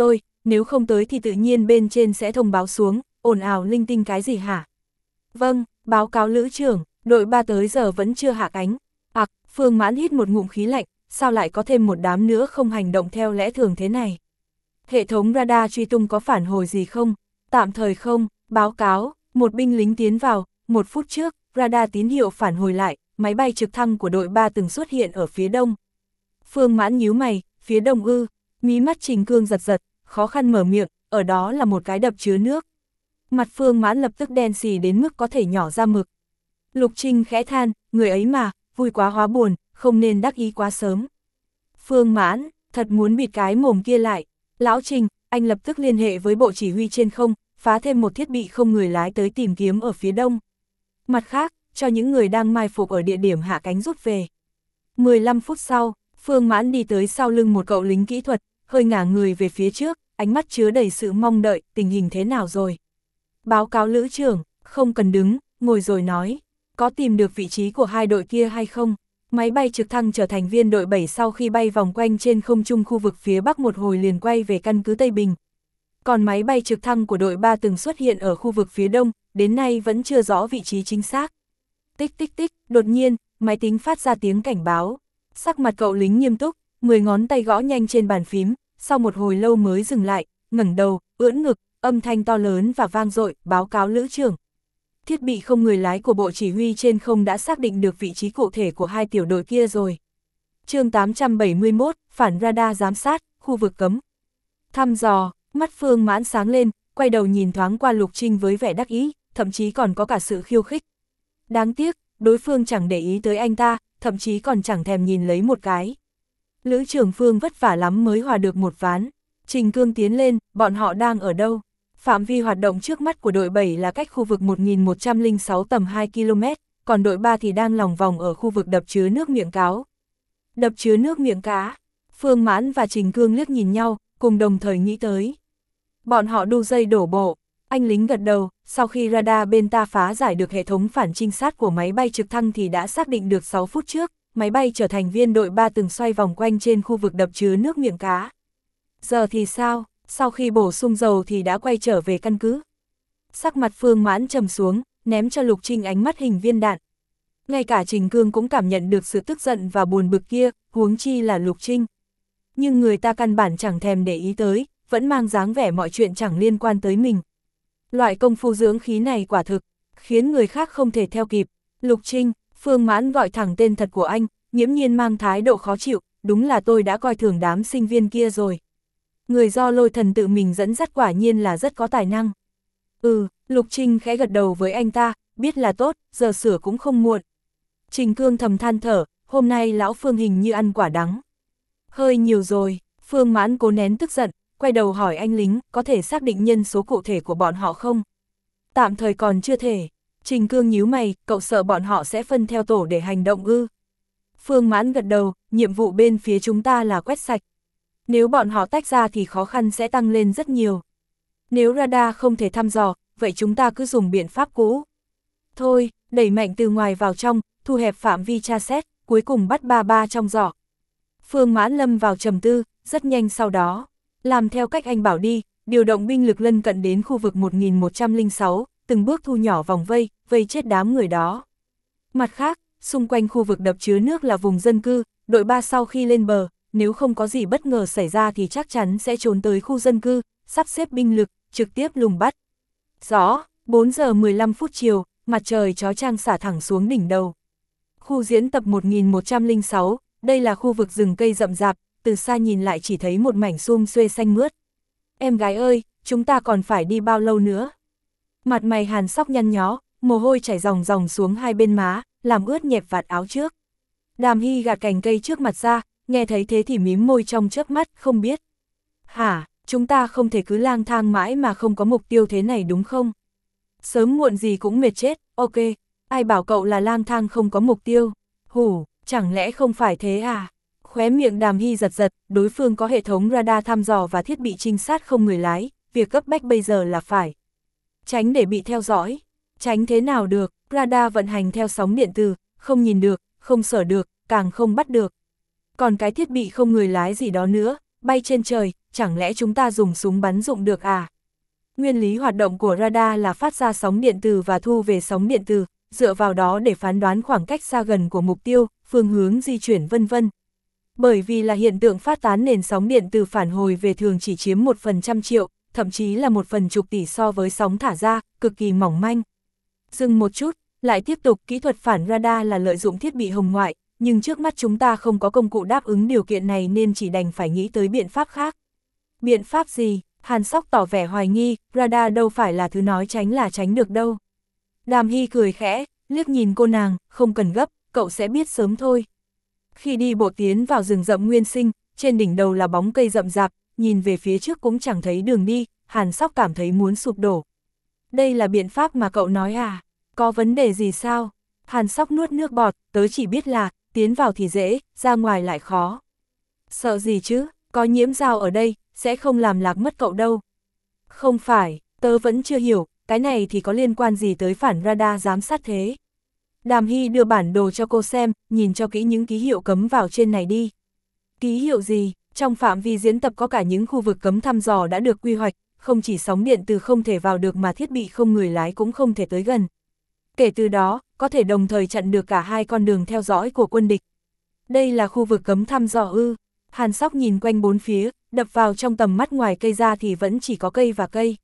nếu không tới thì tự nhiên bên trên sẽ thông báo xuống, ồn ào linh tinh cái gì hả? Vâng, báo cáo lữ trưởng, đội ba tới giờ vẫn chưa hạ cánh. Ặc, à, Phương Mãn hít một ngụm khí lạnh, sao lại có thêm một đám nữa không hành động theo lẽ thường thế này? Hệ thống radar truy tung có phản hồi gì không? Tạm thời không, báo cáo, một binh lính tiến vào, một phút trước, radar tín hiệu phản hồi lại, máy bay trực thăng của đội ba từng xuất hiện ở phía đông. Phương Mãn nhíu mày, phía đông ư, mí mắt Trình Cương giật giật, khó khăn mở miệng, ở đó là một cái đập chứa nước. Mặt Phương Mãn lập tức đen xì đến mức có thể nhỏ ra mực. Lục Trinh khẽ than, người ấy mà, vui quá hóa buồn, không nên đắc ý quá sớm. Phương Mãn, thật muốn bịt cái mồm kia lại. Lão Trình, anh lập tức liên hệ với bộ chỉ huy trên không, phá thêm một thiết bị không người lái tới tìm kiếm ở phía đông. Mặt khác, cho những người đang mai phục ở địa điểm hạ cánh rút về. mười lăm phút sau, Phương Mãn đi tới sau lưng một cậu lính kỹ thuật, hơi ngả người về phía trước, ánh mắt chứa đầy sự mong đợi, tình hình thế nào rồi? Báo cáo lữ trưởng, không cần đứng, ngồi rồi nói, có tìm được vị trí của hai đội kia hay không? Máy bay trực thăng trở thành viên đội bảy sau khi bay vòng quanh trên không trung khu vực phía bắc một hồi liền quay về căn cứ Tây Bình. Còn máy bay trực thăng của đội ba từng xuất hiện ở khu vực phía đông, đến nay vẫn chưa rõ vị trí chính xác. Tích tích tích, đột nhiên, máy tính phát ra tiếng cảnh báo. Sắc mặt cậu lính nghiêm túc, mười ngón tay gõ nhanh trên bàn phím, sau một hồi lâu mới dừng lại, ngẩng đầu, ưỡn ngực, âm thanh to lớn và vang dội, báo cáo lữ trưởng. Thiết bị không người lái của bộ chỉ huy trên không đã xác định được vị trí cụ thể của hai tiểu đội kia rồi. chương tám trăm bảy mươi mốt, phản radar giám sát, khu vực cấm. Thăm dò, mắt Phương Mãn sáng lên, quay đầu nhìn thoáng qua Lục Trinh với vẻ đắc ý, thậm chí còn có cả sự khiêu khích. Đáng tiếc, đối phương chẳng để ý tới anh ta, thậm chí còn chẳng thèm nhìn lấy một cái. Lữ trưởng Phương vất vả lắm mới hòa được một ván. Trình Cương tiến lên, bọn họ đang ở đâu? Phạm vi hoạt động trước mắt của đội bảy là cách khu vực một nghìn một trăm lẻ sáu tầm hai ki lô mét, còn đội ba thì đang lòng vòng ở khu vực đập chứa nước Miệng Cáo. Đập chứa nước Miệng Cá. Phương Mãn và Trình Cương liếc nhìn nhau, cùng đồng thời nghĩ tới. Bọn họ đu dây đổ bộ. Anh lính gật đầu, sau khi radar bên ta phá giải được hệ thống phản trinh sát của máy bay trực thăng thì đã xác định được sáu phút trước, máy bay trở thành viên đội ba từng xoay vòng quanh trên khu vực đập chứa nước Miệng Cá. Giờ thì sao? Sau khi bổ sung dầu thì đã quay trở về căn cứ. Sắc mặt Phương Mãn trầm xuống, ném cho Lục Trinh ánh mắt hình viên đạn. Ngay cả Trình Cương cũng cảm nhận được sự tức giận và buồn bực kia, huống chi là Lục Trinh. Nhưng người ta căn bản chẳng thèm để ý tới, vẫn mang dáng vẻ mọi chuyện chẳng liên quan tới mình. Loại công phu dưỡng khí này quả thực, khiến người khác không thể theo kịp. Lục Trinh, Phương Mãn gọi thẳng tên thật của anh, nghiễm nhiên mang thái độ khó chịu, đúng là tôi đã coi thường đám sinh viên kia rồi. Người do Lôi Thần tự mình dẫn dắt quả nhiên là rất có tài năng. Ừ, Lục Trinh khẽ gật đầu với anh ta, biết là tốt, giờ sửa cũng không muộn. Trình Cương thầm than thở, hôm nay lão Phương hình như ăn quả đắng. Hơi nhiều rồi, Phương Mãn cố nén tức giận, quay đầu hỏi anh lính, có thể xác định nhân số cụ thể của bọn họ không? Tạm thời còn chưa thể. Trình Cương nhíu mày, cậu sợ bọn họ sẽ phân theo tổ để hành động ư? Phương Mãn gật đầu, nhiệm vụ bên phía chúng ta là quét sạch. Nếu bọn họ tách ra thì khó khăn sẽ tăng lên rất nhiều. Nếu radar không thể thăm dò, vậy chúng ta cứ dùng biện pháp cũ. Thôi, đẩy mạnh từ ngoài vào trong, thu hẹp phạm vi tra xét, cuối cùng bắt ba ba trong giỏ. Phương Mãn lâm vào trầm tư, rất nhanh sau đó. Làm theo cách anh bảo đi, điều động binh lực lân cận đến khu vực một nghìn một trăm lẻ sáu, từng bước thu nhỏ vòng vây, vây chết đám người đó. Mặt khác, xung quanh khu vực đập chứa nước là vùng dân cư, đội ba sau khi lên bờ, nếu không có gì bất ngờ xảy ra thì chắc chắn sẽ trốn tới khu dân cư, sắp xếp binh lực, trực tiếp lùng bắt. Rõ, bốn giờ mười lăm phút chiều, mặt trời chói chang xả thẳng xuống đỉnh đầu. Khu diễn tập một nghìn một trăm lẻ sáu, đây là khu vực rừng cây rậm rạp, từ xa nhìn lại chỉ thấy một mảnh sum xuê xanh mướt. Em gái ơi, chúng ta còn phải đi bao lâu nữa? Mặt mày Hàn Sóc nhăn nhó, mồ hôi chảy ròng ròng xuống hai bên má, làm ướt nhẹp vạt áo trước. Đàm Hy gạt cành cây trước mặt ra, nghe thấy thế thì mím môi trong chớp mắt, không biết. Hả, chúng ta không thể cứ lang thang mãi mà không có mục tiêu thế này đúng không? Sớm muộn gì cũng mệt chết, ok, ai bảo cậu là lang thang không có mục tiêu? Hủ, chẳng lẽ không phải thế à? Khóe miệng Đàm Hy giật giật, đối phương có hệ thống radar thăm dò và thiết bị trinh sát không người lái, việc cấp bách bây giờ là phải tránh để bị theo dõi. Tránh thế nào được, radar vận hành theo sóng điện từ, không nhìn được, không sở được, càng không bắt được. Còn cái thiết bị không người lái gì đó nữa, bay trên trời, chẳng lẽ chúng ta dùng súng bắn dụng được à? Nguyên lý hoạt động của radar là phát ra sóng điện từ và thu về sóng điện từ, dựa vào đó để phán đoán khoảng cách xa gần của mục tiêu, phương hướng di chuyển vân vân. Bởi vì là hiện tượng phát tán nền sóng điện từ phản hồi về thường chỉ chiếm một phần trăm triệu, thậm chí là một phần chục tỷ so với sóng thả ra, cực kỳ mỏng manh. Dừng một chút, lại tiếp tục, kỹ thuật phản radar là lợi dụng thiết bị hồng ngoại, nhưng trước mắt chúng ta không có công cụ đáp ứng điều kiện này nên chỉ đành phải nghĩ tới biện pháp khác. Biện pháp gì? Hàn Sóc tỏ vẻ hoài nghi, radar đâu phải là thứ nói tránh là tránh được đâu. Đàm Hy cười khẽ, liếc nhìn cô nàng, không cần gấp, cậu sẽ biết sớm thôi. Khi đi bộ tiến vào rừng rậm nguyên sinh, trên đỉnh đầu là bóng cây rậm rạp, nhìn về phía trước cũng chẳng thấy đường đi, Hàn Sóc cảm thấy muốn sụp đổ. Đây là biện pháp mà cậu nói à? Có vấn đề gì sao? Hàn Sóc nuốt nước bọt, tớ chỉ biết là, tiến vào thì dễ, ra ngoài lại khó. Sợ gì chứ, có nhiễm dao ở đây, sẽ không làm lạc mất cậu đâu. Không phải, tớ vẫn chưa hiểu, cái này thì có liên quan gì tới phản radar giám sát thế? Đàm Hy đưa bản đồ cho cô xem, nhìn cho kỹ những ký hiệu cấm vào trên này đi. Ký hiệu gì? Trong phạm vi diễn tập có cả những khu vực cấm thăm dò đã được quy hoạch, không chỉ sóng điện từ không thể vào được mà thiết bị không người lái cũng không thể tới gần. Kể từ đó, có thể đồng thời chặn được cả hai con đường theo dõi của quân địch. Đây là khu vực cấm thăm dò ư? Hàn Sóc nhìn quanh bốn phía, đập vào trong tầm mắt ngoài cây ra thì vẫn chỉ có cây và cây.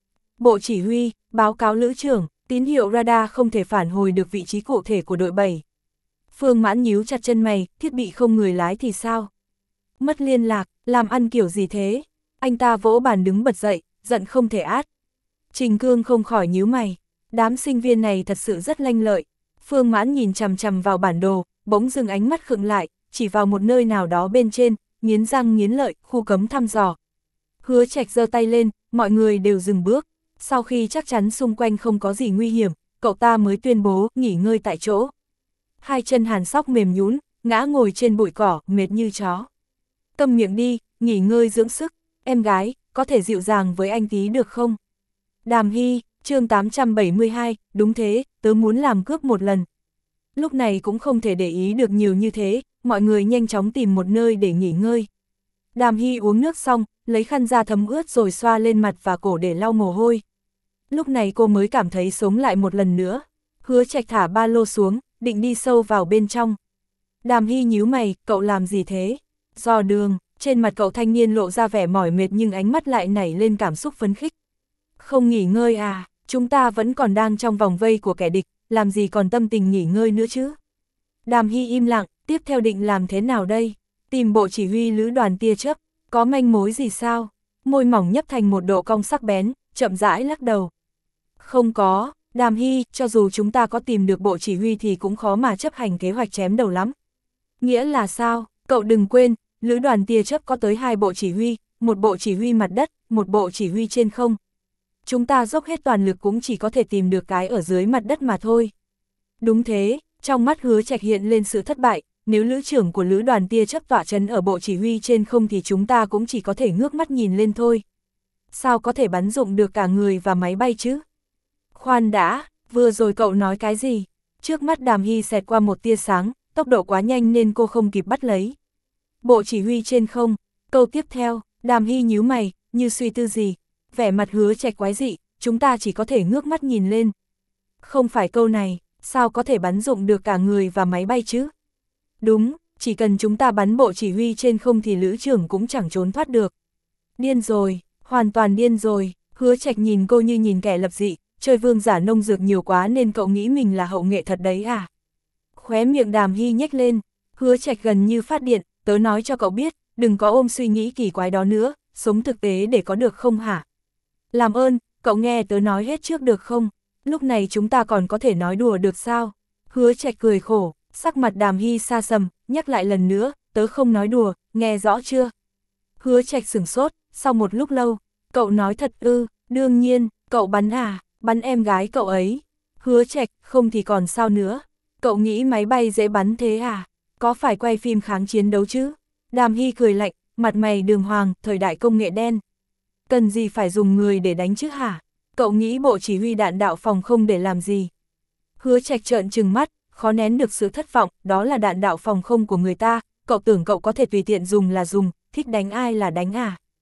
Bộ chỉ huy, báo cáo lữ trưởng, tín hiệu radar không thể phản hồi được vị trí cụ thể của đội bảy. Phương Mãn nhíu chặt chân mày, thiết bị không người lái thì sao? Mất liên lạc, làm ăn kiểu gì thế? Anh ta vỗ bàn đứng bật dậy, giận không thể át. Trình Cương không khỏi nhíu mày, đám sinh viên này thật sự rất lanh lợi. Phương Mãn nhìn chằm chằm vào bản đồ, bỗng dừng ánh mắt khựng lại, chỉ vào một nơi nào đó bên trên, nghiến răng nghiến lợi, khu cấm thăm dò. Hứa Trạch giơ tay lên, mọi người đều dừng bước. Sau khi chắc chắn xung quanh không có gì nguy hiểm, cậu ta mới tuyên bố nghỉ ngơi tại chỗ. Hai chân Hàn Sóc mềm nhũn, ngã ngồi trên bụi cỏ, mệt như chó. Câm miệng đi, nghỉ ngơi dưỡng sức, em gái, có thể dịu dàng với anh tí được không? Đàm Hy, chương tám trăm bảy mươi hai, đúng thế, tớ muốn làm cướp một lần. Lúc này cũng không thể để ý được nhiều như thế, mọi người nhanh chóng tìm một nơi để nghỉ ngơi. Đàm Hy uống nước xong, lấy khăn ra thấm ướt rồi xoa lên mặt và cổ để lau mồ hôi. Lúc này cô mới cảm thấy sống lại một lần nữa. Hứa Trạch thả ba lô xuống, định đi sâu vào bên trong. Đàm Hy nhíu mày, cậu làm gì thế? Dò đường, trên mặt cậu thanh niên lộ ra vẻ mỏi mệt nhưng ánh mắt lại nảy lên cảm xúc phấn khích. Không nghỉ ngơi à, chúng ta vẫn còn đang trong vòng vây của kẻ địch, làm gì còn tâm tình nghỉ ngơi nữa chứ? Đàm Hy im lặng, tiếp theo định làm thế nào đây? Tìm bộ chỉ huy lữ đoàn tia chớp, có manh mối gì sao? Môi mỏng nhấp thành một độ cong sắc bén, chậm rãi lắc đầu. Không có, Đàm Hy, cho dù chúng ta có tìm được bộ chỉ huy thì cũng khó mà chấp hành kế hoạch chém đầu lắm. Nghĩa là sao? Cậu đừng quên, lữ đoàn tia chớp có tới hai bộ chỉ huy, một bộ chỉ huy mặt đất, một bộ chỉ huy trên không. Chúng ta dốc hết toàn lực cũng chỉ có thể tìm được cái ở dưới mặt đất mà thôi. Đúng thế, trong mắt Hứa Trạch hiện lên sự thất bại, nếu lữ trưởng của lữ đoàn tia chớp tọa trấn ở bộ chỉ huy trên không thì chúng ta cũng chỉ có thể ngước mắt nhìn lên thôi. Sao có thể bắn dụng được cả người và máy bay chứ? Khoan đã, vừa rồi cậu nói cái gì? Trước mắt Đàm Hy xẹt qua một tia sáng, tốc độ quá nhanh nên cô không kịp bắt lấy. Bộ chỉ huy trên không, câu tiếp theo, Đàm Hy nhíu mày, như suy tư gì. Vẻ mặt Hứa Trạch quái dị, chúng ta chỉ có thể ngước mắt nhìn lên. Không phải câu này, sao có thể bắn dụng được cả người và máy bay chứ? Đúng, chỉ cần chúng ta bắn bộ chỉ huy trên không thì lữ trưởng cũng chẳng trốn thoát được. Điên rồi, hoàn toàn điên rồi, Hứa Trạch nhìn cô như nhìn kẻ lập dị, chơi vương giả nông dược nhiều quá nên cậu nghĩ mình là hậu nghệ thật đấy à? Khóe miệng Đàm Hy nhếch lên, Hứa Trạch gần như phát điện, tớ nói cho cậu biết, đừng có ôm suy nghĩ kỳ quái đó nữa, sống thực tế để có được không hả? Làm ơn, cậu nghe tớ nói hết trước được không? Lúc này chúng ta còn có thể nói đùa được sao? Hứa Trạch cười khổ, sắc mặt Đàm Hy xa sầm, nhắc lại lần nữa, tớ không nói đùa, nghe rõ chưa? Hứa Trạch sửng sốt, sau một lúc lâu, cậu nói thật ư, đương nhiên, cậu bắn à, bắn em gái cậu ấy. Hứa Trạch, không thì còn sao nữa? Cậu nghĩ máy bay dễ bắn thế à? Có phải quay phim kháng chiến đấu chứ? Đàm Hy cười lạnh, mặt mày đường hoàng, thời đại công nghệ đen. Cần gì phải dùng người để đánh chứ hả? Cậu nghĩ bộ chỉ huy đạn đạo phòng không để làm gì? Hứa Trạch trợn trừng mắt, khó nén được sự thất vọng, đó là đạn đạo phòng không của người ta, cậu tưởng cậu có thể tùy tiện dùng là dùng, thích đánh ai là đánh à?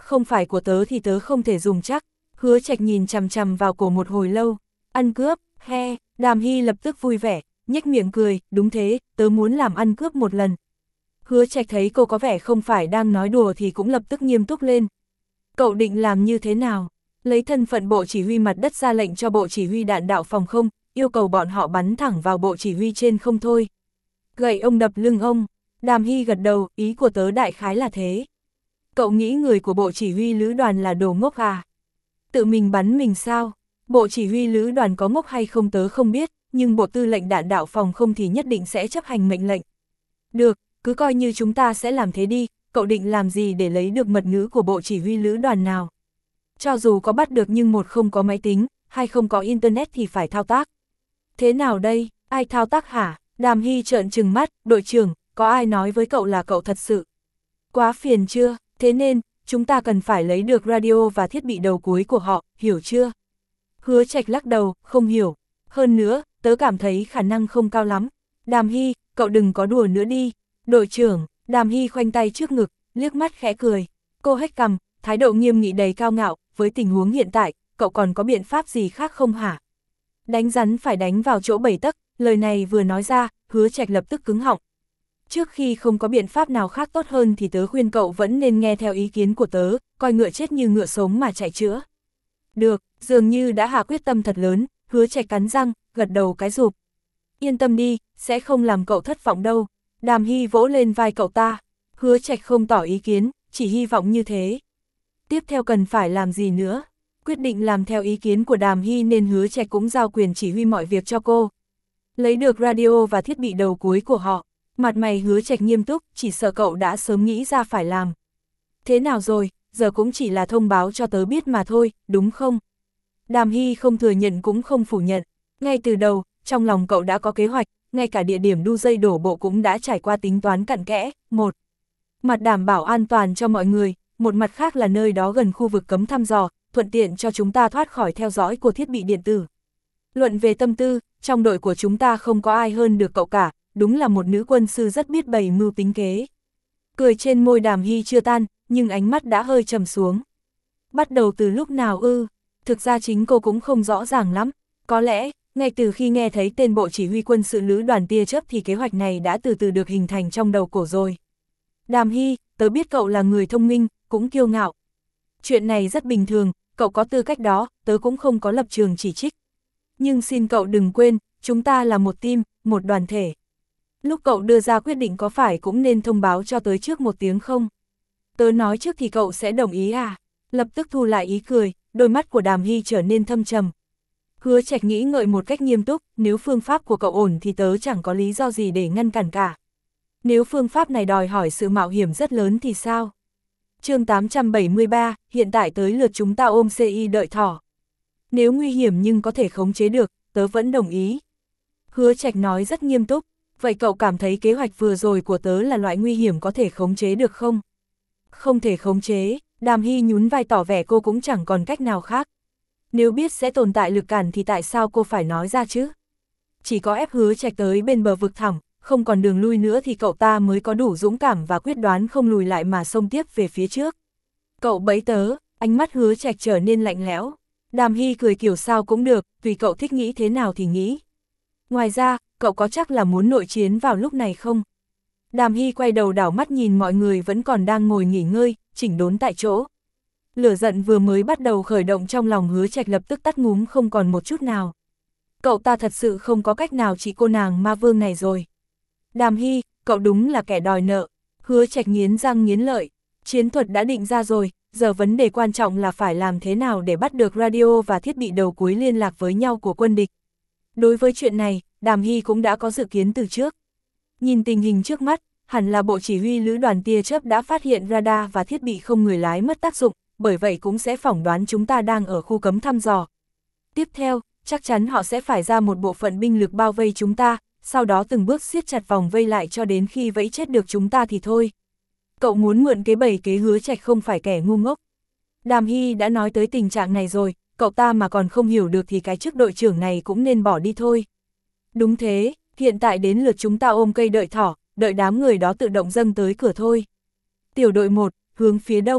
Không phải của tớ thì tớ không thể dùng chắc. Hứa Trạch nhìn chằm chằm vào cổ một hồi lâu. Ăn cướp, he, Đàm Hy lập tức vui vẻ, nhếch miệng cười, đúng thế, tớ muốn làm ăn cướp một lần. Hứa Trạch thấy cô có vẻ không phải đang nói đùa thì cũng lập tức nghiêm túc lên. Cậu định làm như thế nào? Lấy thân phận bộ chỉ huy mặt đất ra lệnh cho bộ chỉ huy đạn đạo phòng không, yêu cầu bọn họ bắn thẳng vào bộ chỉ huy trên không thôi. Gậy ông đập lưng ông. Đàm Hy gật đầu, ý của tớ đại khái là thế. Cậu nghĩ người của bộ chỉ huy lữ đoàn là đồ ngốc à? Tự mình bắn mình sao? Bộ chỉ huy lữ đoàn có ngốc hay không tớ không biết, nhưng bộ tư lệnh đạn đạo phòng không thì nhất định sẽ chấp hành mệnh lệnh. Được, cứ coi như chúng ta sẽ làm thế đi, cậu định làm gì để lấy được mật ngữ của bộ chỉ huy lữ đoàn nào? Cho dù có bắt được nhưng một không có máy tính, hay không có internet thì phải thao tác. Thế nào đây, ai thao tác hả? Đàm Hy trợn trừng mắt, đội trưởng, có ai nói với cậu là cậu thật sự? Quá phiền chưa, thế nên, chúng ta cần phải lấy được radio và thiết bị đầu cuối của họ, hiểu chưa? Hứa Trạch lắc đầu, không hiểu. Hơn nữa, tớ cảm thấy khả năng không cao lắm. Đàm Hy, cậu đừng có đùa nữa đi. Đội trưởng, Đàm Hy khoanh tay trước ngực, liếc mắt khẽ cười. Cô hét cằm, thái độ nghiêm nghị đầy cao ngạo, với tình huống hiện tại, cậu còn có biện pháp gì khác không hả? Đánh rắn phải đánh vào chỗ bảy tấc, lời này vừa nói ra, Hứa Trạch lập tức cứng họng. Trước khi không có biện pháp nào khác tốt hơn thì tớ khuyên cậu vẫn nên nghe theo ý kiến của tớ, coi ngựa chết như ngựa sống mà chạy chữa. Được, dường như đã hạ quyết tâm thật lớn, Hứa Trạch cắn răng, gật đầu cái rụp. Yên tâm đi, sẽ không làm cậu thất vọng đâu. Đàm Hy vỗ lên vai cậu ta. Hứa Trạch không tỏ ý kiến, chỉ hy vọng như thế. Tiếp theo cần phải làm gì nữa? Quyết định làm theo ý kiến của Đàm Hy nên Hứa Trạch cũng giao quyền chỉ huy mọi việc cho cô. Lấy được radio và thiết bị đầu cuối của họ. Mặt mày Hứa Trạch nghiêm túc, chỉ sợ cậu đã sớm nghĩ ra phải làm. Thế nào rồi, giờ cũng chỉ là thông báo cho tớ biết mà thôi, đúng không? Đàm Hy không thừa nhận cũng không phủ nhận. Ngay từ đầu, trong lòng cậu đã có kế hoạch, ngay cả địa điểm đu dây đổ bộ cũng đã trải qua tính toán cặn kẽ. Một mặt đảm bảo an toàn cho mọi người, một mặt khác là nơi đó gần khu vực cấm thăm dò, thuận tiện cho chúng ta thoát khỏi theo dõi của thiết bị điện tử. Luận về tâm tư, trong đội của chúng ta không có ai hơn được cậu cả, đúng là một nữ quân sư rất biết bày mưu tính kế. Cười trên môi Đàm Hy chưa tan, nhưng ánh mắt đã hơi trầm xuống. Bắt đầu từ lúc nào ư? Thực ra chính cô cũng không rõ ràng lắm. Có lẽ, ngay từ khi nghe thấy tên bộ chỉ huy quân sự lữ đoàn tia chớp thì kế hoạch này đã từ từ được hình thành trong đầu cổ rồi. Đàm Hy, tớ biết cậu là người thông minh, cũng kiêu ngạo. Chuyện này rất bình thường, cậu có tư cách đó, tớ cũng không có lập trường chỉ trích. Nhưng xin cậu đừng quên, chúng ta là một team, một đoàn thể. Lúc cậu đưa ra quyết định có phải cũng nên thông báo cho tớ trước một tiếng không? Tớ nói trước thì cậu sẽ đồng ý à? Lập tức thu lại ý cười, đôi mắt của Đàm Hy trở nên thâm trầm. Hứa Trạch nghĩ ngợi một cách nghiêm túc, nếu phương pháp của cậu ổn thì tớ chẳng có lý do gì để ngăn cản cả. Nếu phương pháp này đòi hỏi sự mạo hiểm rất lớn thì sao? Chương tám trăm bảy mươi ba, hiện tại tới lượt chúng ta ôm xê i đợi thỏ. Nếu nguy hiểm nhưng có thể khống chế được, tớ vẫn đồng ý. Hứa Trạch nói rất nghiêm túc, vậy cậu cảm thấy kế hoạch vừa rồi của tớ là loại nguy hiểm có thể khống chế được không? Không thể khống chế, Đàm Hy nhún vai tỏ vẻ cô cũng chẳng còn cách nào khác. Nếu biết sẽ tồn tại lực cản thì tại sao cô phải nói ra chứ? Chỉ có ép Hứa Trạch tới bên bờ vực thẳm, không còn đường lui nữa thì cậu ta mới có đủ dũng cảm và quyết đoán không lùi lại mà xông tiếp về phía trước. Cậu bấy tớ, ánh mắt Hứa Trạch trở nên lạnh lẽo. Đàm Hy cười kiểu sao cũng được, tùy cậu thích nghĩ thế nào thì nghĩ. Ngoài ra, cậu có chắc là muốn nội chiến vào lúc này không? Đàm Hy quay đầu đảo mắt nhìn mọi người vẫn còn đang ngồi nghỉ ngơi, chỉnh đốn tại chỗ. Lửa giận vừa mới bắt đầu khởi động trong lòng Hứa Trạch lập tức tắt ngúm không còn một chút nào. Cậu ta thật sự không có cách nào trị cô nàng ma vương này rồi. Đàm Hy, cậu đúng là kẻ đòi nợ. Hứa Trạch nghiến răng nghiến lợi. Chiến thuật đã định ra rồi, giờ vấn đề quan trọng là phải làm thế nào để bắt được radio và thiết bị đầu cuối liên lạc với nhau của quân địch. Đối với chuyện này, Đàm Hy cũng đã có dự kiến từ trước. Nhìn tình hình trước mắt, hẳn là bộ chỉ huy lữ đoàn tia chớp đã phát hiện radar và thiết bị không người lái mất tác dụng, bởi vậy cũng sẽ phỏng đoán chúng ta đang ở khu cấm thăm dò. Tiếp theo, chắc chắn họ sẽ phải ra một bộ phận binh lực bao vây chúng ta, sau đó từng bước siết chặt vòng vây lại cho đến khi vẫy chết được chúng ta thì thôi. Cậu muốn mượn kế bày kế Hứa Trạch không phải kẻ ngu ngốc. Đàm Hy đã nói tới tình trạng này rồi, cậu ta mà còn không hiểu được thì cái chức đội trưởng này cũng nên bỏ đi thôi. Đúng thế, hiện tại đến lượt chúng ta ôm cây đợi thỏ, đợi đám người đó tự động dâng tới cửa thôi. Tiểu đội một, hướng phía đông,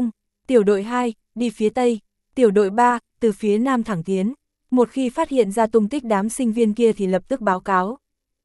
tiểu đội hai, đi phía Tây, tiểu đội ba, từ phía Nam thẳng tiến. Một khi phát hiện ra tung tích đám sinh viên kia thì lập tức báo cáo.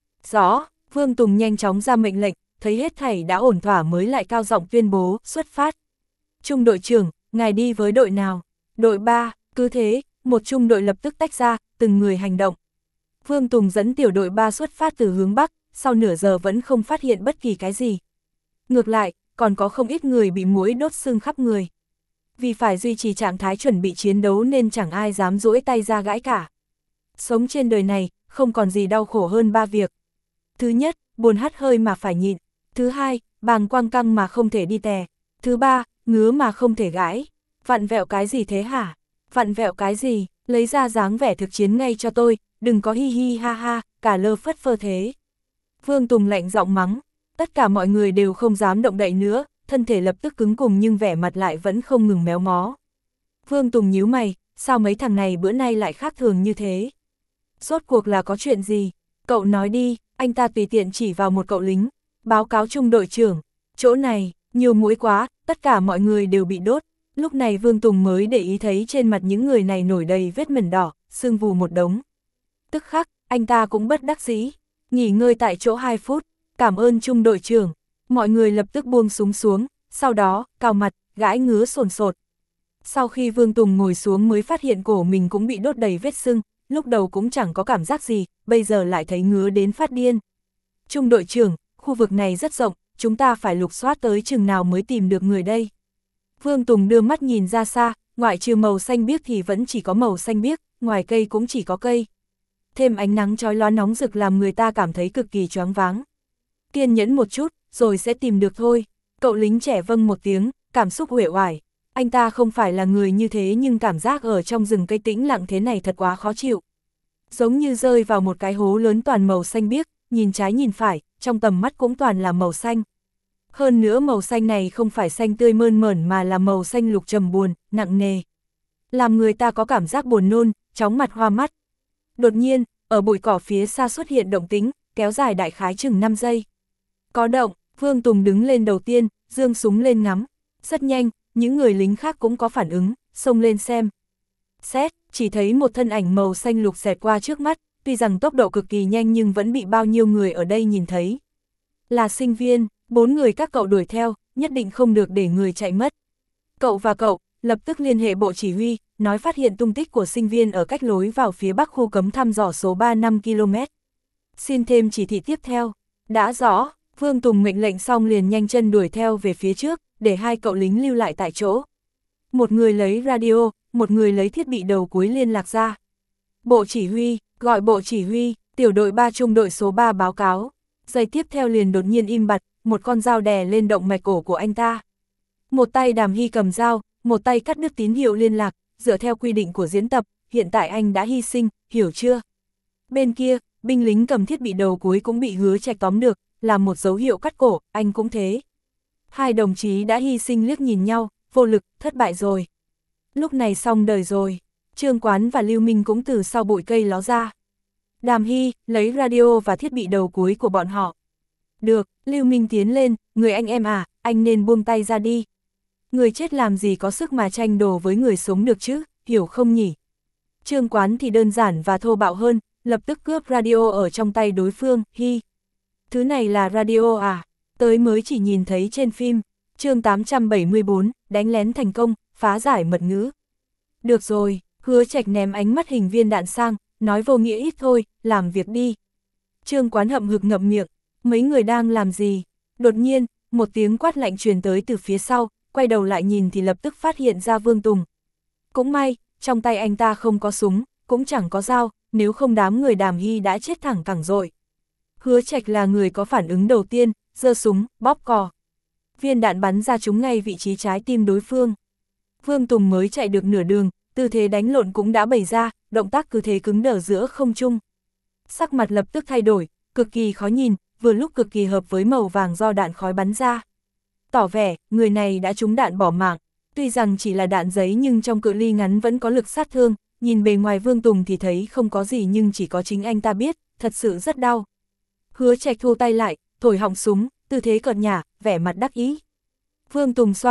Rõ, Vương Tùng nhanh chóng ra mệnh lệnh, thấy hết thảy đã ổn thỏa mới lại cao giọng tuyên bố, xuất phát. Trung đội trưởng, ngài đi với đội nào? Đội ba, cứ thế, một trung đội lập tức tách ra, từng người hành động. Vương Tùng dẫn tiểu đội ba xuất phát từ hướng Bắc, sau nửa giờ vẫn không phát hiện bất kỳ cái gì. Ngược lại, còn có không ít người bị muỗi đốt xương khắp người. Vì phải duy trì trạng thái chuẩn bị chiến đấu nên chẳng ai dám duỗi tay ra gãi cả. Sống trên đời này, không còn gì đau khổ hơn ba việc. Thứ nhất, buồn hắt hơi mà phải nhịn. Thứ hai, bàng quang căng mà không thể đi tè. Thứ ba, ngứa mà không thể gãi. Vặn vẹo cái gì thế hả? Vặn vẹo cái gì? Lấy ra dáng vẻ thực chiến ngay cho tôi, đừng có hi hi ha ha, cả lơ phất phơ thế. Vương Tùng lạnh giọng mắng, tất cả mọi người đều không dám động đậy nữa, thân thể lập tức cứng cùng nhưng vẻ mặt lại vẫn không ngừng méo mó. Vương Tùng nhíu mày, sao mấy thằng này bữa nay lại khác thường như thế? Rốt cuộc là có chuyện gì? Cậu nói đi, anh ta tùy tiện chỉ vào một cậu lính, báo cáo trung đội trưởng, chỗ này, nhiều muỗi quá, tất cả mọi người đều bị đốt. Lúc này Vương Tùng mới để ý thấy trên mặt những người này nổi đầy vết mẩn đỏ, sưng vù một đống. Tức khắc, anh ta cũng bất đắc dĩ, nghỉ ngơi tại chỗ hai phút, cảm ơn trung đội trưởng. Mọi người lập tức buông súng xuống, sau đó, cào mặt, gãi ngứa sồn sột. Sau khi Vương Tùng ngồi xuống mới phát hiện cổ mình cũng bị đốt đầy vết sưng, lúc đầu cũng chẳng có cảm giác gì, bây giờ lại thấy ngứa đến phát điên. Trung đội trưởng, khu vực này rất rộng, chúng ta phải lục soát tới chừng nào mới tìm được người đây. Vương Tùng đưa mắt nhìn ra xa, ngoại trừ màu xanh biếc thì vẫn chỉ có màu xanh biếc, ngoài cây cũng chỉ có cây. Thêm ánh nắng chói lóa nóng rực làm người ta cảm thấy cực kỳ choáng váng. Kiên nhẫn một chút, rồi sẽ tìm được thôi. Cậu lính trẻ vâng một tiếng, cảm xúc uể oải. Anh ta không phải là người như thế nhưng cảm giác ở trong rừng cây tĩnh lặng thế này thật quá khó chịu. Giống như rơi vào một cái hố lớn toàn màu xanh biếc, nhìn trái nhìn phải, trong tầm mắt cũng toàn là màu xanh. Hơn nữa màu xanh này không phải xanh tươi mơn mởn mà là màu xanh lục trầm buồn, nặng nề. Làm người ta có cảm giác buồn nôn, chóng mặt hoa mắt. Đột nhiên, ở bụi cỏ phía xa xuất hiện động tĩnh, kéo dài đại khái chừng năm giây. Có động, Vương Tùng đứng lên đầu tiên, giương súng lên ngắm. Rất nhanh, những người lính khác cũng có phản ứng, xông lên xem. Xét, chỉ thấy một thân ảnh màu xanh lục xẹt qua trước mắt, tuy rằng tốc độ cực kỳ nhanh nhưng vẫn bị bao nhiêu người ở đây nhìn thấy. Là sinh viên, bốn người các cậu đuổi theo, nhất định không được để người chạy mất. Cậu và cậu, lập tức liên hệ bộ chỉ huy, nói phát hiện tung tích của sinh viên ở cách lối vào phía bắc khu cấm thăm dò số ba mươi lăm ki lô mét. Xin thêm chỉ thị tiếp theo. Đã rõ, Vương Tùng mệnh lệnh xong liền nhanh chân đuổi theo về phía trước, để hai cậu lính lưu lại tại chỗ. Một người lấy radio, một người lấy thiết bị đầu cuối liên lạc ra. Bộ chỉ huy, gọi bộ chỉ huy, tiểu đội ba trung đội số ba báo cáo. Giây tiếp theo liền đột nhiên im bặt, một con dao đè lên động mạch cổ của anh ta. Một tay Đàm Hy cầm dao, một tay cắt đứt tín hiệu liên lạc, dựa theo quy định của diễn tập, hiện tại anh đã hy sinh, hiểu chưa? Bên kia, binh lính cầm thiết bị đầu cuối cũng bị Hứa Trạch tóm được, là một dấu hiệu cắt cổ, anh cũng thế. Hai đồng chí đã hy sinh liếc nhìn nhau, vô lực, thất bại rồi. Lúc này xong đời rồi, Trương Quán và Lưu Minh cũng từ sau bụi cây ló ra. Đàm Hy, lấy radio và thiết bị đầu cuối của bọn họ. Được, Lưu Minh tiến lên, người anh em à, anh nên buông tay ra đi. Người chết làm gì có sức mà tranh đồ với người sống được chứ, hiểu không nhỉ? Trương Quán thì đơn giản và thô bạo hơn, lập tức cướp radio ở trong tay đối phương, hi. Thứ này là radio à? Tới mới chỉ nhìn thấy trên phim. Chương tám trăm bảy mươi tư, đánh lén thành công, phá giải mật ngữ. Được rồi, Hứa Trạch ném ánh mắt hình viên đạn sang, nói vô nghĩa ít thôi, làm việc đi. Trương Quán hậm hực ngậm miệng, mấy người đang làm gì? Đột nhiên, một tiếng quát lạnh truyền tới từ phía sau, quay đầu lại nhìn thì lập tức phát hiện ra Vương Tùng. Cũng may, trong tay anh ta không có súng, cũng chẳng có dao, nếu không đám người Đàm Hy đã chết thẳng cẳng rồi. Hứa Trạch là người có phản ứng đầu tiên, giơ súng, bóp cò. Viên đạn bắn ra trúng ngay vị trí trái tim đối phương. Vương Tùng mới chạy được nửa đường, tư thế đánh lộn cũng đã bày ra, động tác cứ thế cứng đờ giữa không trung. Sắc mặt lập tức thay đổi, cực kỳ khó nhìn, vừa lúc cực kỳ hợp với màu vàng do đạn khói bắn ra. Tỏ vẻ, người này đã trúng đạn bỏ mạng, tuy rằng chỉ là đạn giấy nhưng trong cự ly ngắn vẫn có lực sát thương, nhìn bề ngoài Vương Tùng thì thấy không có gì nhưng chỉ có chính anh ta biết, thật sự rất đau. Hứa Trạch thu tay lại, thổi họng súng, tư thế cợt nhả, vẻ mặt đắc ý. Vương Tùng xoa ngực,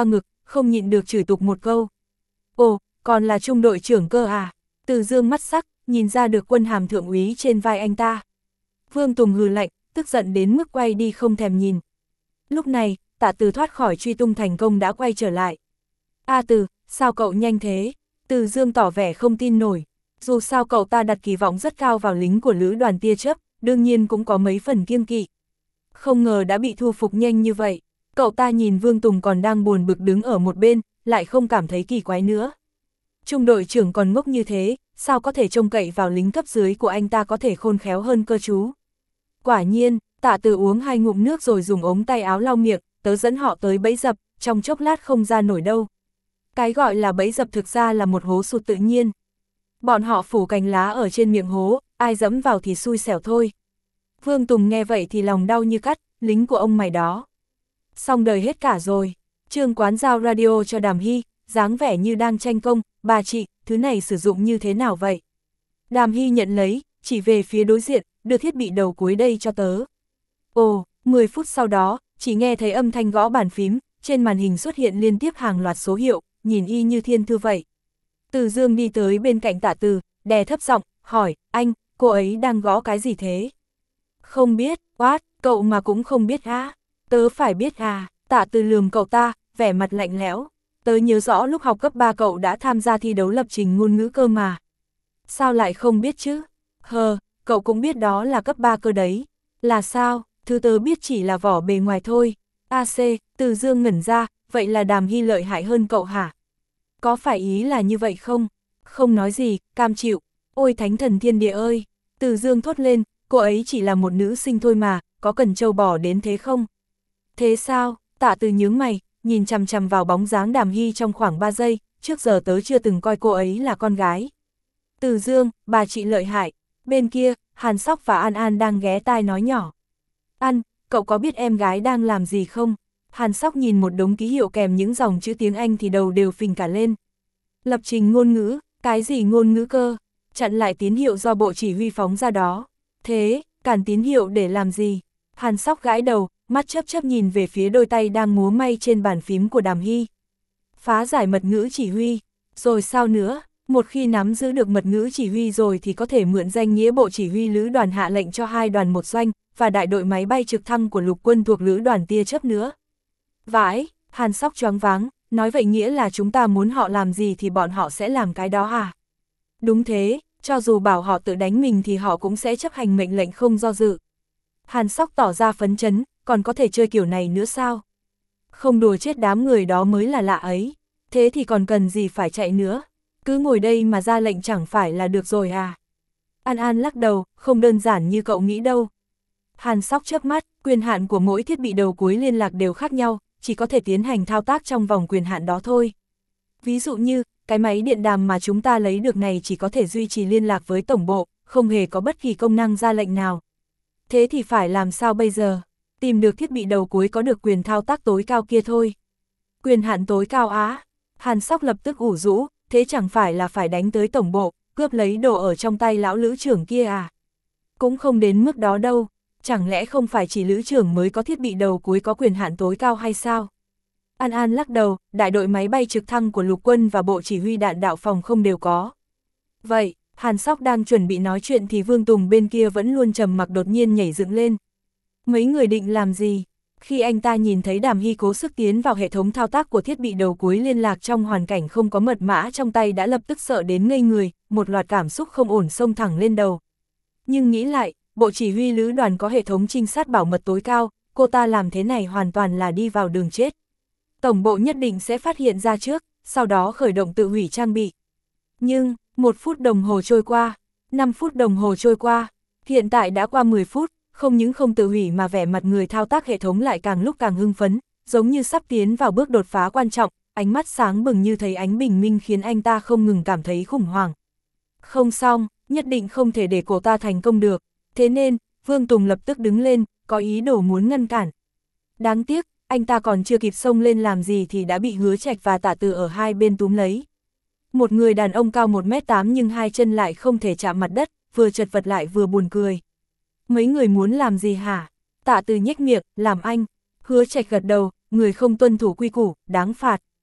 không nhịn được chửi tục một câu. Ồ, còn là trung đội trưởng cơ à? Từ Dương mắt sắc, nhìn ra được quân hàm thượng úy trên vai anh ta. Vương Tùng hừ lạnh, tức giận đến mức quay đi không thèm nhìn. Lúc này, Tạ Từ thoát khỏi truy tung thành công đã quay trở lại. A Từ, sao cậu nhanh thế? Từ Dương tỏ vẻ không tin nổi. Dù sao cậu ta đặt kỳ vọng rất cao vào lính của lữ đoàn tia chớp, đương nhiên cũng có mấy phần kiêng kỵ. Không ngờ đã bị thu phục nhanh như vậy. Cậu ta nhìn Vương Tùng còn đang buồn bực đứng ở một bên, lại không cảm thấy kỳ quái nữa. Trung đội trưởng còn ngốc như thế, sao có thể trông cậy vào lính cấp dưới của anh ta có thể khôn khéo hơn cơ chú. Quả nhiên, Tạ Từ uống hai ngụm nước rồi dùng ống tay áo lau miệng, tớ dẫn họ tới bẫy dập, trong chốc lát không ra nổi đâu. Cái gọi là bẫy dập thực ra là một hố sụt tự nhiên. Bọn họ phủ cành lá ở trên miệng hố, ai dẫm vào thì xui xẻo thôi. Vương Tùng nghe vậy thì lòng đau như cắt, lính của ông mày đó. Xong đời hết cả rồi. Trương Quán giao radio cho Đàm Hy, dáng vẻ như đang tranh công, bà chị, thứ này sử dụng như thế nào vậy? Đàm Hy nhận lấy, chỉ về phía đối diện, đưa thiết bị đầu cuối đây cho tớ. Ồ, mười phút sau đó, chỉ nghe thấy âm thanh gõ bàn phím, trên màn hình xuất hiện liên tiếp hàng loạt số hiệu, nhìn y như thiên thư vậy. Từ Dương đi tới bên cạnh Tạ Từ, đè thấp giọng, hỏi, anh, cô ấy đang gõ cái gì thế? Không biết, what, cậu mà cũng không biết á? Tớ phải biết à? Tạ Từ lườm cậu ta, vẻ mặt lạnh lẽo. Tớ nhớ rõ lúc học cấp ba cậu đã tham gia thi đấu lập trình ngôn ngữ cơ mà. Sao lại không biết chứ? Hờ, cậu cũng biết đó là cấp ba cơ đấy. Là sao? Thứ tớ biết chỉ là vỏ bề ngoài thôi. a xê, Từ Dương ngẩn ra, vậy là Đàm Hy lợi hại hơn cậu hả? Có phải ý là như vậy không? Không nói gì, cam chịu. Ôi thánh thần thiên địa ơi! Từ Dương thốt lên, cô ấy chỉ là một nữ sinh thôi mà, có cần trâu bò đến thế không? Thế sao? Tạ Từ nhướng mày, nhìn chằm chằm vào bóng dáng Đàm Hy trong khoảng ba giây, trước giờ tớ chưa từng coi cô ấy là con gái. Từ Dương, bà chị lợi hại. Bên kia, Hàn Sóc và An An đang ghé tai nói nhỏ. An, cậu có biết em gái đang làm gì không? Hàn Sóc nhìn một đống ký hiệu kèm những dòng chữ tiếng Anh thì đầu đều phình cả lên. Lập trình ngôn ngữ, cái gì ngôn ngữ cơ? Chặn lại tín hiệu do bộ chỉ huy phóng ra đó. Thế, cản tín hiệu để làm gì? Hàn Sóc gãi đầu, mắt chớp chớp nhìn về phía đôi tay đang múa may trên bàn phím của Đàm Hy. Phá giải mật ngữ chỉ huy, rồi sao nữa? Một khi nắm giữ được mật ngữ chỉ huy rồi thì có thể mượn danh nghĩa bộ chỉ huy lữ đoàn hạ lệnh cho hai đoàn một doanh, và đại đội máy bay trực thăng của lục quân thuộc lữ đoàn tia chớp nữa. Vãi, Hàn Sóc choáng váng, nói vậy nghĩa là chúng ta muốn họ làm gì thì bọn họ sẽ làm cái đó à? Đúng thế, cho dù bảo họ tự đánh mình thì họ cũng sẽ chấp hành mệnh lệnh không do dự. Hàn Sóc tỏ ra phấn chấn, còn có thể chơi kiểu này nữa sao? Không đùa chết đám người đó mới là lạ ấy, thế thì còn cần gì phải chạy nữa? Cứ ngồi đây mà ra lệnh chẳng phải là được rồi à? An An lắc đầu, không đơn giản như cậu nghĩ đâu. Hàn Sóc chớp mắt, quyền hạn của mỗi thiết bị đầu cuối liên lạc đều khác nhau, chỉ có thể tiến hành thao tác trong vòng quyền hạn đó thôi. Ví dụ như, cái máy điện đàm mà chúng ta lấy được này chỉ có thể duy trì liên lạc với tổng bộ, không hề có bất kỳ công năng ra lệnh nào. Thế thì phải làm sao bây giờ? Tìm được thiết bị đầu cuối có được quyền thao tác tối cao kia thôi. Quyền hạn tối cao á? Hàn Sóc lập tức ủ rũ, thế chẳng phải là phải đánh tới tổng bộ, cướp lấy đồ ở trong tay lão lữ trưởng kia à? Cũng không đến mức đó đâu, chẳng lẽ không phải chỉ lữ trưởng mới có thiết bị đầu cuối có quyền hạn tối cao hay sao? An An lắc đầu, đại đội máy bay trực thăng của lục quân và bộ chỉ huy đạn đạo phòng không đều có. Vậy, Hàn Sóc đang chuẩn bị nói chuyện thì Vương Tùng bên kia vẫn luôn trầm mặc đột nhiên nhảy dựng lên. Mấy người định làm gì? Khi anh ta nhìn thấy Đàm Hy cố sức tiến vào hệ thống thao tác của thiết bị đầu cuối liên lạc trong hoàn cảnh không có mật mã trong tay đã lập tức sợ đến ngây người, một loạt cảm xúc không ổn xông thẳng lên đầu. Nhưng nghĩ lại, bộ chỉ huy lữ đoàn có hệ thống trinh sát bảo mật tối cao, cô ta làm thế này hoàn toàn là đi vào đường chết. Tổng bộ nhất định sẽ phát hiện ra trước, sau đó khởi động tự hủy trang bị. Nhưng, một phút đồng hồ trôi qua, năm phút đồng hồ trôi qua, hiện tại đã qua mười phút, không những không tự hủy mà vẻ mặt người thao tác hệ thống lại càng lúc càng hưng phấn, giống như sắp tiến vào bước đột phá quan trọng, ánh mắt sáng bừng như thấy ánh bình minh khiến anh ta không ngừng cảm thấy khủng hoảng. Không xong, nhất định không thể để cô ta thành công được, thế nên, Vương Tùng lập tức đứng lên, có ý đồ muốn ngăn cản. Đáng tiếc, anh ta còn chưa kịp xông lên làm gì thì đã bị Hứa Trạch và Tạ Từ ở hai bên túm lấy. Một người đàn ông cao một mét tám nhưng hai chân lại không thể chạm mặt đất, vừa chật vật lại vừa buồn cười. Mấy người muốn làm gì hả? Tạ Từ nhếch miệng, làm anh. Hứa Trạch gật đầu, người không tuân thủ quy củ, đáng phạt.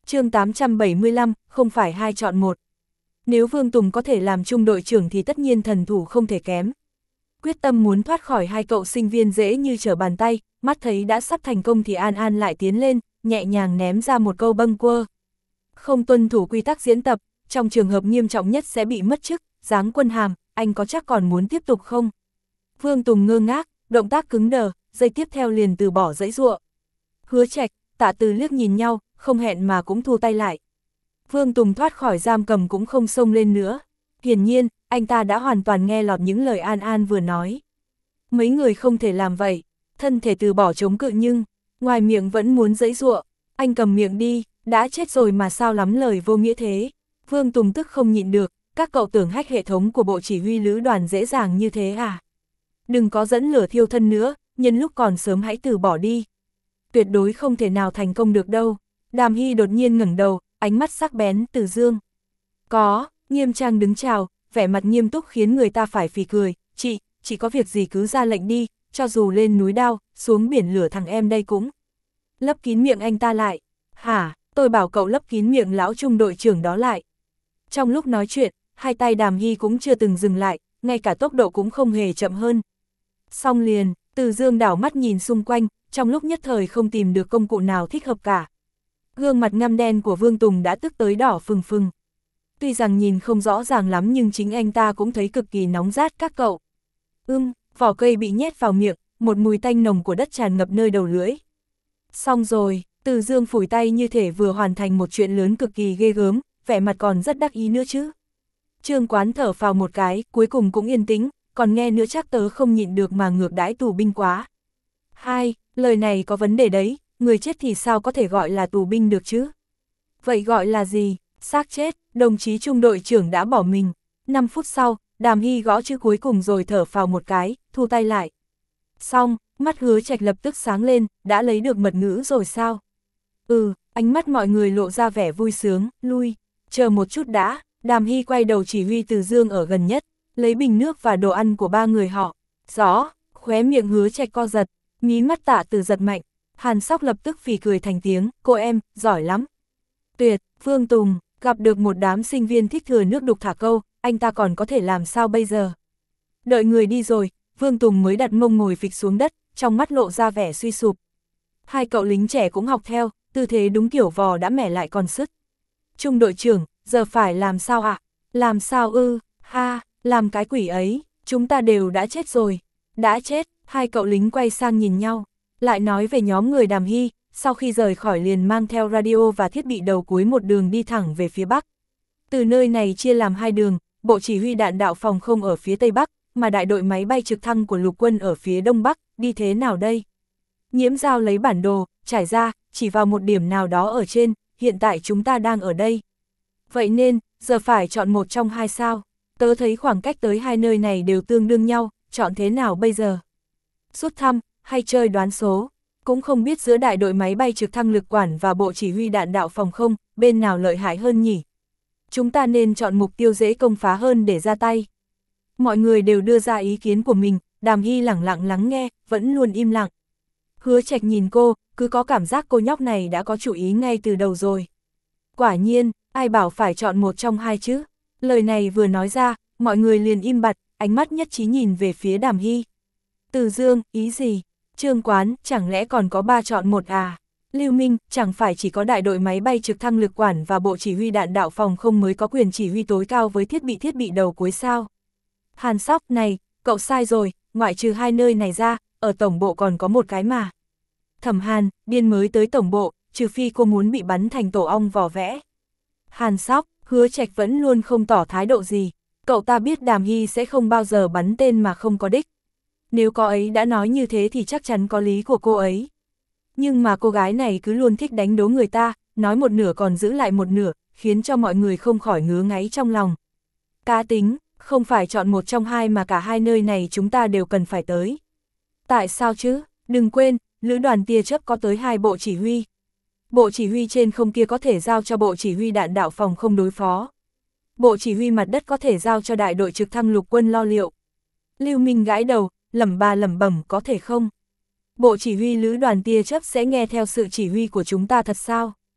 chương tám trăm bảy mươi lăm, không phải hai chọn một. Nếu Vương Tùng có thể làm trung đội trưởng thì tất nhiên thần thủ không thể kém. Quyết tâm muốn thoát khỏi hai cậu sinh viên dễ như trở bàn tay, mắt thấy đã sắp thành công thì An An lại tiến lên, nhẹ nhàng ném ra một câu bâng quơ. Không tuân thủ quy tắc diễn tập, trong trường hợp nghiêm trọng nhất sẽ bị mất chức, giáng quân hàm, anh có chắc còn muốn tiếp tục không? Vương Tùng ngơ ngác, động tác cứng đờ, giây tiếp theo liền từ bỏ giãy giụa. Hứa Trạch, Tạ Từ liếc nhìn nhau, không hẹn mà cũng thu tay lại. Vương Tùng thoát khỏi giam cầm cũng không xông lên nữa. Hiển nhiên, anh ta đã hoàn toàn nghe lọt những lời An An vừa nói. Mấy người không thể làm vậy, thân thể từ bỏ chống cự nhưng, ngoài miệng vẫn muốn giãy giụa. Anh cầm miệng đi, đã chết rồi mà sao lắm lời vô nghĩa thế. Vương Tùng tức không nhịn được, các cậu tưởng hack hệ thống của bộ chỉ huy lữ đoàn dễ dàng như thế à? Đừng có dẫn lửa thiêu thân nữa, nhân lúc còn sớm hãy từ bỏ đi. Tuyệt đối không thể nào thành công được đâu. Đàm Hy đột nhiên ngẩng đầu, ánh mắt sắc bén. Từ Dương. Có, nghiêm trang đứng chào, vẻ mặt nghiêm túc khiến người ta phải phì cười. Chị, chị có việc gì cứ ra lệnh đi, cho dù lên núi đao, xuống biển lửa thằng em đây cũng. Lấp kín miệng anh ta lại. Hả, tôi bảo cậu lấp kín miệng lão trung đội trưởng đó lại. Trong lúc nói chuyện, hai tay Đàm Hy cũng chưa từng dừng lại, ngay cả tốc độ cũng không hề chậm hơn. Xong liền, Từ Dương đảo mắt nhìn xung quanh, trong lúc nhất thời không tìm được công cụ nào thích hợp cả. Gương mặt ngăm đen của Vương Tùng đã tức tới đỏ phừng phừng. Tuy rằng nhìn không rõ ràng lắm nhưng chính anh ta cũng thấy cực kỳ nóng rát các cậu. Ưm, vỏ cây bị nhét vào miệng, một mùi tanh nồng của đất tràn ngập nơi đầu lưỡi. Xong rồi, Từ Dương phủi tay như thể vừa hoàn thành một chuyện lớn cực kỳ ghê gớm, vẻ mặt còn rất đắc ý nữa chứ. Trương Quán thở phào một cái, cuối cùng cũng yên tĩnh, còn nghe nữa chắc tớ không nhịn được mà ngược đãi tù binh quá. Hai, lời này có vấn đề đấy, người chết thì sao có thể gọi là tù binh được chứ? Vậy gọi là gì? Xác chết, đồng chí trung đội trưởng đã bỏ mình. năm phút sau, Đàm Hy gõ chữ cuối cùng rồi thở phào một cái, thu tay lại. Xong, mắt Hứa Trạch lập tức sáng lên, đã lấy được mật ngữ rồi sao? Ừ, ánh mắt mọi người lộ ra vẻ vui sướng, lui, chờ một chút đã. Đàm Hy quay đầu chỉ huy Từ Dương ở gần nhất, lấy bình nước và đồ ăn của ba người họ. Rõ, khóe miệng Hứa Trạch co giật, mí mắt Tạ Từ giật mạnh. Hàn Sóc lập tức phì cười thành tiếng, cô em, giỏi lắm. Tuyệt, Vương Tùng, gặp được một đám sinh viên thích thừa nước đục thả câu, anh ta còn có thể làm sao bây giờ? Đợi người đi rồi, Vương Tùng mới đặt mông ngồi phịch xuống đất, trong mắt lộ ra vẻ suy sụp. Hai cậu lính trẻ cũng học theo, tư thế đúng kiểu vò đã mẻ lại còn sứt. Trung đội trưởng, giờ phải làm sao ạ? À? Làm sao ư? Ha, làm cái quỷ ấy, chúng ta đều đã chết rồi. Đã chết, hai cậu lính quay sang nhìn nhau, lại nói về nhóm người Đàm Hy, sau khi rời khỏi liền mang theo radio và thiết bị đầu cuối một đường đi thẳng về phía Bắc. Từ nơi này chia làm hai đường, bộ chỉ huy đạn đạo phòng không ở phía Tây Bắc, mà đại đội máy bay trực thăng của lục quân ở phía Đông Bắc, đi thế nào đây? Nhiễm Giao lấy bản đồ, trải ra, chỉ vào một điểm nào đó ở trên, hiện tại chúng ta đang ở đây. Vậy nên, giờ phải chọn một trong hai sao, tớ thấy khoảng cách tới hai nơi này đều tương đương nhau, chọn thế nào bây giờ? Rút thăm, hay chơi đoán số, cũng không biết giữa đại đội máy bay trực thăng lực quản và bộ chỉ huy đạn đạo phòng không, bên nào lợi hại hơn nhỉ? Chúng ta nên chọn mục tiêu dễ công phá hơn để ra tay. Mọi người đều đưa ra ý kiến của mình, Đàm Hy lẳng lặng lắng nghe, vẫn luôn im lặng. Hứa Trạch nhìn cô, cứ có cảm giác cô nhóc này đã có chủ ý ngay từ đầu rồi. Quả nhiên, ai bảo phải chọn một trong hai chứ? Lời này vừa nói ra, mọi người liền im bặt, ánh mắt nhất trí nhìn về phía Đàm Hy. Từ Dương, ý gì? Trương Quán, chẳng lẽ còn có ba chọn một à? Lưu Minh, chẳng phải chỉ có đại đội máy bay trực thăng lực quản và bộ chỉ huy đạn đạo phòng không mới có quyền chỉ huy tối cao với thiết bị thiết bị đầu cuối sao? Hàn Sóc, này, cậu sai rồi, ngoại trừ hai nơi này ra, ở tổng bộ còn có một cái mà. Thẩm Hàn, điên mới tới tổng bộ, trừ phi cô muốn bị bắn thành tổ ong vỏ vẽ. Hàn Sóc, Hứa Trạch vẫn luôn không tỏ thái độ gì, cậu ta biết Đàm Hy sẽ không bao giờ bắn tên mà không có đích. Nếu cô ấy đã nói như thế thì chắc chắn có lý của cô ấy. Nhưng mà cô gái này cứ luôn thích đánh đố người ta, nói một nửa còn giữ lại một nửa, khiến cho mọi người không khỏi ngứa ngáy trong lòng. Cá tính, không phải chọn một trong hai mà cả hai nơi này chúng ta đều cần phải tới. Tại sao chứ? Đừng quên, lữ đoàn tia chớp có tới hai bộ chỉ huy. Bộ chỉ huy trên không kia có thể giao cho bộ chỉ huy đạn đạo phòng không đối phó. Bộ chỉ huy mặt đất có thể giao cho đại đội trực thăng lục quân lo liệu. Lưu Minh gãi đầu, lẩm ba lẩm bẩm, có thể không? Bộ chỉ huy lữ đoàn tia chớp sẽ nghe theo sự chỉ huy của chúng ta thật sao?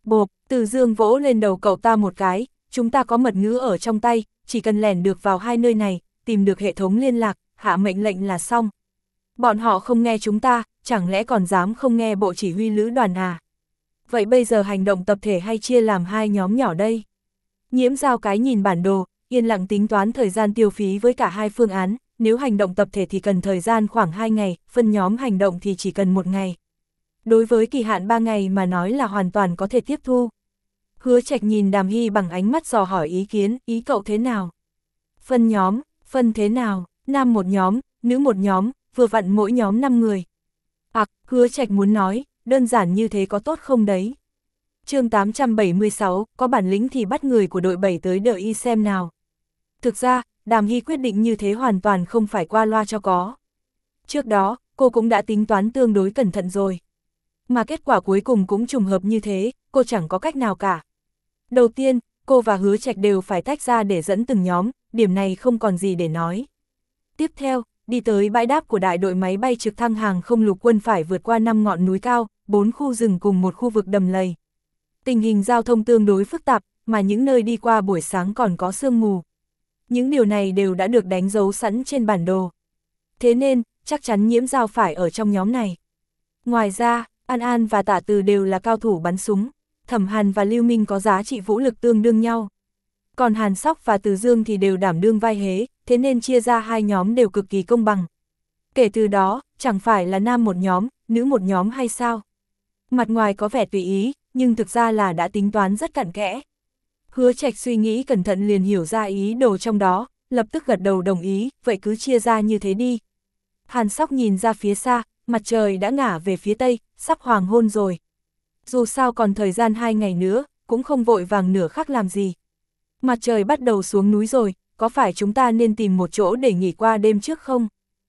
Bộp, Từ Dương vỗ lên đầu cậu ta một cái, chúng ta có mật ngữ ở trong tay, chỉ cần lẻn được vào hai nơi này, tìm được hệ thống liên lạc, hạ mệnh lệnh là xong. Bọn họ không nghe chúng ta, chẳng lẽ còn dám không nghe bộ chỉ huy lữ đoàn à? Vậy bây giờ hành động tập thể hay chia làm hai nhóm nhỏ đây? Nhiễm Giao cái nhìn bản đồ, yên lặng tính toán thời gian tiêu phí với cả hai phương án, nếu hành động tập thể thì cần thời gian khoảng hai ngày, phân nhóm hành động thì chỉ cần một ngày. Đối với kỳ hạn ba ngày mà nói là hoàn toàn có thể tiếp thu. Hứa Trạch nhìn Đàm Hy bằng ánh mắt dò hỏi ý kiến, ý cậu thế nào? Phân nhóm, phân thế nào? Nam một nhóm, nữ một nhóm, vừa vặn mỗi nhóm năm người. À, Hứa Trạch muốn nói, đơn giản như thế có tốt không đấy? Chương tám trăm bảy mươi sáu, có bản lĩnh thì bắt người của đội bảy tới đợi y xem nào. Thực ra, Đàm Hy quyết định như thế hoàn toàn không phải qua loa cho có. Trước đó, cô cũng đã tính toán tương đối cẩn thận rồi. Mà kết quả cuối cùng cũng trùng hợp như thế, cô chẳng có cách nào cả. Đầu tiên, cô và Hứa Trạch đều phải tách ra để dẫn từng nhóm, điểm này không còn gì để nói. Tiếp theo, đi tới bãi đáp của đại đội máy bay trực thăng hàng không lục quân phải vượt qua năm ngọn núi cao, bốn khu rừng cùng một khu vực đầm lầy. Tình hình giao thông tương đối phức tạp, mà những nơi đi qua buổi sáng còn có sương mù. Những điều này đều đã được đánh dấu sẵn trên bản đồ. Thế nên, chắc chắn Nhiễm Giao phải ở trong nhóm này. Ngoài ra, An An và Tả Từ đều là cao thủ bắn súng, Thẩm Hàn và Lưu Minh có giá trị vũ lực tương đương nhau. Còn Hàn Sóc và Từ Dương thì đều đảm đương vai hế, thế nên chia ra hai nhóm đều cực kỳ công bằng. Kể từ đó, chẳng phải là nam một nhóm, nữ một nhóm hay sao? Mặt ngoài có vẻ tùy ý, nhưng thực ra là đã tính toán rất cặn kẽ. Hứa Trạch suy nghĩ cẩn thận liền hiểu ra ý đồ trong đó, lập tức gật đầu đồng ý, vậy cứ chia ra như thế đi. Hàn Sóc nhìn ra phía xa, mặt trời đã ngả về phía tây, sắp hoàng hôn rồi. Dù sao còn thời gian hai ngày nữa, cũng không vội vàng nửa khắc làm gì. Mặt trời bắt đầu xuống núi rồi, có phải chúng ta nên tìm một chỗ để nghỉ qua đêm trước không?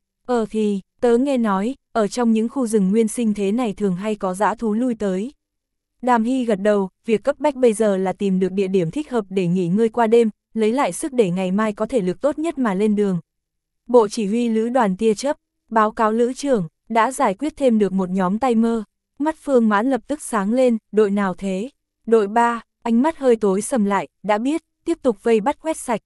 Ờ thì, tớ nghe nói, ở trong những khu rừng nguyên sinh thế này thường hay có dã thú lui tới. Đàm Hy gật đầu, việc cấp bách bây giờ là tìm được địa điểm thích hợp để nghỉ ngơi qua đêm, lấy lại sức để ngày mai có thể lực tốt nhất mà lên đường. Bộ chỉ huy lữ đoàn tia chớp, báo cáo lữ trưởng, đã giải quyết thêm được một nhóm tay mơ. Mắt Phương Mãn lập tức sáng lên, đội nào thế? Đội ba, ánh mắt hơi tối sầm lại, đã biết, tiếp tục vây bắt quét sạch.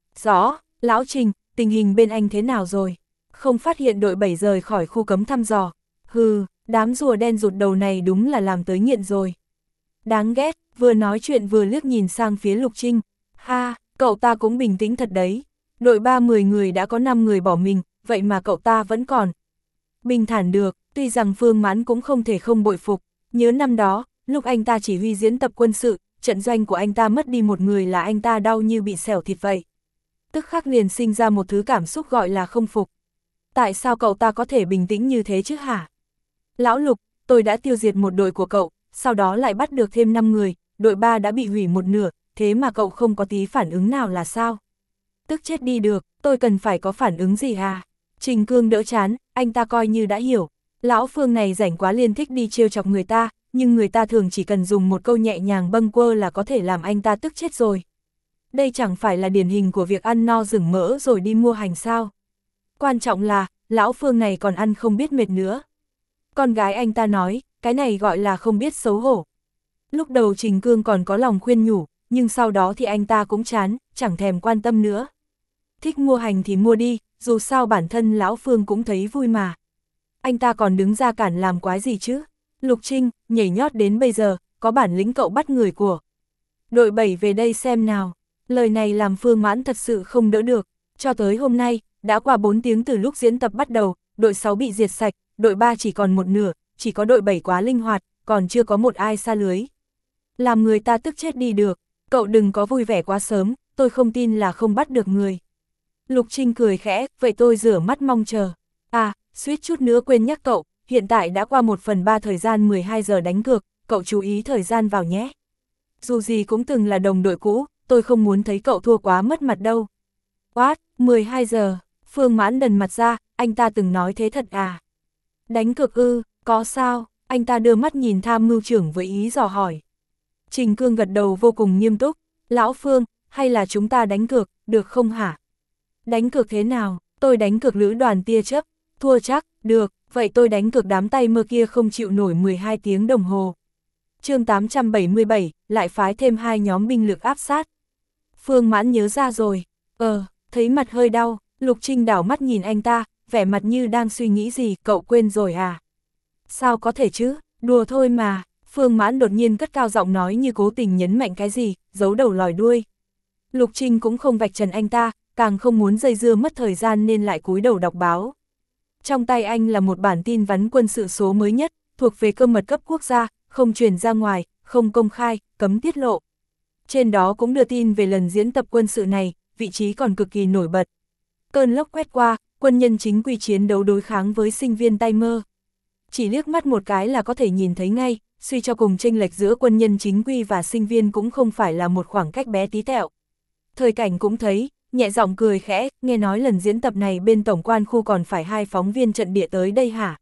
Rõ, Lão Trình, tình hình bên anh thế nào rồi? Không phát hiện đội bảy rời khỏi khu cấm thăm dò. Hừ, đám rùa đen rụt đầu này đúng là làm tới nghiện rồi. Đáng ghét, vừa nói chuyện vừa liếc nhìn sang phía Lục Trinh. Ha, cậu ta cũng bình tĩnh thật đấy. Đội ba mười người đã có năm người bỏ mình, vậy mà cậu ta vẫn còn bình thản được, tuy rằng Phương Mãn cũng không thể không bội phục. Nhớ năm đó, lúc anh ta chỉ huy diễn tập quân sự, trận doanh của anh ta mất đi một người là anh ta đau như bị xẻo thịt vậy. Tức khắc liền sinh ra một thứ cảm xúc gọi là không phục. Tại sao cậu ta có thể bình tĩnh như thế chứ hả? Lão Lục, tôi đã tiêu diệt một đội của cậu, sau đó lại bắt được thêm năm người, đội ba đã bị hủy một nửa, thế mà cậu không có tí phản ứng nào là sao? Tức chết đi được, tôi cần phải có phản ứng gì à? Trình Cương đỡ chán, anh ta coi như đã hiểu. Lão Phương này rảnh quá liên thích đi trêu chọc người ta, nhưng người ta thường chỉ cần dùng một câu nhẹ nhàng bâng quơ là có thể làm anh ta tức chết rồi. Đây chẳng phải là điển hình của việc ăn no rừng mỡ rồi đi mua hành sao. Quan trọng là, Lão Phương này còn ăn không biết mệt nữa. Con gái anh ta nói, cái này gọi là không biết xấu hổ. Lúc đầu Trình Cương còn có lòng khuyên nhủ, nhưng sau đó thì anh ta cũng chán, chẳng thèm quan tâm nữa. Thích mua hành thì mua đi, dù sao bản thân Lão Phương cũng thấy vui mà. Anh ta còn đứng ra cản làm quái gì chứ? Lục Trinh, nhảy nhót đến bây giờ, có bản lĩnh cậu bắt người của đội bảy về đây xem nào. Lời này làm Phương Mãn thật sự không đỡ được. Cho tới hôm nay, đã qua bốn tiếng từ lúc diễn tập bắt đầu, đội sáu bị diệt sạch, đội ba chỉ còn một nửa, chỉ có đội bảy quá linh hoạt, còn chưa có một ai xa lưới. Làm người ta tức chết đi được, cậu đừng có vui vẻ quá sớm, tôi không tin là không bắt được người. Lục Trinh cười khẽ, vậy tôi rửa mắt mong chờ. À, suýt chút nữa quên nhắc cậu, hiện tại đã qua một phần ba thời gian mười hai giờ đánh cược, cậu chú ý thời gian vào nhé. Dù gì cũng từng là đồng đội cũ, tôi không muốn thấy cậu thua quá mất mặt đâu. What, mười hai giờ, Phương Mãn đần mặt ra, anh ta từng nói thế thật à? Đánh cược ư, có sao? Anh ta đưa mắt nhìn tham mưu trưởng với ý dò hỏi. Trình Cương gật đầu vô cùng nghiêm túc, Lão Phương, hay là chúng ta đánh cược, được không hả? Đánh cược thế nào? Tôi đánh cược lữ đoàn tia chớp, thua chắc, được, vậy tôi đánh cược đám tay mơ kia không chịu nổi mười hai tiếng đồng hồ. chương tám trăm bảy mươi bảy, lại phái thêm hai nhóm binh lực áp sát. Phương Mãn nhớ ra rồi, ờ, thấy mặt hơi đau, Lục Trinh đảo mắt nhìn anh ta, vẻ mặt như đang suy nghĩ gì, cậu quên rồi à? Sao có thể chứ, đùa thôi mà, Phương Mãn đột nhiên cất cao giọng nói như cố tình nhấn mạnh cái gì, giấu đầu lòi đuôi. Lục Trinh cũng không vạch trần anh ta, càng không muốn dây dưa mất thời gian nên lại cúi đầu đọc báo. Trong tay anh là một bản tin vắn quân sự số mới nhất, thuộc về cơ mật cấp quốc gia, không truyền ra ngoài, không công khai, cấm tiết lộ. Trên đó cũng đưa tin về lần diễn tập quân sự này, vị trí còn cực kỳ nổi bật. Cơn lốc quét qua, quân nhân chính quy chiến đấu đối kháng với sinh viên tay mơ. Chỉ liếc mắt một cái là có thể nhìn thấy ngay, suy cho cùng chênh lệch giữa quân nhân chính quy và sinh viên cũng không phải là một khoảng cách bé tí tẹo. Thời Cảnh cũng thấy, nhẹ giọng cười khẽ, nghe nói lần diễn tập này bên tổng quan khu còn phải hai phóng viên trận địa tới đây hả?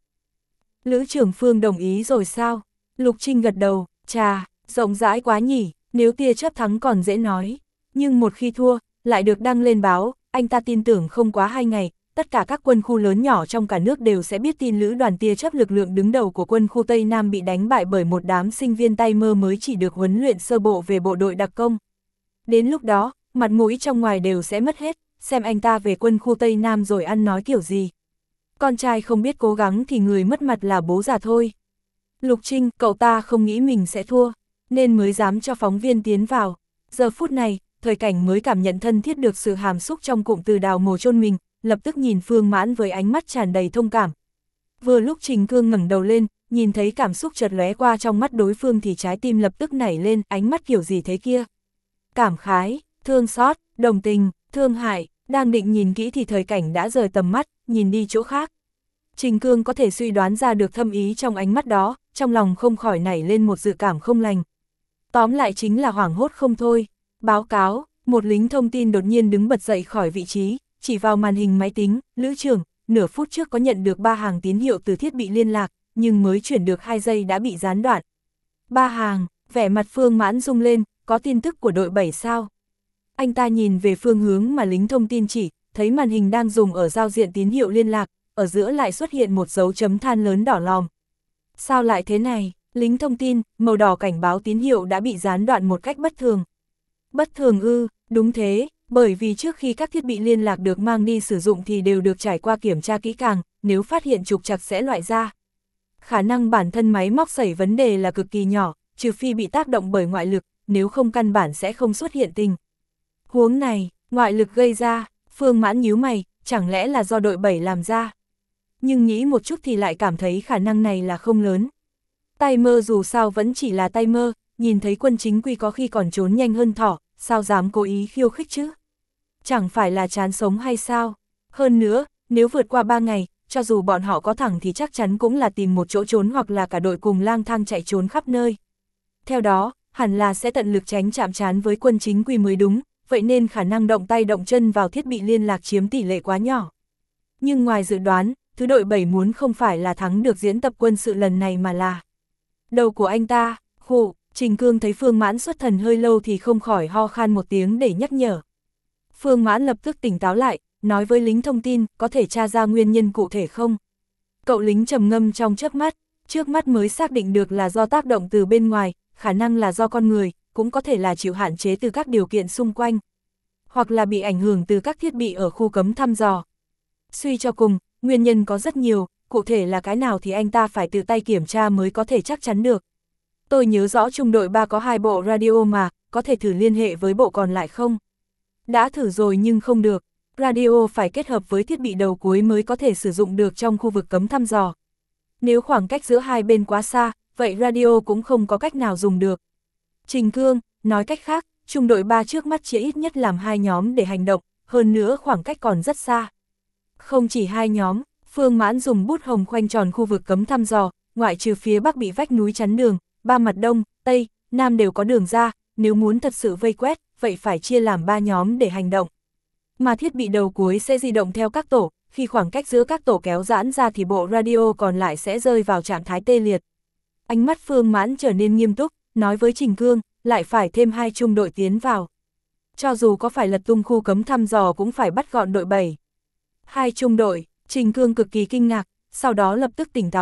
Lữ trưởng Phương đồng ý rồi sao? Lục Trinh gật đầu, chà, rộng rãi quá nhỉ, nếu tia chớp thắng còn dễ nói. Nhưng một khi thua, lại được đăng lên báo, anh ta tin tưởng không quá hai ngày, tất cả các quân khu lớn nhỏ trong cả nước đều sẽ biết tin lữ đoàn tia chớp lực lượng đứng đầu của quân khu Tây Nam bị đánh bại bởi một đám sinh viên tay mơ mới chỉ được huấn luyện sơ bộ về bộ đội đặc công. Đến lúc đó, mặt mũi trong ngoài đều sẽ mất hết, xem anh ta về quân khu Tây Nam rồi ăn nói kiểu gì. Con trai không biết cố gắng thì người mất mặt là bố già thôi. Lục Trinh, cậu ta không nghĩ mình sẽ thua, nên mới dám cho phóng viên tiến vào. Giờ phút này, Thời Cảnh mới cảm nhận thân thiết được sự hàm xúc trong cụm từ đào mồ chôn mình, lập tức nhìn Phương Mãn với ánh mắt tràn đầy thông cảm. Vừa lúc Trình Cương ngẩng đầu lên, nhìn thấy cảm xúc chợt lóe qua trong mắt đối phương thì trái tim lập tức nảy lên, ánh mắt kiểu gì thế kia? Cảm khái, thương xót, đồng tình, thương hại, đang định nhìn kỹ thì Thời Cảnh đã rời tầm mắt, nhìn đi chỗ khác. Trình Cương có thể suy đoán ra được thâm ý trong ánh mắt đó, trong lòng không khỏi nảy lên một dự cảm không lành. Tóm lại chính là hoảng hốt không thôi. Báo cáo, một lính thông tin đột nhiên đứng bật dậy khỏi vị trí, chỉ vào màn hình máy tính, Lữ trưởng, nửa phút trước có nhận được ba hàng tín hiệu từ thiết bị liên lạc, nhưng mới chuyển được hai giây đã bị gián đoạn. Ba hàng, vẻ mặt Phương Mãn rung lên, có tin tức của đội bảy sao? Anh ta nhìn về phương hướng mà lính thông tin chỉ, thấy màn hình đang dùng ở giao diện tín hiệu liên lạc, ở giữa lại xuất hiện một dấu chấm than lớn đỏ lòm. Sao lại thế này? Lính thông tin, màu đỏ cảnh báo tín hiệu đã bị gián đoạn một cách bất thường. Bất thường ư, đúng thế, bởi vì trước khi các thiết bị liên lạc được mang đi sử dụng thì đều được trải qua kiểm tra kỹ càng, nếu phát hiện trục trặc sẽ loại ra. Khả năng bản thân máy móc xảy vấn đề là cực kỳ nhỏ, trừ phi bị tác động bởi ngoại lực, nếu không căn bản sẽ không xuất hiện tình huống này, ngoại lực gây ra. Phương Mãn nhíu mày, chẳng lẽ là do đội bảy làm ra? Nhưng nghĩ một chút thì lại cảm thấy khả năng này là không lớn. Tay mơ dù sao vẫn chỉ là tay mơ, nhìn thấy quân chính quy có khi còn trốn nhanh hơn thỏ, sao dám cố ý khiêu khích chứ? Chẳng phải là chán sống hay sao? Hơn nữa, nếu vượt qua ba ngày, cho dù bọn họ có thẳng thì chắc chắn cũng là tìm một chỗ trốn hoặc là cả đội cùng lang thang chạy trốn khắp nơi. Theo đó, hẳn là sẽ tận lực tránh chạm trán với quân chính quy mới đúng, vậy nên khả năng động tay động chân vào thiết bị liên lạc chiếm tỷ lệ quá nhỏ. Nhưng ngoài dự đoán, thứ đội bảy muốn không phải là thắng được diễn tập quân sự lần này mà là đầu của anh ta. Khụ, Trình Cương thấy Phương Mãn xuất thần hơi lâu thì không khỏi ho khan một tiếng để nhắc nhở. Phương Mãn lập tức tỉnh táo lại, nói với lính thông tin, có thể tra ra nguyên nhân cụ thể không? Cậu lính trầm ngâm trong chớp mắt, trước mắt mới xác định được là do tác động từ bên ngoài, khả năng là do con người, cũng có thể là chịu hạn chế từ các điều kiện xung quanh, hoặc là bị ảnh hưởng từ các thiết bị ở khu cấm thăm dò. Suy cho cùng, nguyên nhân có rất nhiều, cụ thể là cái nào thì anh ta phải tự tay kiểm tra mới có thể chắc chắn được. Tôi nhớ rõ trung đội ba có hai bộ radio mà, có thể thử liên hệ với bộ còn lại không? Đã thử rồi nhưng không được, radio phải kết hợp với thiết bị đầu cuối mới có thể sử dụng được trong khu vực cấm thăm dò. Nếu khoảng cách giữa hai bên quá xa, vậy radio cũng không có cách nào dùng được. Trình Cương, nói cách khác, trung đội ba trước mắt chỉ ít nhất làm hai nhóm để hành động, hơn nữa khoảng cách còn rất xa. Không chỉ hai nhóm, Phương Mãn dùng bút hồng khoanh tròn khu vực cấm thăm dò, ngoại trừ phía bắc bị vách núi chắn đường, ba mặt đông, tây, nam đều có đường ra, nếu muốn thật sự vây quét, vậy phải chia làm ba nhóm để hành động. Mà thiết bị đầu cuối sẽ di động theo các tổ, khi khoảng cách giữa các tổ kéo giãn ra thì bộ radio còn lại sẽ rơi vào trạng thái tê liệt. Ánh mắt Phương Mãn trở nên nghiêm túc, nói với Trình Cương, lại phải thêm hai trung đội tiến vào. Cho dù có phải lật tung khu cấm thăm dò cũng phải bắt gọn đội bảy. Hai trung đội, Trình Cương cực kỳ kinh ngạc, sau đó lập tức tỉnh táo lại,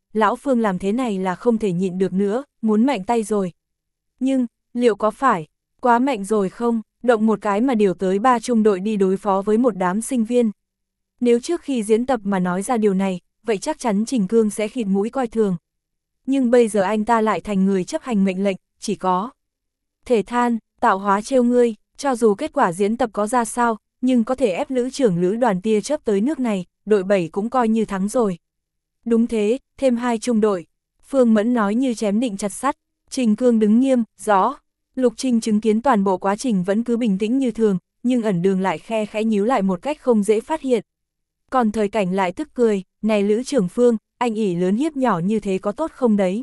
lão Phương làm thế này là không thể nhịn được nữa, muốn mạnh tay rồi. Nhưng, liệu có phải, quá mạnh rồi không, động một cái mà điều tới ba trung đội đi đối phó với một đám sinh viên. Nếu trước khi diễn tập mà nói ra điều này, vậy chắc chắn Trình Cương sẽ khịt mũi coi thường. Nhưng bây giờ anh ta lại thành người chấp hành mệnh lệnh, chỉ có thể than, tạo hóa trêu ngươi, cho dù kết quả diễn tập có ra sao, nhưng có thể ép lữ trưởng lữ đoàn tia chớp tới nước này, đội bảy cũng coi như thắng rồi. Đúng thế, thêm hai trung đội. Phương Mẫn nói như chém định chặt sắt. Trình Cương đứng nghiêm, rõ. Lục Trinh chứng kiến toàn bộ quá trình vẫn cứ bình tĩnh như thường, nhưng ẩn đường lại khe khẽ nhíu lại một cách không dễ phát hiện. Còn Thời Cảnh lại tức cười, này lữ trưởng Phương, anh ỉ lớn hiếp nhỏ như thế có tốt không đấy?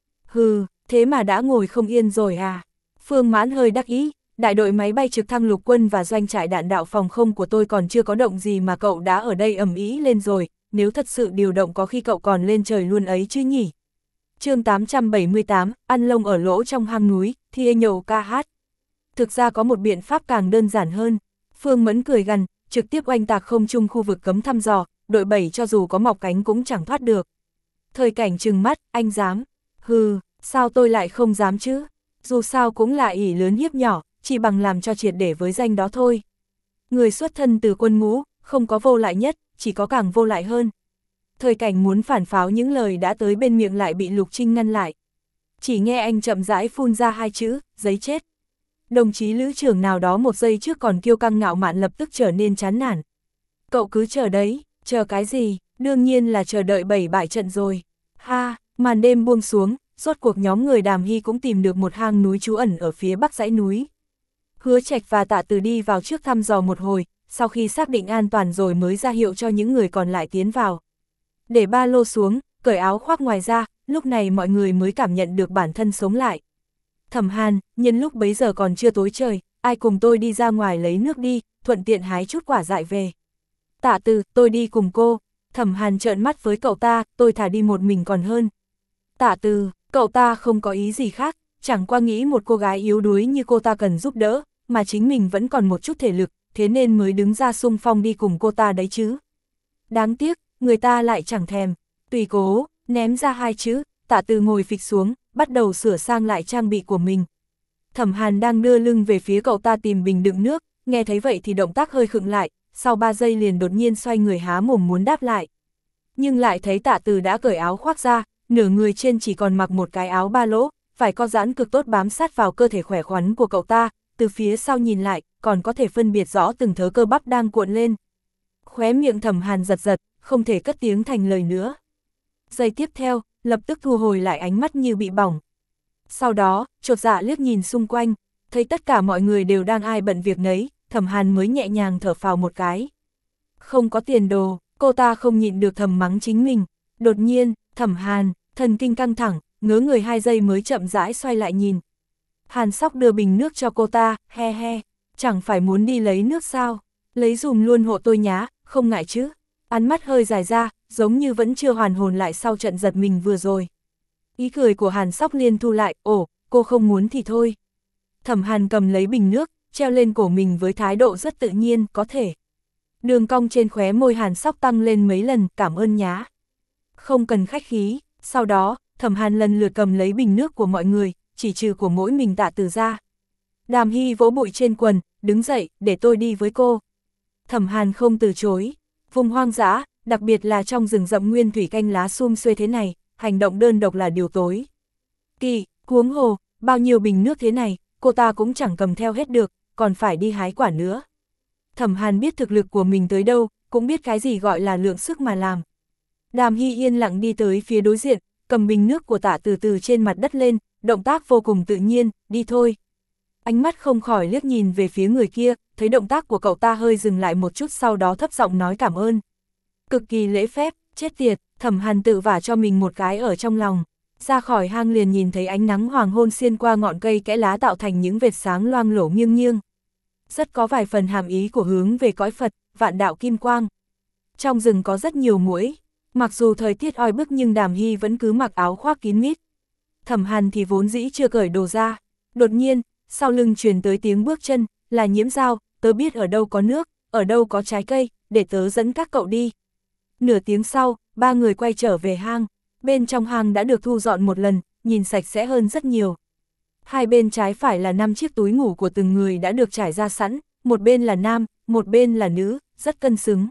Hừ, thế mà đã ngồi không yên rồi à? Phương Mãn hơi đắc ý, đại đội máy bay trực thăng lục quân và doanh trại đạn đạo phòng không của tôi còn chưa có động gì mà cậu đã ở đây ầm ĩ lên rồi, nếu thật sự điều động có khi cậu còn lên trời luôn ấy chứ nhỉ? Chương tám trăm bảy mươi tám, ăn lông ở lỗ trong hang núi, thia nhậu ca hát. Thực ra có một biện pháp càng đơn giản hơn. Phương Mẫn cười gằn, trực tiếp oanh tạc không trung khu vực cấm thăm dò, đội bảy cho dù có mọc cánh cũng chẳng thoát được. Thời Cảnh trừng mắt, anh dám? Hừ, sao tôi lại không dám chứ? Dù sao cũng là ỷ lớn hiếp nhỏ, chỉ bằng làm cho triệt để với danh đó thôi. Người xuất thân từ quân ngũ, không có vô lại nhất, chỉ có càng vô lại hơn. Thời Cảnh muốn phản pháo những lời đã tới bên miệng lại bị Lục Trinh ngăn lại. Chỉ nghe anh chậm rãi phun ra hai chữ, giấy chết. Đồng chí lữ trưởng nào đó một giây trước còn kiêu căng ngạo mạn lập tức trở nên chán nản. Cậu cứ chờ đấy, chờ cái gì, đương nhiên là chờ đợi bảy bại trận rồi. Ha, màn đêm buông xuống, rốt cuộc nhóm người Đàm Hy cũng tìm được một hang núi trú ẩn ở phía bắc dãy núi. Hứa Trạch và Tạ Từ đi vào trước thăm dò một hồi, sau khi xác định an toàn rồi mới ra hiệu cho những người còn lại tiến vào. Để ba lô xuống, cởi áo khoác ngoài ra, lúc này mọi người mới cảm nhận được bản thân sống lại. Thẩm Hàn, nhân lúc bấy giờ còn chưa tối trời, ai cùng tôi đi ra ngoài lấy nước đi, thuận tiện hái chút quả dại về. Tạ Từ, tôi đi cùng cô. Thẩm Hàn trợn mắt với cậu ta, tôi thả đi một mình còn hơn. Tạ Từ, cậu ta không có ý gì khác, chẳng qua nghĩ một cô gái yếu đuối như cô ta cần giúp đỡ, mà chính mình vẫn còn một chút thể lực, thế nên mới đứng ra xung phong đi cùng cô ta đấy chứ. Đáng tiếc, người ta lại chẳng thèm, tùy cố, ném ra hai chữ, Tạ Từ ngồi phịch xuống, bắt đầu sửa sang lại trang bị của mình. Thẩm Hàn đang đưa lưng về phía cậu ta tìm bình đựng nước, nghe thấy vậy thì động tác hơi khựng lại, sau ba giây liền đột nhiên xoay người há mồm muốn đáp lại. Nhưng lại thấy Tạ Từ đã cởi áo khoác ra, nửa người trên chỉ còn mặc một cái áo ba lỗ, phải có giãn cực tốt bám sát vào cơ thể khỏe khoắn của cậu ta, từ phía sau nhìn lại, còn có thể phân biệt rõ từng thớ cơ bắp đang cuộn lên. Khóe miệng Thẩm Hàn giật giật, không thể cất tiếng thành lời nữa. Giây tiếp theo, lập tức thu hồi lại ánh mắt như bị bỏng. Sau đó, chột dạ liếc nhìn xung quanh, thấy tất cả mọi người đều đang ai bận việc nấy, Thẩm Hàn mới nhẹ nhàng thở phào một cái. Không có tiền đồ, cô ta không nhịn được thầm mắng chính mình. Đột nhiên, Thẩm Hàn, thần kinh căng thẳng, ngớ người hai giây mới chậm rãi xoay lại nhìn. Hàn Sóc đưa bình nước cho cô ta, he he, chẳng phải muốn đi lấy nước sao, lấy dùm luôn hộ tôi nhá, không ngại chứ. Ánh mắt hơi dài ra, giống như vẫn chưa hoàn hồn lại sau trận giật mình vừa rồi. Ý cười của Hàn Sóc liền thu lại, ồ, cô không muốn thì thôi. Thẩm Hàn cầm lấy bình nước, treo lên cổ mình với thái độ rất tự nhiên, có thể. Đường cong trên khóe môi Hàn Sóc tăng lên mấy lần, cảm ơn nhá. Không cần khách khí, sau đó, Thẩm Hàn lần lượt cầm lấy bình nước của mọi người, chỉ trừ của mỗi mình Tạ Từ ra. Đàm Hy vỗ bụi trên quần, đứng dậy, để tôi đi với cô. Thẩm Hàn không từ chối. Vùng hoang dã, đặc biệt là trong rừng rậm nguyên thủy canh lá sum xuê thế này, hành động đơn độc là điều tối. Kỳ, huống hồ, bao nhiêu bình nước thế này, cô ta cũng chẳng cầm theo hết được, còn phải đi hái quả nữa. Thẩm Hàn biết thực lực của mình tới đâu, cũng biết cái gì gọi là lượng sức mà làm. Đàm Hy yên lặng đi tới phía đối diện, cầm bình nước của Tạ Từ từ trên mặt đất lên, động tác vô cùng tự nhiên, đi thôi. Ánh mắt không khỏi liếc nhìn về phía người kia, thấy động tác của cậu ta hơi dừng lại một chút sau đó thấp giọng nói cảm ơn. Cực kỳ lễ phép, chết tiệt, Thẩm Hàn tự vả cho mình một cái ở trong lòng. Ra khỏi hang liền nhìn thấy ánh nắng hoàng hôn xuyên qua ngọn cây kẽ lá tạo thành những vệt sáng loang lổ nghiêng nghiêng. Rất có vài phần hàm ý của hướng về cõi Phật, vạn đạo kim quang. Trong rừng có rất nhiều muỗi, mặc dù thời tiết oi bức nhưng Đàm Hy vẫn cứ mặc áo khoác kín mít. Thẩm Hàn thì vốn dĩ chưa cởi đồ ra, đột nhiên, sau lưng truyền tới tiếng bước chân, là Nhiễm Dao, tớ biết ở đâu có nước, ở đâu có trái cây, để tớ dẫn các cậu đi. Nửa tiếng sau, ba người quay trở về hang, Bên trong hang đã được thu dọn một lần, nhìn sạch sẽ hơn rất nhiều. Hai bên trái phải là năm chiếc túi ngủ của từng người đã được trải ra sẵn, một bên là nam, một bên là nữ, rất cân xứng.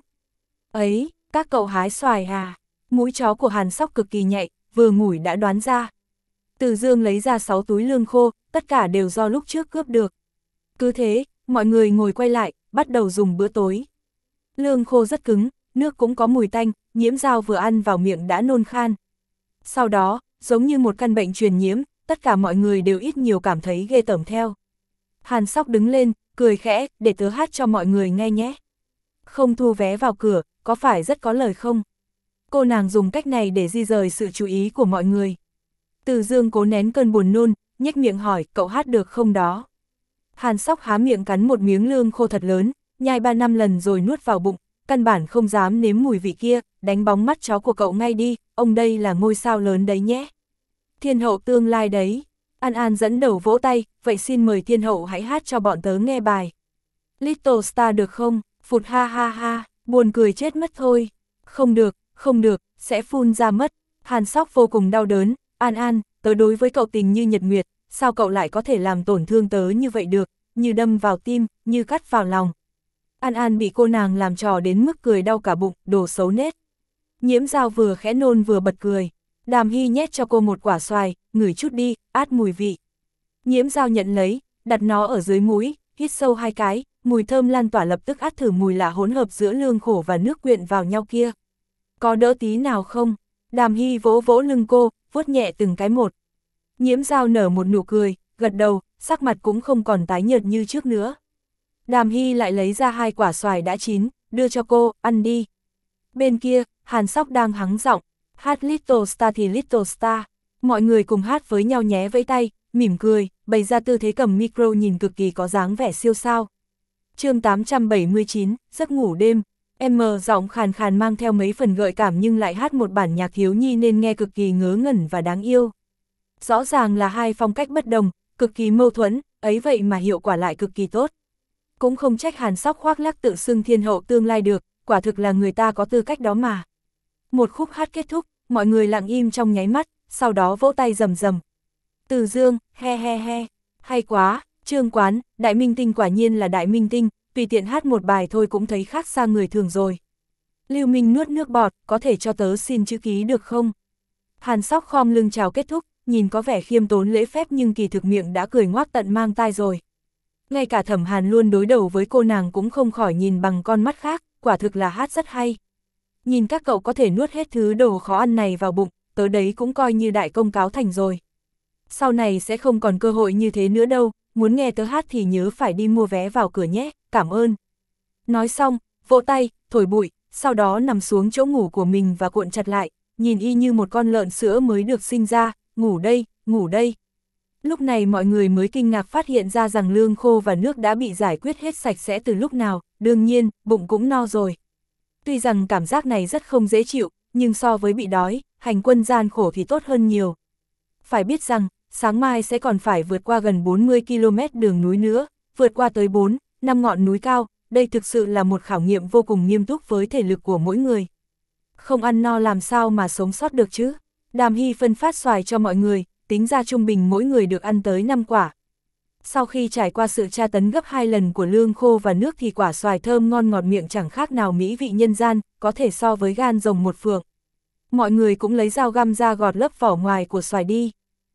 Ấy, các cậu hái xoài à? Mũi chó của Hàn Sóc cực kỳ nhạy, vừa ngủi đã đoán ra. Từ Dương lấy ra sáu túi lương khô, tất cả đều do lúc trước cướp được. Cứ thế, mọi người ngồi quay lại, bắt đầu dùng bữa tối. Lương khô rất cứng, nước cũng có mùi tanh, Nhiễm Dao vừa ăn vào miệng đã nôn khan. Sau đó, giống như một căn bệnh truyền nhiễm, tất cả mọi người đều ít nhiều cảm thấy ghê tởm theo. Hàn Sóc đứng lên, cười khẽ, để tớ hát cho mọi người nghe nhé. Không thu vé vào cửa, có phải rất có lời không? Cô nàng dùng cách này để di rời sự chú ý của mọi người. Từ Dương cố nén cơn buồn nôn, nhếch miệng hỏi, cậu hát được không đó? Hàn Sóc há miệng cắn một miếng lương khô thật lớn, nhai ba năm lần rồi nuốt vào bụng, căn bản không dám nếm mùi vị kia, đánh bóng mắt chó của cậu ngay đi, ông đây là ngôi sao lớn đấy nhé. Thiên hậu tương lai đấy. An An dẫn đầu vỗ tay, vậy xin mời thiên hậu hãy hát cho bọn tớ nghe bài. Little Star được không? Phụt ha ha ha, buồn cười chết mất thôi. Không được, không được, sẽ phun ra mất. Hàn Sóc vô cùng đau đớn, An An, tớ đối với cậu tình như nhật nguyệt, sao cậu lại có thể làm tổn thương tớ như vậy được, như đâm vào tim, như cắt vào lòng. An An bị cô nàng làm trò đến mức cười đau cả bụng, đồ xấu nết. Nhiễm Dao vừa khẽ nôn vừa bật cười. Đàm Hy nhét cho cô một quả xoài, ngửi chút đi, át mùi vị. Nhiễm Dao nhận lấy, đặt nó ở dưới mũi, hít sâu hai cái, mùi thơm lan tỏa lập tức át thử mùi lạ hỗn hợp giữa lương khổ và nước quyện vào nhau kia. Có đỡ tí nào không? Đàm Hy vỗ vỗ lưng cô, vuốt nhẹ từng cái một. Nhiễm Dao nở một nụ cười, gật đầu, sắc mặt cũng không còn tái nhợt như trước nữa. Đàm Hy lại lấy ra hai quả xoài đã chín, đưa cho cô, ăn đi. Bên kia, Hàn Sóc đang hắng giọng, hát Little Star thì Little Star. Mọi người cùng hát với nhau nhé vẫy tay, mỉm cười, bày ra tư thế cầm micro nhìn cực kỳ có dáng vẻ siêu sao. Chương tám trăm bảy mươi chín, giấc ngủ đêm. M giọng khàn khàn mang theo mấy phần gợi cảm nhưng lại hát một bản nhạc thiếu nhi nên nghe cực kỳ ngớ ngẩn và đáng yêu. Rõ ràng là hai phong cách bất đồng, cực kỳ mâu thuẫn, ấy vậy mà hiệu quả lại cực kỳ tốt. Cũng không trách Hàn Sóc khoác lác tự xưng thiên hậu tương lai được, quả thực là người ta có tư cách đó mà. Một khúc hát kết thúc, mọi người lặng im trong nháy mắt, sau đó vỗ tay rầm rầm. Từ Dương, he he he, hay quá, Trương Quán, đại minh tinh quả nhiên là đại minh tinh, tùy tiện hát một bài thôi cũng thấy khác xa người thường rồi. Lưu Minh nuốt nước bọt, có thể cho tớ xin chữ ký được không? Hàn Sóc khom lưng chào kết thúc, nhìn có vẻ khiêm tốn lễ phép nhưng kỳ thực miệng đã cười ngoác tận mang tai rồi. Ngay cả Thẩm Hàn luôn đối đầu với cô nàng cũng không khỏi nhìn bằng con mắt khác, quả thực là hát rất hay. Nhìn các cậu có thể nuốt hết thứ đồ khó ăn này vào bụng, tớ đấy cũng coi như đại công cáo thành rồi. Sau này sẽ không còn cơ hội như thế nữa đâu, muốn nghe tớ hát thì nhớ phải đi mua vé vào cửa nhé, cảm ơn. Nói xong, vỗ tay, thổi bụi, sau đó nằm xuống chỗ ngủ của mình và cuộn chặt lại, nhìn y như một con lợn sữa mới được sinh ra, ngủ đây, ngủ đây. Lúc này mọi người mới kinh ngạc phát hiện ra rằng lương khô và nước đã bị giải quyết hết sạch sẽ từ lúc nào, đương nhiên, bụng cũng no rồi. Tuy rằng cảm giác này rất không dễ chịu, nhưng so với bị đói, hành quân gian khổ thì tốt hơn nhiều. Phải biết rằng, sáng mai sẽ còn phải vượt qua gần bốn mươi ki lô mét đường núi nữa, vượt qua tới bốn, năm ngọn núi cao, đây thực sự là một khảo nghiệm vô cùng nghiêm túc với thể lực của mỗi người. Không ăn no làm sao mà sống sót được chứ? Đàm Hy phân phát xoài cho mọi người, tính ra trung bình mỗi người được ăn tới năm quả. Sau khi trải qua sự tra tấn gấp hai lần của lương khô và nước thì quả xoài thơm ngon ngọt miệng chẳng khác nào mỹ vị nhân gian, có thể so với gan rồng một phượng. Mọi người cũng lấy dao găm ra gọt lớp vỏ ngoài của xoài đi.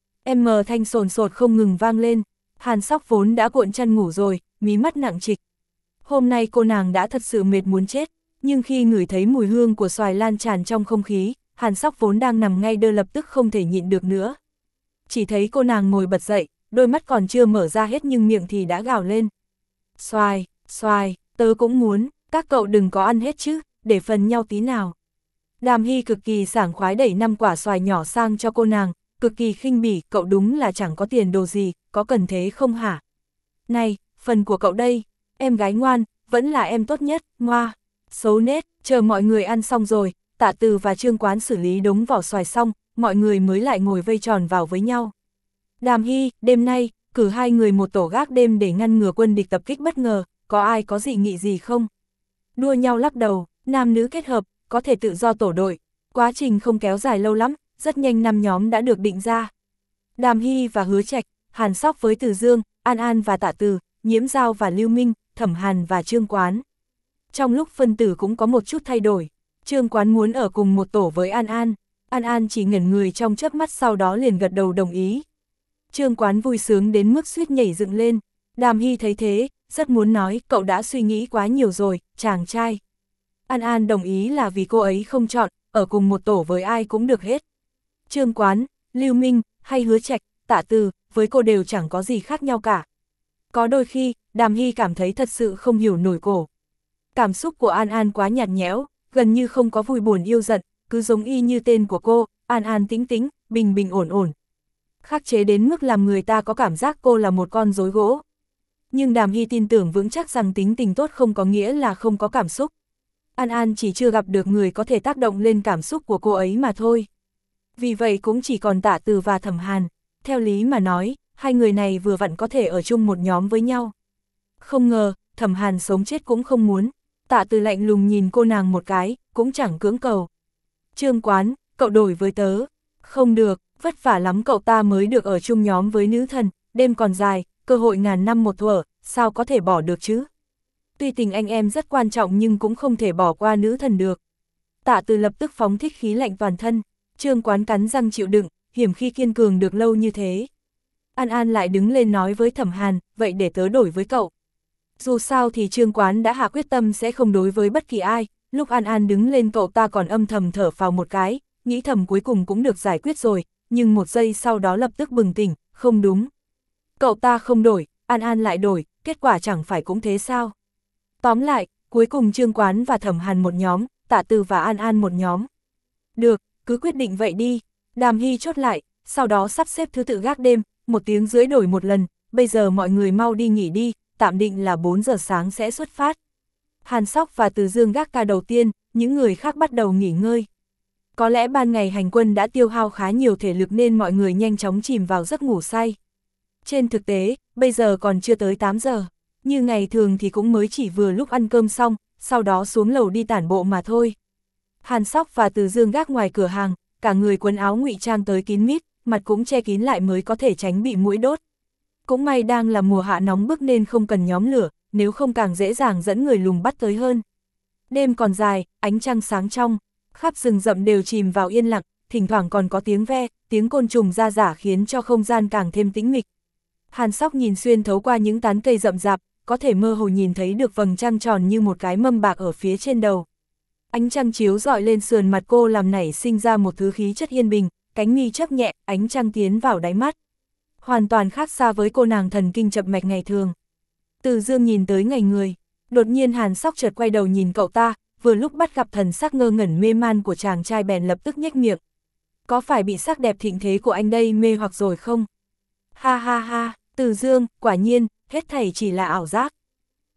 M thanh sồn sột không ngừng vang lên, Hàn Sóc vốn đã cuộn chăn ngủ rồi, mí mắt nặng trịch. Hôm nay cô nàng đã thật sự mệt muốn chết, nhưng khi ngửi thấy mùi hương của xoài lan tràn trong không khí, Hàn Sóc vốn đang nằm ngay đơ lập tức không thể nhịn được nữa. Chỉ thấy cô nàng ngồi bật dậy, đôi mắt còn chưa mở ra hết nhưng miệng thì đã gào lên. Xoài, xoài, tớ cũng muốn, các cậu đừng có ăn hết chứ, để phần nhau tí nào. Đàm Hy cực kỳ sảng khoái đẩy năm quả xoài nhỏ sang cho cô nàng, cực kỳ khinh bỉ, cậu đúng là chẳng có tiền đồ gì, có cần thế không hả? Này, phần của cậu đây, em gái ngoan, vẫn là em tốt nhất, ngoa. Xấu nết, chờ mọi người ăn xong rồi, Tạ Từ và Trương Quán xử lý đống vỏ xoài xong, mọi người mới lại ngồi vây tròn vào với nhau. Đàm Hy, đêm nay, cử hai người một tổ gác đêm để ngăn ngừa quân địch tập kích bất ngờ, có ai có dị nghị gì không? Đua nhau lắc đầu, nam nữ kết hợp, có thể tự do tổ đội, quá trình không kéo dài lâu lắm, rất nhanh năm nhóm đã được định ra. Đàm Hy và Hứa Trạch, Hàn Sóc với Từ Dương, An An và Tạ Từ, Nhiễm Giao và Lưu Minh, Thẩm Hàn và Trương Quán. Trong lúc phân tử cũng có một chút thay đổi, Trương Quán muốn ở cùng một tổ với An An, An An chỉ ngẩn người trong chớp mắt sau đó liền gật đầu đồng ý. Trương Quán vui sướng đến mức suýt nhảy dựng lên, Đàm Hy thấy thế, rất muốn nói cậu đã suy nghĩ quá nhiều rồi, chàng trai. An An đồng ý là vì cô ấy không chọn, ở cùng một tổ với ai cũng được hết. Trương Quán, Lưu Minh, hay Hứa Trạch, Tạ Từ, với cô đều chẳng có gì khác nhau cả. Có đôi khi, Đàm Hy cảm thấy thật sự không hiểu nổi cổ. Cảm xúc của An An quá nhạt nhẽo, gần như không có vui buồn yêu giận, cứ giống y như tên của cô, An An tĩnh tĩnh, bình bình ổn ổn. Khắc chế đến mức làm người ta có cảm giác cô là một con rối gỗ. Nhưng Đàm Hy tin tưởng vững chắc rằng tính tình tốt không có nghĩa là không có cảm xúc. An An chỉ chưa gặp được người có thể tác động lên cảm xúc của cô ấy mà thôi. Vì vậy cũng chỉ còn Tạ Từ và Thẩm Hàn. Theo lý mà nói, hai người này vừa vặn có thể ở chung một nhóm với nhau. Không ngờ, Thẩm Hàn sống chết cũng không muốn. Tạ Từ lạnh lùng nhìn cô nàng một cái, cũng chẳng cưỡng cầu. Trương Quán, cậu đổi với tớ. Không được, vất vả lắm cậu ta mới được ở chung nhóm với nữ thần, đêm còn dài, cơ hội ngàn năm một thuở, sao có thể bỏ được chứ? Tuy tình anh em rất quan trọng nhưng cũng không thể bỏ qua nữ thần được. Tạ Từ lập tức phóng thích khí lạnh toàn thân, Trương Quán cắn răng chịu đựng, hiểm khi kiên cường được lâu như thế. An An lại đứng lên nói với Thẩm Hàn, vậy để tớ đổi với cậu. Dù sao thì Trương Quán đã hạ quyết tâm sẽ không đối với bất kỳ ai, lúc An An đứng lên cậu ta còn âm thầm thở phào một cái, nghĩ thầm cuối cùng cũng được giải quyết rồi, nhưng một giây sau đó lập tức bừng tỉnh, không đúng. Cậu ta không đổi, An An lại đổi, kết quả chẳng phải cũng thế sao? Tóm lại, cuối cùng Trương Quán và Thẩm Hàn một nhóm, Tạ Từ và An An một nhóm. Được, cứ quyết định vậy đi. Đàm Hy chốt lại, sau đó sắp xếp thứ tự gác đêm, một tiếng rưỡi đổi một lần, bây giờ mọi người mau đi nghỉ đi, tạm định là bốn giờ sáng sẽ xuất phát. Hàn Sóc và Từ Dương gác ca đầu tiên, những người khác bắt đầu nghỉ ngơi. Có lẽ ban ngày hành quân đã tiêu hao khá nhiều thể lực nên mọi người nhanh chóng chìm vào giấc ngủ say. Trên thực tế, bây giờ còn chưa tới tám giờ, như ngày thường thì cũng mới chỉ vừa lúc ăn cơm xong, sau đó xuống lầu đi tản bộ mà thôi. Hàn Sóc và Từ Dương gác ngoài cửa hàng, cả người quần áo ngụy trang tới kín mít, mặt cũng che kín lại mới có thể tránh bị muỗi đốt. Cũng may đang là mùa hạ nóng bức nên không cần nhóm lửa, nếu không càng dễ dàng dẫn người lùng bắt tới hơn. Đêm còn dài, ánh trăng sáng trong, khắp rừng rậm đều chìm vào yên lặng, thỉnh thoảng còn có tiếng ve, tiếng côn trùng ra rả khiến cho không gian càng thêm tĩnh mịch. Hàn Sóc nhìn xuyên thấu qua những tán cây rậm rạp, có thể mơ hồ nhìn thấy được vầng trăng tròn như một cái mâm bạc ở phía trên đầu. Ánh trăng chiếu rọi lên sườn mặt cô làm nảy sinh ra một thứ khí chất yên bình, cánh mi chớp nhẹ, ánh trăng tiến vào đáy mắt. Hoàn toàn khác xa với cô nàng thần kinh chập mạch ngày thường. Từ Dương nhìn tới ngày người, đột nhiên Hàn Sóc chợt quay đầu nhìn cậu ta, vừa lúc bắt gặp thần sắc ngơ ngẩn mê man của chàng trai bèn lập tức nhếch miệng. Có phải bị sắc đẹp thịnh thế của anh đây mê hoặc rồi không? Ha ha ha, Từ Dương, quả nhiên, hết thảy chỉ là ảo giác.